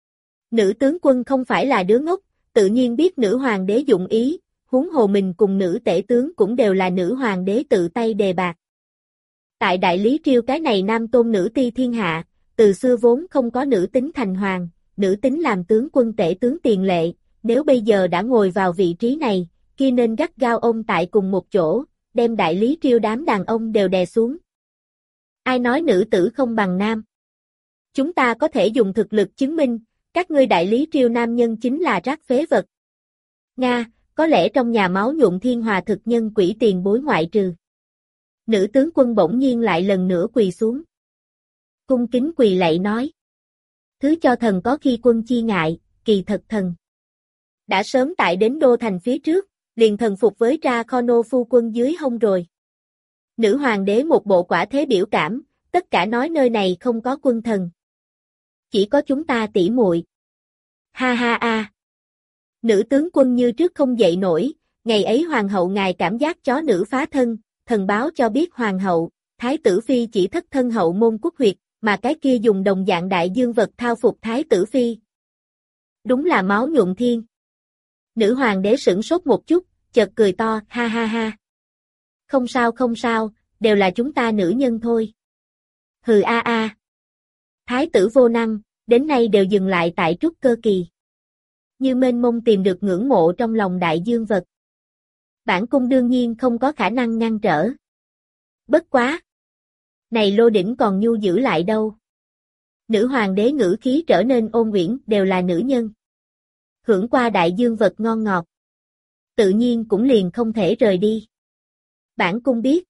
Nữ tướng quân không phải là đứa ngốc, tự nhiên biết nữ hoàng đế dụng ý, huống hồ mình cùng nữ tể tướng cũng đều là nữ hoàng đế tự tay đề bạc. Tại đại lý Triều cái này nam tôn nữ ti thiên hạ, từ xưa vốn không có nữ tính thành hoàng, nữ tính làm tướng quân tể tướng tiền lệ, nếu bây giờ đã ngồi vào vị trí này, kia nên gắt gao ôm tại cùng một chỗ, đem đại lý Triều đám đàn ông đều đè xuống. Ai nói nữ tử không bằng nam? Chúng ta có thể dùng thực lực chứng minh, các ngươi đại lý Triều nam nhân chính là rác phế vật. Nga, có lẽ trong nhà máu nhuộm thiên hòa thực nhân quỷ tiền bối ngoại trừ. Nữ tướng quân bỗng nhiên lại lần nữa quỳ xuống. Cung kính quỳ lạy nói. Thứ cho thần có khi quân chi ngại, kỳ thật thần. Đã sớm tại đến đô thành phía trước, liền thần phục với ra kho nô phu quân dưới hông rồi. Nữ hoàng đế một bộ quả thế biểu cảm, tất cả nói nơi này không có quân thần. Chỉ có chúng ta tỉ muội. Ha ha a. Nữ tướng quân như trước không dậy nổi, ngày ấy hoàng hậu ngài cảm giác chó nữ phá thân, thần báo cho biết hoàng hậu, thái tử phi chỉ thất thân hậu môn quốc huyệt, mà cái kia dùng đồng dạng đại dương vật thao phục thái tử phi. Đúng là máu nhuộm thiên. Nữ hoàng đế sửng sốt một chút, chợt cười to, ha ha ha. Không sao không sao, đều là chúng ta nữ nhân thôi. Hừ a a. Thái tử vô năng, đến nay đều dừng lại tại trúc cơ kỳ. Như mênh mông tìm được ngưỡng mộ trong lòng đại dương vật. Bản cung đương nhiên không có khả năng ngăn trở. Bất quá. Này lô đỉnh còn nhu giữ lại đâu. Nữ hoàng đế ngữ khí trở nên ôn uyển, đều là nữ nhân. Hưởng qua đại dương vật ngon ngọt. Tự nhiên cũng liền không thể rời đi. Bản cung biết.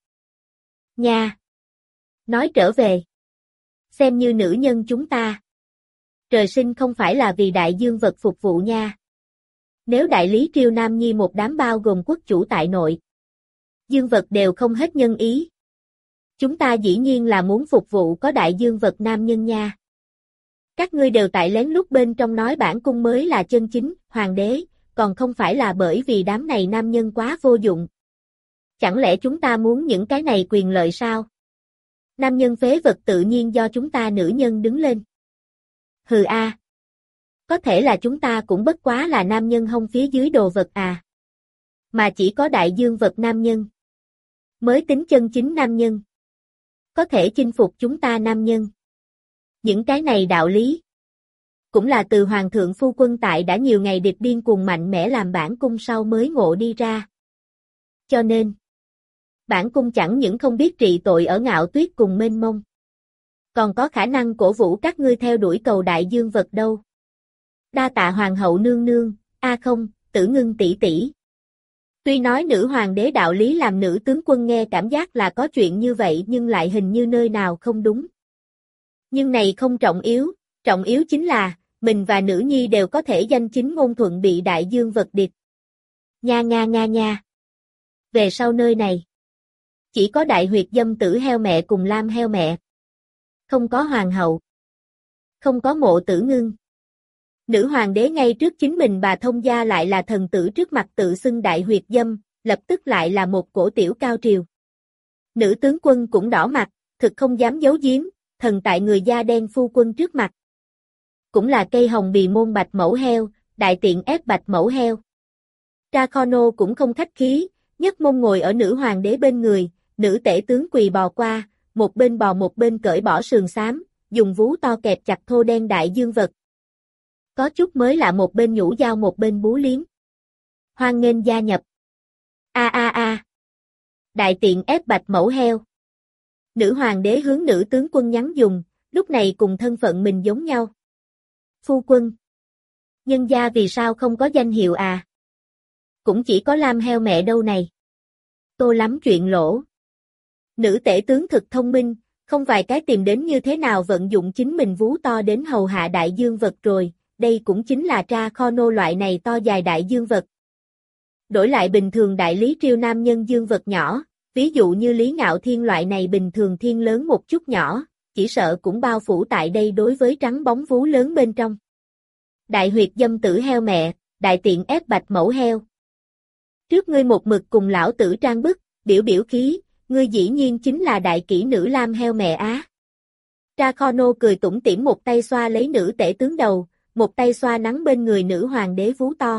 Nha. Nói trở về. Xem như nữ nhân chúng ta. Trời sinh không phải là vì đại dương vật phục vụ nha. Nếu đại lý triều Nam Nhi một đám bao gồm quốc chủ tại nội. Dương vật đều không hết nhân ý. Chúng ta dĩ nhiên là muốn phục vụ có đại dương vật nam nhân nha. Các ngươi đều tại lén lút bên trong nói bản cung mới là chân chính, hoàng đế, còn không phải là bởi vì đám này nam nhân quá vô dụng. Chẳng lẽ chúng ta muốn những cái này quyền lợi sao? Nam nhân phế vật tự nhiên do chúng ta nữ nhân đứng lên. Hừ a. À. Có thể là chúng ta cũng bất quá là nam nhân hông phía dưới đồ vật à. Mà chỉ có đại dương vật nam nhân. Mới tính chân chính nam nhân. Có thể chinh phục chúng ta nam nhân. Những cái này đạo lý. Cũng là từ hoàng thượng phu quân tại đã nhiều ngày điệp điên cuồng mạnh mẽ làm bản cung sau mới ngộ đi ra. Cho nên. Bản cung chẳng những không biết trị tội ở Ngạo Tuyết cùng mênh mông. Còn có khả năng cổ vũ các ngươi theo đuổi cầu đại dương vật đâu. Đa tạ hoàng hậu nương nương, a à không, Tử Ngưng tỷ tỷ. Tuy nói nữ hoàng đế đạo lý làm nữ tướng quân nghe cảm giác là có chuyện như vậy nhưng lại hình như nơi nào không đúng. Nhưng này không trọng yếu, trọng yếu chính là, mình và nữ nhi đều có thể danh chính ngôn thuận bị đại dương vật địch. Nha nha nha nha. Về sau nơi này, chỉ có đại huyệt dâm tử heo mẹ cùng lam heo mẹ. Không có hoàng hậu. Không có Mộ Tử Ngưng. Nữ hoàng đế ngay trước chính mình bà thông gia lại là thần tử trước mặt tự xưng đại huyệt dâm, lập tức lại là một cổ tiểu cao triều. Nữ tướng quân cũng đỏ mặt, thực không dám giấu giếm, thần tại người da đen phu quân trước mặt. Cũng là cây hồng bì môn bạch mẫu heo, đại tiện ép bạch mẫu heo. Dracono cũng không khách khí, nhất mông ngồi ở nữ hoàng đế bên người, nữ tể tướng quỳ bò qua, một bên bò một bên cởi bỏ sườn xám, dùng vú to kẹp chặt thô đen đại dương vật. Có chút mới lạ một bên nhũ dao một bên bú liếm. Hoan nghênh gia nhập. A a a. Đại tiện ép bạch mẫu heo. Nữ hoàng đế hướng nữ tướng quân nhắn dùng, lúc này cùng thân phận mình giống nhau. Phu quân. Nhân gia vì sao không có danh hiệu à? Cũng chỉ có lam heo mẹ đâu này. Tô lắm chuyện lỗ. Nữ tể tướng thực thông minh, không vài cái tìm đến như thế nào vận dụng chính mình vú to đến hầu hạ đại dương vật rồi, đây cũng chính là Dracono loại này to dài đại dương vật. Đổi lại bình thường đại lý triều nam nhân dương vật nhỏ, ví dụ như Lý Ngạo Thiên loại này bình thường thiên lớn một chút nhỏ, chỉ sợ cũng bao phủ tại đây đối với trắng bóng vú lớn bên trong. Đại huyệt dâm tử heo mẹ, đại tiện ép bạch mẫu heo. Trước ngươi một mực cùng lão tử trang bức, biểu biểu khí, ngươi dĩ nhiên chính là đại kỹ nữ lam heo mẹ á. Dracono cười tủm tỉm một tay xoa lấy nữ tể tướng đầu, một tay xoa nắng bên người nữ hoàng đế vú to.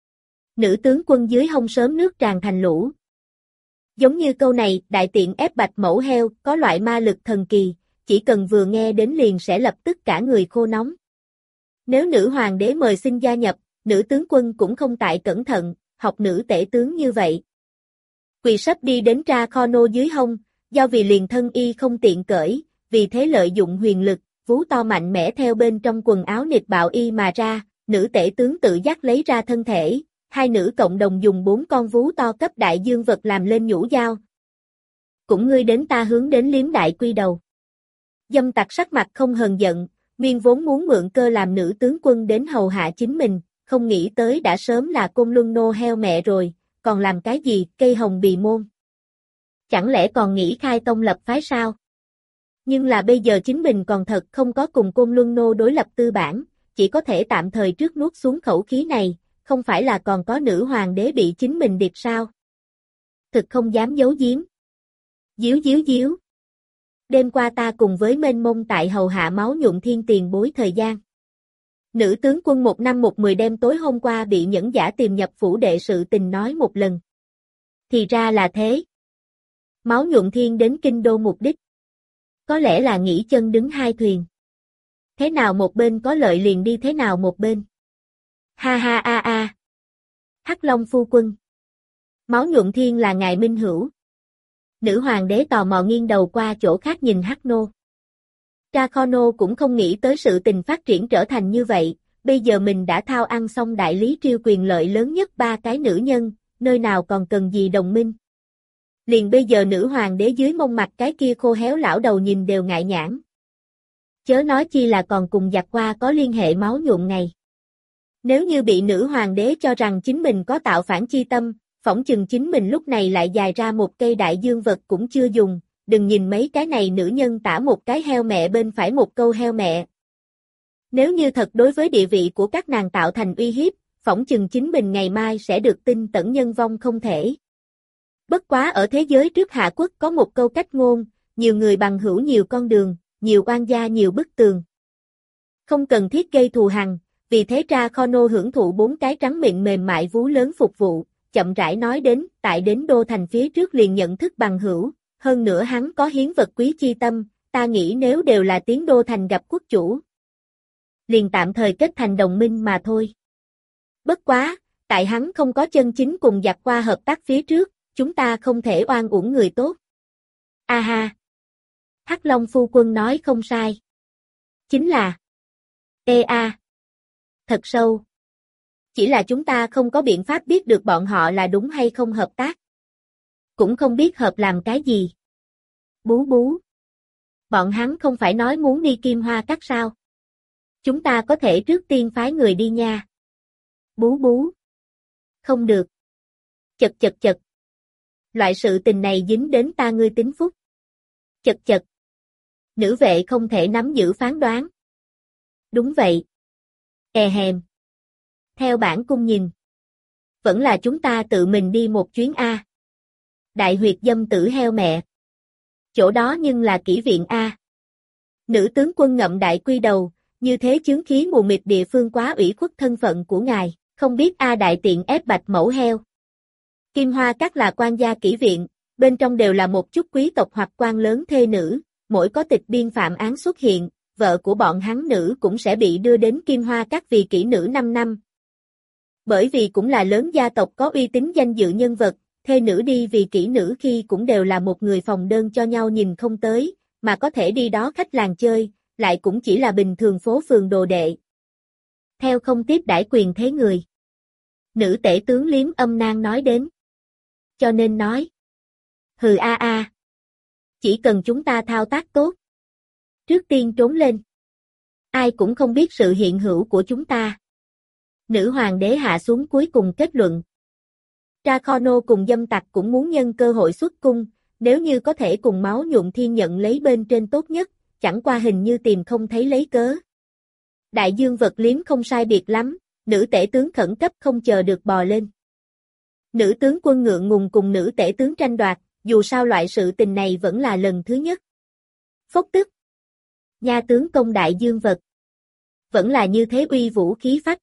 Nữ tướng quân dưới hông sớm nước tràn thành lũ. Giống như câu này, đại tiện ép bạch mẫu heo, có loại ma lực thần kỳ, chỉ cần vừa nghe đến liền sẽ lập tức cả người khô nóng. Nếu nữ hoàng đế mời xin gia nhập, nữ tướng quân cũng không tại cẩn thận, học nữ tể tướng như vậy. Quỳ sắp đi đến Dracono dưới hông, do vì liền thân y không tiện cởi, vì thế lợi dụng huyền lực, vú to mạnh mẽ theo bên trong quần áo nịt bạo y mà ra, nữ tể tướng tự dắt lấy ra thân thể, hai nữ cộng đồng dùng bốn con vú to cấp đại dương vật làm lên nhũ dao. Cũng ngươi đến ta hướng đến liếm đại quy đầu. Dâm tặc sắc mặt không hờn giận, nguyên vốn muốn mượn cơ làm nữ tướng quân đến hầu hạ chính mình, không nghĩ tới đã sớm là Côn Luân nô heo mẹ rồi, còn làm cái gì, cây hồng bì môn. Chẳng lẽ còn nghĩ khai tông lập phái sao? Nhưng là bây giờ chính mình còn thật không có cùng Côn Luân nô đối lập tư bản, chỉ có thể tạm thời trước nuốt xuống khẩu khí này, không phải là còn có nữ hoàng đế bị chính mình điệp sao? Thực không dám giấu giếm. Díu díu díu. Đêm qua ta cùng với mênh mông tại hầu hạ máu nhuộm thiên tiền bối thời gian. Nữ tướng quân một năm một mười đêm tối hôm qua bị nhẫn giả tìm nhập phủ đệ sự tình nói một lần. Thì ra là thế. Máu nhuộm thiên đến kinh đô mục đích. Có lẽ là nghỉ chân đứng hai thuyền. Thế nào một bên có lợi liền đi thế nào một bên. Ha ha a a. Hắc Long phu quân. Máu nhuộm thiên là ngài minh hữu. Nữ hoàng đế tò mò nghiêng đầu qua chỗ khác nhìn Hắc Nô. Tra Kho Nô cũng không nghĩ tới sự tình phát triển trở thành như vậy, bây giờ mình đã thao ăn xong đại lý triều quyền lợi lớn nhất ba cái nữ nhân, nơi nào còn cần gì đồng minh. Liền bây giờ nữ hoàng đế dưới mông mặt cái kia khô héo lão đầu nhìn đều ngại nhãn. Chớ nói chi là còn cùng giặc qua có liên hệ máu nhuộm ngày. Nếu như bị nữ hoàng đế cho rằng chính mình có tạo phản chi tâm, phỏng chừng chính mình lúc này lại dài ra một cây đại dương vật cũng chưa dùng, đừng nhìn mấy cái này nữ nhân tả một cái heo mẹ bên phải một câu heo mẹ. Nếu như thật đối với địa vị của các nàng tạo thành uy hiếp, phỏng chừng chính mình ngày mai sẽ được tin tẩn nhân vong không thể. Bất quá ở thế giới trước Hạ Quốc có một câu cách ngôn, nhiều người bằng hữu nhiều con đường, nhiều oan gia nhiều bức tường. Không cần thiết gây thù hằn, vì thế Tra Kho Nô hưởng thụ bốn cái trắng miệng mềm mại vú lớn phục vụ, chậm rãi nói đến, tại đến đô thành phía trước liền nhận thức bằng hữu, hơn nữa hắn có hiến vật quý chi tâm, ta nghĩ nếu đều là tiến đô thành gặp quốc chủ. Liền tạm thời kết thành đồng minh mà thôi. Bất quá, tại hắn không có chân chính cùng giặc qua hợp tác phía trước, chúng ta không thể oan uổng người tốt. A ha! Hắc Long phu quân nói không sai. Chính là Ê a! Thật sâu. Chỉ là chúng ta không có biện pháp biết được bọn họ là đúng hay không hợp tác. Cũng không biết hợp làm cái gì. Bú bú. Bọn hắn không phải nói muốn đi Kim Hoa Các sao? Chúng ta có thể trước tiên phái người đi nha. Bú bú. Không được. Chật chật chật. Loại sự tình này dính đến ta ngươi tính phúc. Chật chật. Nữ vệ không thể nắm giữ phán đoán. Đúng vậy. E hèm. Theo bản cung nhìn. Vẫn là chúng ta tự mình đi một chuyến A. Đại huyệt dâm tử heo mẹ. Chỗ đó nhưng là kỹ viện A. Nữ tướng quân ngậm đại quy đầu, như thế chướng khí mù mịt địa phương quá ủy khuất thân phận của ngài, không biết A đại tiện ép bạch mẫu heo. Kim Hoa Các là quan gia kỹ viện, bên trong đều là một chút quý tộc hoặc quan lớn thê nữ, mỗi có tịch biên phạm án xuất hiện, vợ của bọn hắn nữ cũng sẽ bị đưa đến Kim Hoa Các vì kỹ nữ năm năm. Bởi vì cũng là lớn gia tộc có uy tín danh dự nhân vật, thê nữ đi vì kỹ nữ khi cũng đều là một người phòng đơn cho nhau nhìn không tới, mà có thể đi đó khách làng chơi, lại cũng chỉ là bình thường phố phường đồ đệ. Theo không tiếp đãi quyền thế người. Nữ tể tướng liếm âm nang nói đến. Cho nên nói. Hừ a a. Chỉ cần chúng ta thao tác tốt. Trước tiên trốn lên. Ai cũng không biết sự hiện hữu của chúng ta. Nữ hoàng đế hạ xuống cuối cùng kết luận. Tra Kho Nô cùng dâm tặc cũng muốn nhân cơ hội xuất cung, nếu như có thể cùng máu nhuộm thiên nhận lấy bên trên tốt nhất, chẳng qua hình như tìm không thấy lấy cớ. Đại dương vật liếm không sai biệt lắm, nữ tể tướng khẩn cấp không chờ được bò lên. Nữ tướng quân ngượng ngùng cùng nữ tể tướng tranh đoạt, dù sao loại sự tình này vẫn là lần thứ nhất. Phốc tức. Nha tướng công đại dương vật. Vẫn là như thế uy vũ khí phách.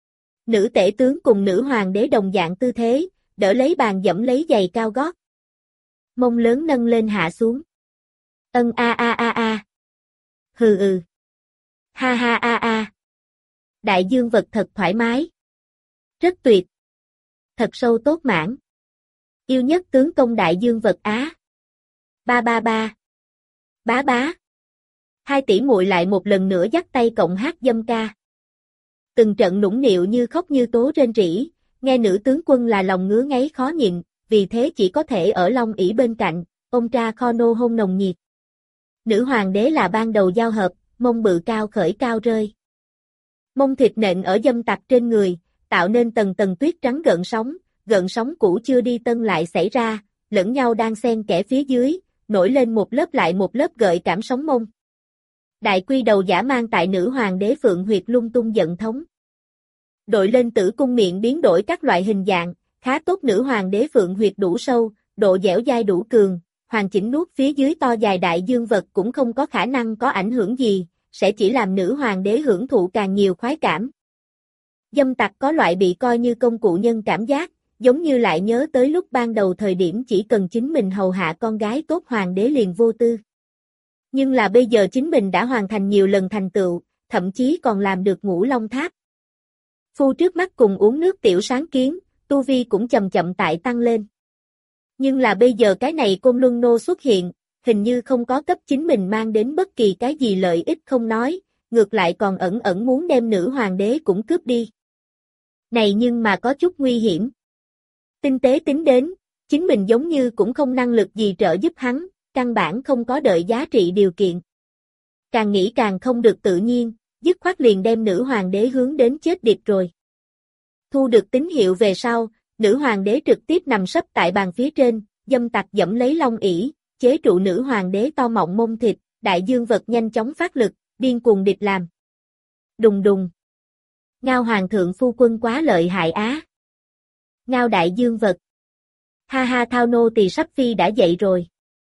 Nữ tể tướng cùng nữ hoàng đế đồng dạng tư thế, đỡ lấy bàn dẫm lấy giày cao gót. Mông lớn nâng lên hạ xuống. Ân a a a a. Hừ ừ. Ha ha a a. Đại dương vật thật thoải mái. Rất tuyệt. Thật sâu tốt mãn. Yêu nhất tướng công đại dương vật á. Ba ba ba. Bá bá. Hai tỷ muội lại một lần nữa dắt tay cộng hát dâm ca. Từng trận nũng nịu như khóc như tố rên rỉ, nghe nữ tướng quân là lòng ngứa ngáy khó nhịn, vì thế chỉ có thể ở Long ỷ bên cạnh, ông Tra Kho Nô hôn nồng nhiệt. Nữ hoàng đế là ban đầu giao hợp, mông bự cao khởi cao rơi. Mông thịt nện ở dâm tặc trên người, tạo nên tầng tầng tuyết trắng gợn sóng, gợn sóng cũ chưa đi tân lại xảy ra, lẫn nhau đang xen kẽ phía dưới, nổi lên một lớp lại một lớp gợi cảm sóng mông. Đại quy đầu giả mang tại nữ hoàng đế phượng huyệt lung tung giận thống. Đội lên tử cung miệng biến đổi các loại hình dạng, khá tốt nữ hoàng đế phượng huyệt đủ sâu, độ dẻo dai đủ cường, hoàn chỉnh nuốt phía dưới to dài đại dương vật cũng không có khả năng có ảnh hưởng gì, sẽ chỉ làm nữ hoàng đế hưởng thụ càng nhiều khoái cảm. Dâm tặc có loại bị coi như công cụ nhân cảm giác, giống như lại nhớ tới lúc ban đầu thời điểm chỉ cần chính mình hầu hạ con gái tốt hoàng đế liền vô tư. Nhưng là bây giờ chính mình đã hoàn thành nhiều lần thành tựu, thậm chí còn làm được Ngũ Long Tháp. Phu trước mắt cùng uống nước tiểu sáng kiến, tu vi cũng chậm chậm tại tăng lên. Nhưng là bây giờ cái này Côn Luân Nô xuất hiện, hình như không có cấp chính mình mang đến bất kỳ cái gì lợi ích không nói, ngược lại còn ẩn ẩn muốn đem nữ hoàng đế cũng cướp đi. Này nhưng mà có chút nguy hiểm. Tinh tế tính đến, chính mình giống như cũng không năng lực gì trợ giúp hắn, căn bản không có đợi giá trị điều kiện. Càng nghĩ càng không được tự nhiên, dứt khoát liền đem nữ hoàng đế hướng đến chết điệt rồi. Thu được tín hiệu về sau, nữ hoàng đế trực tiếp nằm sấp tại bàn phía trên, dâm tặc dẫm lấy long ỷ, chế trụ nữ hoàng đế to mọng mông thịt, đại dương vật nhanh chóng phát lực, điên cuồng địch làm. Đùng đùng. Ngao hoàng thượng phu quân quá lợi hại á. Ngao đại dương vật. Ha ha thao nô tỳ sắp phi đã dậy rồi.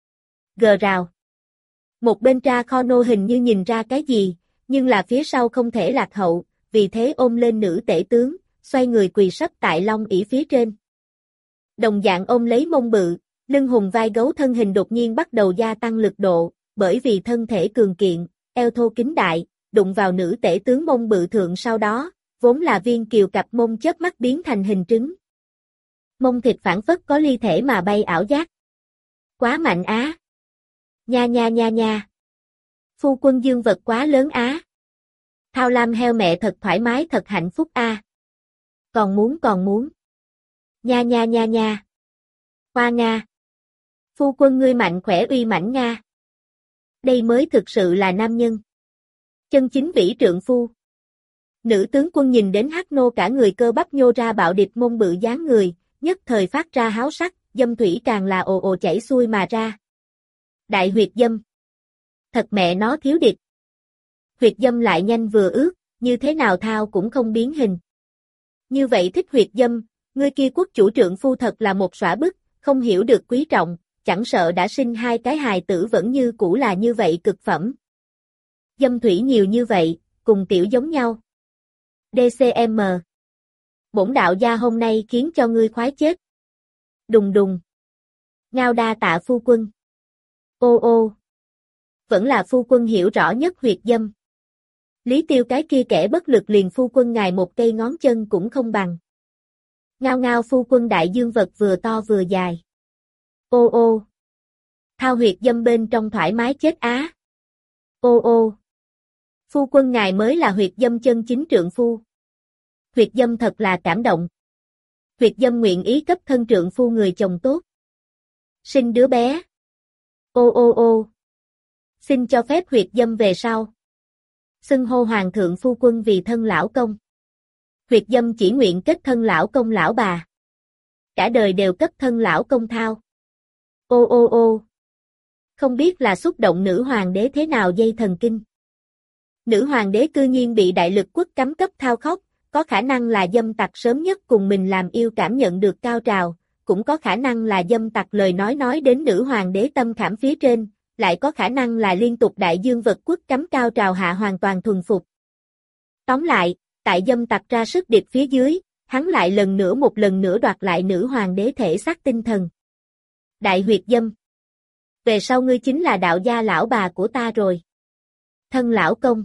Gờ rào. Một bên tra kho nô hình như nhìn ra cái gì, nhưng là phía sau không thể lạc hậu, vì thế ôm lên nữ tể tướng, xoay người quỳ sấp tại long ỷ phía trên. Đồng dạng ôm lấy mông bự, lưng hùng vai gấu thân hình đột nhiên bắt đầu gia tăng lực độ, bởi vì thân thể cường kiện, eo thô kính đại, đụng vào nữ tể tướng mông bự thượng sau đó, vốn là viên kiều cặp mông chớp mắt biến thành hình trứng. Mông thịt phản phất có ly thể mà bay ảo giác. Quá mạnh á. Nha nha nha nha. Phu quân dương vật quá lớn á. Thao lam heo mẹ thật thoải mái thật hạnh phúc a. Còn muốn còn muốn. Nha nha nha nha. Hoa Nga. Phu quân ngươi mạnh khỏe uy mãnh Nga. Đây mới thực sự là nam nhân. Chân chính vĩ trượng phu. Nữ tướng quân nhìn đến Hắc Nô cả người cơ bắp nhô ra bạo điệp mông bự dáng người, nhất thời phát ra háo sắc, dâm thủy càng là ồ ồ chảy xuôi mà ra. Đại huyệt dâm. Thật mẹ nó thiếu địch. Huyệt dâm lại nhanh vừa ướt, như thế nào thao cũng không biến hình. Như vậy thích huyệt dâm, ngươi kia quốc chủ trượng phu thật là một xõa bức, không hiểu được quý trọng, chẳng sợ đã sinh hai cái hài tử vẫn như cũ là như vậy cực phẩm. Dâm thủy nhiều như vậy, cùng tiểu giống nhau. đê xê em. Bổn đạo gia hôm nay khiến cho ngươi khoái chết. Đùng đùng. Ngao đa tạ phu quân. Ô ô. Vẫn là phu quân hiểu rõ nhất huyệt dâm. Lý Tiêu cái kia kẻ bất lực liền phu quân ngài một cây ngón chân cũng không bằng. Ngao ngao phu quân đại dương vật vừa to vừa dài. Ô ô. Thao huyệt dâm bên trong thoải mái chết á. Ô ô. Phu quân ngài mới là huyệt dâm chân chính trượng phu. Huyệt dâm thật là cảm động. Huyệt dâm nguyện ý cấp thân trượng phu người chồng tốt. Sinh đứa bé. Ô ô ô. Xin cho phép huyệt dâm về sau. Xưng hô hoàng thượng phu quân vì thân lão công. Huyệt dâm chỉ nguyện kết thân lão công lão bà. Cả đời đều cấp thân lão công thao. Ô ô ô. Không biết là xúc động nữ hoàng đế thế nào dây thần kinh. Nữ hoàng đế cư nhiên bị đại lực quốc cấm cấp thao khóc, có khả năng là dâm tặc sớm nhất cùng mình làm yêu cảm nhận được cao trào, cũng có khả năng là dâm tặc lời nói nói đến nữ hoàng đế tâm khảm phía trên, lại có khả năng là liên tục đại dương vật quốc cấm cao trào hạ hoàn toàn thuần phục. Tóm lại, tại dâm tặc ra sức điệp phía dưới, hắn lại lần nữa một lần nữa đoạt lại nữ hoàng đế thể xác tinh thần. Đại huyệt dâm. Về sau ngươi chính là đạo gia lão bà của ta rồi. Thân lão công.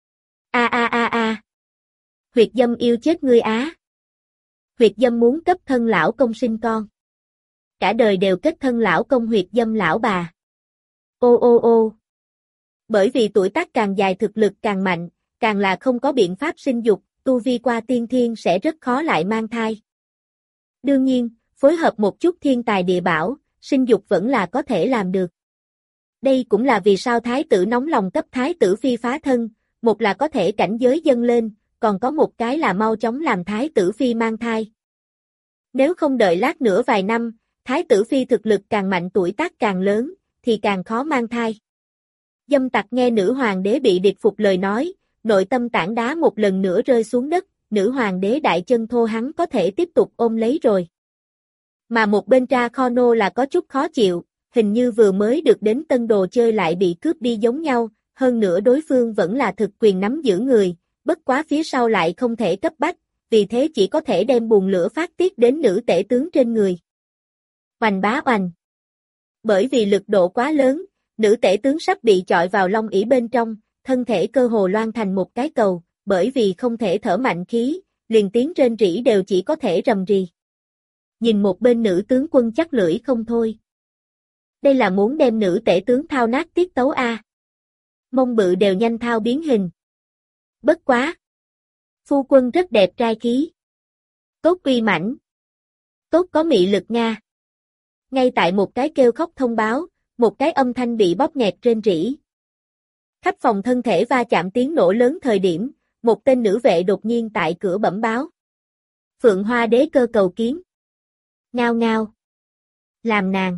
A a a a. Huyệt dâm yêu chết ngươi á. Huyệt dâm muốn cấp thân lão công sinh con. Cả đời đều kết thân lão công huyệt dâm lão bà. Ô ô ô. Bởi vì tuổi tác càng dài thực lực càng mạnh, càng là không có biện pháp sinh dục, tu vi qua tiên thiên sẽ rất khó lại mang thai. Đương nhiên, phối hợp một chút thiên tài địa bảo, sinh dục vẫn là có thể làm được. Đây cũng là vì sao thái tử nóng lòng cấp thái tử phi phá thân, một là có thể cảnh giới dâng lên, còn có một cái là mau chóng làm thái tử phi mang thai. Nếu không đợi lát nữa vài năm, thái tử phi thực lực càng mạnh tuổi tác càng lớn, thì càng khó mang thai. Dâm tặc nghe nữ hoàng đế bị địch phục lời nói, nội tâm tảng đá một lần nữa rơi xuống đất, nữ hoàng đế đại chân thô hắn có thể tiếp tục ôm lấy rồi. Mà một bên tra kho nô là có chút khó chịu, hình như vừa mới được đến tân đồ chơi lại bị cướp đi giống nhau, hơn nữa đối phương vẫn là thực quyền nắm giữ người, bất quá phía sau lại không thể cấp bách, vì thế chỉ có thể đem buồn lửa phát tiết đến nữ tể tướng trên người. Oành bá oành. Bởi vì lực độ quá lớn, nữ tể tướng sắp bị chọi vào long ỷ bên trong, thân thể cơ hồ loang thành một cái cầu, bởi vì không thể thở mạnh khí, liền tiếng rên rỉ đều chỉ có thể rầm rì. Nhìn một bên nữ tướng quân chắc lưỡi không thôi. Đây là muốn đem nữ tể tướng thao nát tiết tấu a. Mông bự đều nhanh thao biến hình. Bất quá. Phu quân rất đẹp trai khí. Tốt uy mãnh. Tốt có mị lực Nga. Ngay tại một cái kêu khóc thông báo, một cái âm thanh bị bóp nghẹt rên rỉ. Khắp phòng thân thể va chạm tiếng nổ lớn thời điểm, một tên nữ vệ đột nhiên tại cửa bẩm báo. Phượng Hoa đế cơ cầu kiến. Ngao ngao. Làm nàng.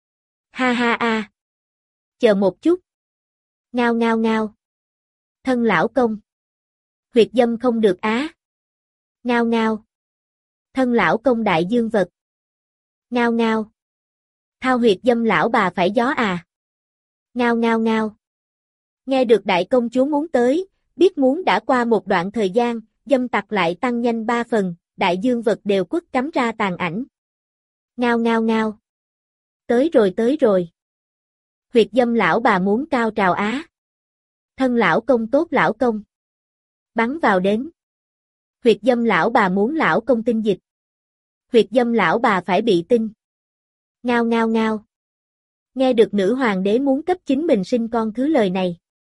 Ha ha a. Chờ một chút. Ngao ngao ngao. Thân lão công. Huyệt dâm không được á. Ngao ngao. Thân lão công đại dương vật. Ngao ngao. Thao huyệt dâm lão bà phải gió à. Ngao ngao ngao. Nghe được đại công chúa muốn tới, biết muốn đã qua một đoạn thời gian, dâm tặc lại tăng nhanh ba phần, đại dương vật đều quất cắm ra tàn ảnh. Ngao ngao ngao. Tới rồi tới rồi. Huyệt dâm lão bà muốn cao trào á. Thân lão công tốt lão công. Bắn vào đến. Huyệt dâm lão bà muốn lão công tinh dịch. Huyệt dâm lão bà phải bị tinh. Ngao ngao ngao. Nghe được nữ hoàng đế muốn cấp chính mình sinh con thứ lời này.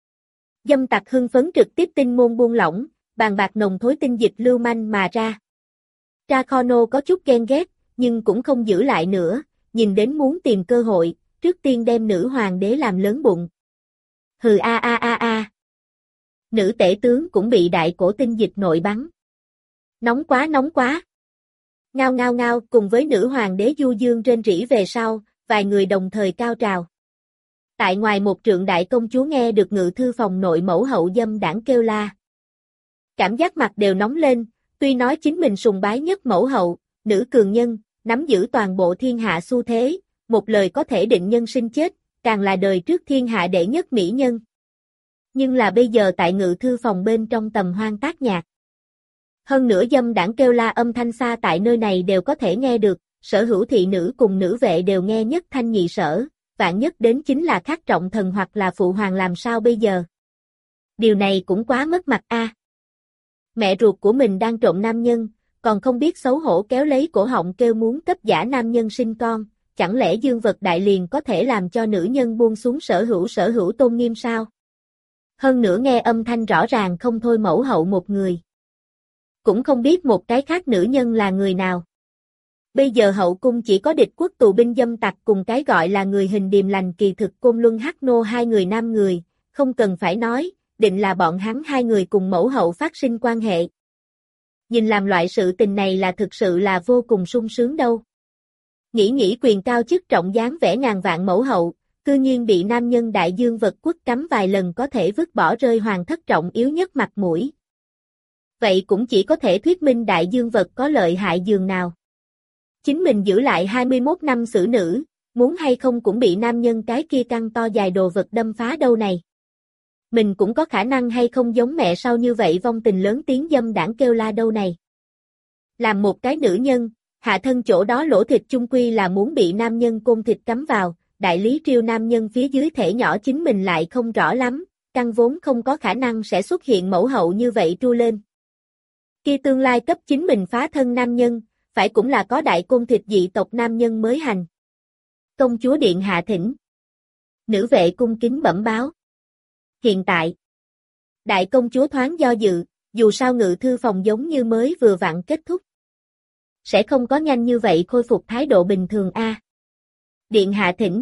Dâm tặc hưng phấn trực tiếp tinh môn buông lỏng, bàn bạc nồng thối tinh dịch lưu manh mà ra. Dracono có chút ghen ghét, nhưng cũng không giữ lại nữa, nhìn đến muốn tìm cơ hội, trước tiên đem nữ hoàng đế làm lớn bụng. Hừ a a a a. Nữ tể tướng cũng bị đại cổ tinh dịch nội bắn. Nóng quá nóng quá. Ngao ngao ngao cùng với nữ hoàng đế du dương rên rỉ về sau, vài người đồng thời cao trào. Tại ngoài một trượng đại công chúa nghe được ngự thư phòng nội mẫu hậu dâm đảng kêu la. Cảm giác mặt đều nóng lên, tuy nói chính mình sùng bái nhất mẫu hậu, nữ cường nhân, nắm giữ toàn bộ thiên hạ xu thế, một lời có thể định nhân sinh chết, càng là đời trước thiên hạ đệ nhất mỹ nhân. Nhưng là bây giờ tại ngự thư phòng bên trong tầm hoang tác nhạc. Hơn nữa dâm đảng kêu la âm thanh xa tại nơi này đều có thể nghe được, sở hữu thị nữ cùng nữ vệ đều nghe nhất thanh nhị sở, vạn nhất đến chính là khắc trọng thần hoặc là phụ hoàng làm sao bây giờ. Điều này cũng quá mất mặt a. Mẹ ruột của mình đang trộm nam nhân, còn không biết xấu hổ kéo lấy cổ họng kêu muốn cấp giả nam nhân sinh con, chẳng lẽ dương vật đại liền có thể làm cho nữ nhân buông xuống sở hữu sở hữu tôn nghiêm sao? Hơn nữa nghe âm thanh rõ ràng không thôi mẫu hậu một người. Cũng không biết một cái khác nữ nhân là người nào. Bây giờ hậu cung chỉ có địch quốc tù binh dâm tặc cùng cái gọi là người hình điềm lành kỳ thực côn luân hắc nô hai người nam người, không cần phải nói, định là bọn hắn hai người cùng mẫu hậu phát sinh quan hệ. Nhìn làm loại sự tình này là thực sự là vô cùng sung sướng đâu. Nghĩ nghĩ quyền cao chức trọng dáng vẻ ngàn vạn mẫu hậu, cư nhiên bị nam nhân đại dương vật quất cắm vài lần có thể vứt bỏ rơi hoàng thất trọng yếu nhất mặt mũi. Vậy cũng chỉ có thể thuyết minh đại dương vật có lợi hại dường nào. Chính mình giữ lại hai mươi mốt năm xử nữ, muốn hay không cũng bị nam nhân cái kia căng to dài đồ vật đâm phá đâu này. Mình cũng có khả năng hay không giống mẹ sau như vậy vong tình lớn tiếng dâm đảng kêu la đâu này. Làm một cái nữ nhân, hạ thân chỗ đó lỗ thịt chung quy là muốn bị nam nhân côn thịt cắm vào, đại lý triều nam nhân phía dưới thể nhỏ chính mình lại không rõ lắm, căn vốn không có khả năng sẽ xuất hiện mẫu hậu như vậy tru lên. Kia tương lai cấp chính mình phá thân nam nhân, phải cũng là có đại côn thịt dị tộc nam nhân mới hành. Công chúa điện hạ thỉnh. Nữ vệ cung kính bẩm báo. Hiện tại, đại công chúa thoáng do dự, dù sao ngự thư phòng giống như mới vừa vặn kết thúc. Sẽ không có nhanh như vậy khôi phục thái độ bình thường a. À. Điện hạ thỉnh.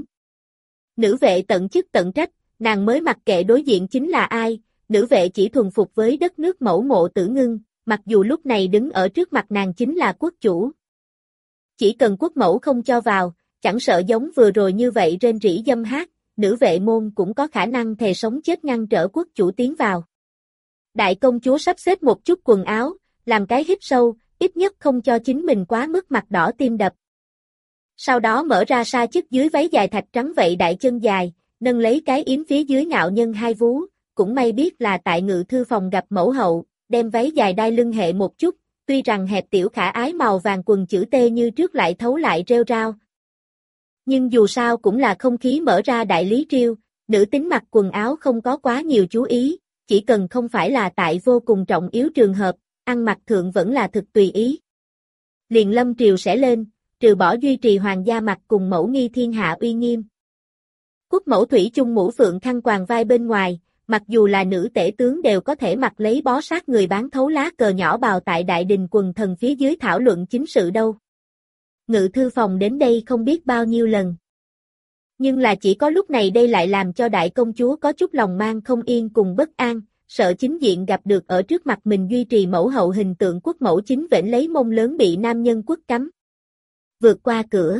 Nữ vệ tận chức tận trách, nàng mới mặc kệ đối diện chính là ai, nữ vệ chỉ thuần phục với đất nước mẫu mộ Tử Ngưng, mặc dù lúc này đứng ở trước mặt nàng chính là quốc chủ. Chỉ cần quốc mẫu không cho vào, chẳng sợ giống vừa rồi như vậy rên rỉ dâm hát, nữ vệ môn cũng có khả năng thề sống chết ngăn trở quốc chủ tiến vào. Đại công chúa sắp xếp một chút quần áo, làm cái hít sâu, ít nhất không cho chính mình quá mức mặt đỏ tim đập. Sau đó mở ra sa chức dưới váy dài thạch trắng vậy đại chân dài, nâng lấy cái yếm phía dưới ngạo nhân hai vú, cũng may biết là tại ngự thư phòng gặp mẫu hậu, đem váy dài đai lưng hệ một chút, tuy rằng hẹp tiểu khả ái màu vàng quần chữ T như trước lại thấu lại rêu rao. Nhưng dù sao cũng là không khí mở ra đại lý triêu, nữ tính mặc quần áo không có quá nhiều chú ý, chỉ cần không phải là tại vô cùng trọng yếu trường hợp, ăn mặc thượng vẫn là thực tùy ý. Liền lâm triều sẽ lên, trừ bỏ duy trì hoàng gia mặc cùng mẫu nghi thiên hạ uy nghiêm. Quốc mẫu thủy chung mũ phượng khăn quàng vai bên ngoài, mặc dù là nữ tể tướng đều có thể mặc lấy bó sát người bán thấu lá cờ nhỏ bào tại đại đình quần thần phía dưới thảo luận chính sự đâu. Ngự thư phòng đến đây không biết bao nhiêu lần. Nhưng là chỉ có lúc này đây lại làm cho đại công chúa có chút lòng mang không yên cùng bất an, sợ chính diện gặp được ở trước mặt mình duy trì mẫu hậu hình tượng quốc mẫu chính vểnh lấy mông lớn bị nam nhân quất cắm. Vượt qua cửa.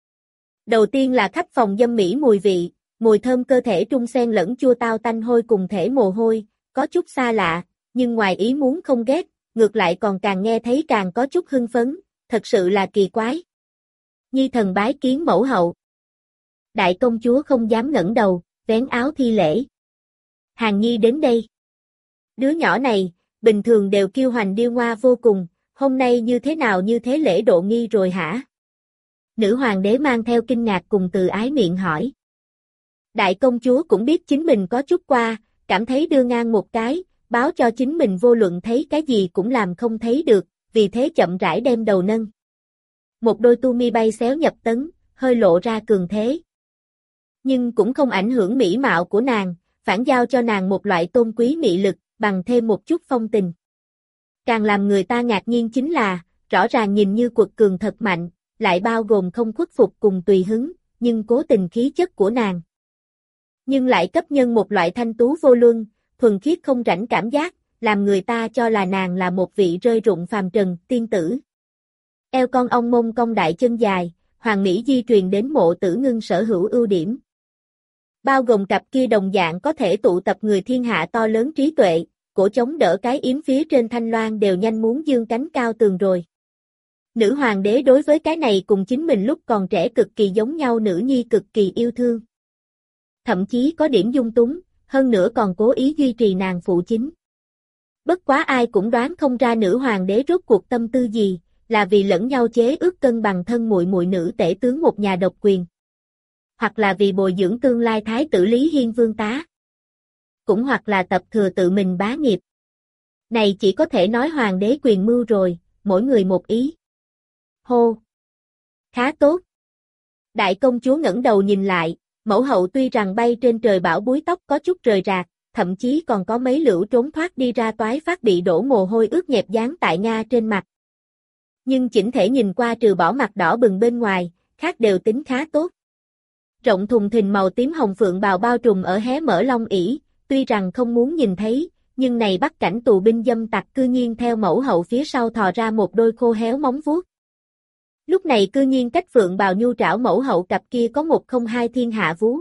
Đầu tiên là khắp phòng dâm mỹ mùi vị, mùi thơm cơ thể trung xen lẫn chua tao tanh hôi cùng thể mồ hôi, có chút xa lạ, nhưng ngoài ý muốn không ghét, ngược lại còn càng nghe thấy càng có chút hưng phấn, thật sự là kỳ quái. Nhi thần bái kiến mẫu hậu. Đại công chúa không dám ngẩng đầu, vén áo thi lễ. Hàn Nhi đến đây. Đứa nhỏ này, bình thường đều kiêu hoành điêu ngoa vô cùng, hôm nay như thế nào như thế lễ độ nghi rồi hả? Nữ hoàng đế mang theo kinh ngạc cùng từ ái miệng hỏi. Đại công chúa cũng biết chính mình có chút qua, cảm thấy đưa ngang một cái, báo cho chính mình vô luận thấy cái gì cũng làm không thấy được, vì thế chậm rãi đem đầu nâng. Một đôi tu mi bay xéo nhập tấn, hơi lộ ra cường thế. Nhưng cũng không ảnh hưởng mỹ mạo của nàng, phản giao cho nàng một loại tôn quý mị lực, bằng thêm một chút phong tình. Càng làm người ta ngạc nhiên chính là, rõ ràng nhìn như quật cường thật mạnh, lại bao gồm không khuất phục cùng tùy hứng, nhưng cố tình khí chất của nàng. Nhưng lại cấp nhân một loại thanh tú vô luân, thuần khiết không rảnh cảm giác, làm người ta cho là nàng là một vị rơi rụng phàm trần, tiên tử. Eo con ong mông cong đại chân dài, hoàng mỹ di truyền đến mộ tử ngưng sở hữu ưu điểm. Bao gồm cặp kia đồng dạng có thể tụ tập người thiên hạ to lớn trí tuệ, cổ chống đỡ cái yếm phía trên thanh loan đều nhanh muốn dương cánh cao tường rồi. Nữ hoàng đế đối với cái này cùng chính mình lúc còn trẻ cực kỳ giống nhau nữ nhi cực kỳ yêu thương. Thậm chí có điểm dung túng, hơn nữa còn cố ý duy trì nàng phụ chính. Bất quá ai cũng đoán không ra nữ hoàng đế rốt cuộc tâm tư gì, là vì lẫn nhau chế ước cân bằng thân muội muội nữ tể tướng một nhà độc quyền. Hoặc là vì bồi dưỡng tương lai thái tử Lý Hiên vương tá. Cũng hoặc là tập thừa tự mình bá nghiệp. Này chỉ có thể nói hoàng đế quyền mưu rồi, mỗi người một ý. Hô! Khá tốt! Đại công chúa ngẩng đầu nhìn lại, mẫu hậu tuy rằng bay trên trời bảo búi tóc có chút rời rạc, thậm chí còn có mấy lưỡu trốn thoát đi ra toái phát bị đổ mồ hôi ướt nhẹp dán tại Nga trên mặt. Nhưng chỉnh thể nhìn qua trừ bỏ mặt đỏ bừng bên ngoài, khác đều tính khá tốt. Rộng thùng thình màu tím hồng phượng bào bao trùm ở hé mở long ỷ, tuy rằng không muốn nhìn thấy, nhưng này bắt cảnh tù binh dâm tặc cư nhiên theo mẫu hậu phía sau thò ra một đôi khô héo móng vuốt. Lúc này cư nhiên cách phượng bào nhu trảo mẫu hậu cặp kia có một không hai thiên hạ vú.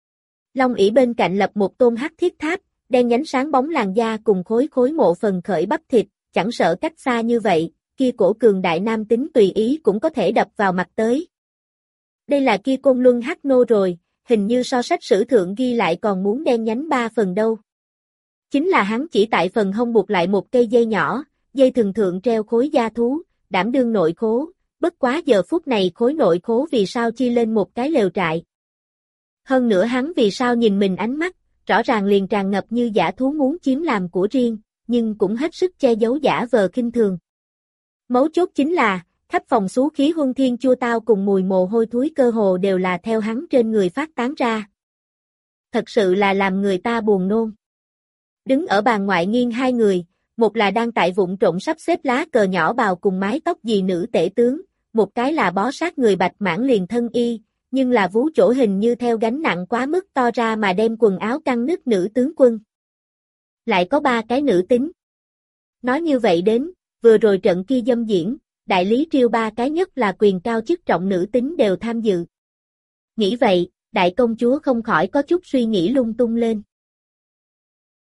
Long ỷ bên cạnh lập một tôn hắc thiết tháp, đen nhánh sáng bóng làn da cùng khối khối mộ phần khởi bắp thịt, chẳng sợ cách xa như vậy, kia cổ cường đại nam tính tùy ý cũng có thể đập vào mặt tới. Đây là kia côn luân hắc nô rồi, hình như so sách sử thượng ghi lại còn muốn đen nhánh ba phần đâu. Chính là hắn chỉ tại phần hông buộc lại một cây dây nhỏ, dây thường thượng treo khối da thú, đảm đương nội khố, bất quá giờ phút này khối nội khố vì sao chi lên một cái lều trại. Hơn nữa hắn vì sao nhìn mình ánh mắt, rõ ràng liền tràn ngập như giả thú muốn chiếm làm của riêng, nhưng cũng hết sức che giấu giả vờ khinh thường. Mấu chốt chính là, khắp phòng xú khí huân thiên chua tao cùng mùi mồ hôi thúi cơ hồ đều là theo hắn trên người phát tán ra. Thật sự là làm người ta buồn nôn. Đứng ở bàn ngoại nghiêng hai người, một là đang tại vụng trộn sắp xếp lá cờ nhỏ bào cùng mái tóc dì nữ tể tướng, một cái là bó sát người bạch mãn liền thân y, nhưng là vú chỗ hình như theo gánh nặng quá mức to ra mà đem quần áo căng nứt nữ tướng quân. Lại có ba cái nữ tính. Nói như vậy đến, vừa rồi trận kia dâm diễn, đại lý triêu ba cái nhất là quyền cao chức trọng nữ tính đều tham dự. Nghĩ vậy, đại công chúa không khỏi có chút suy nghĩ lung tung lên.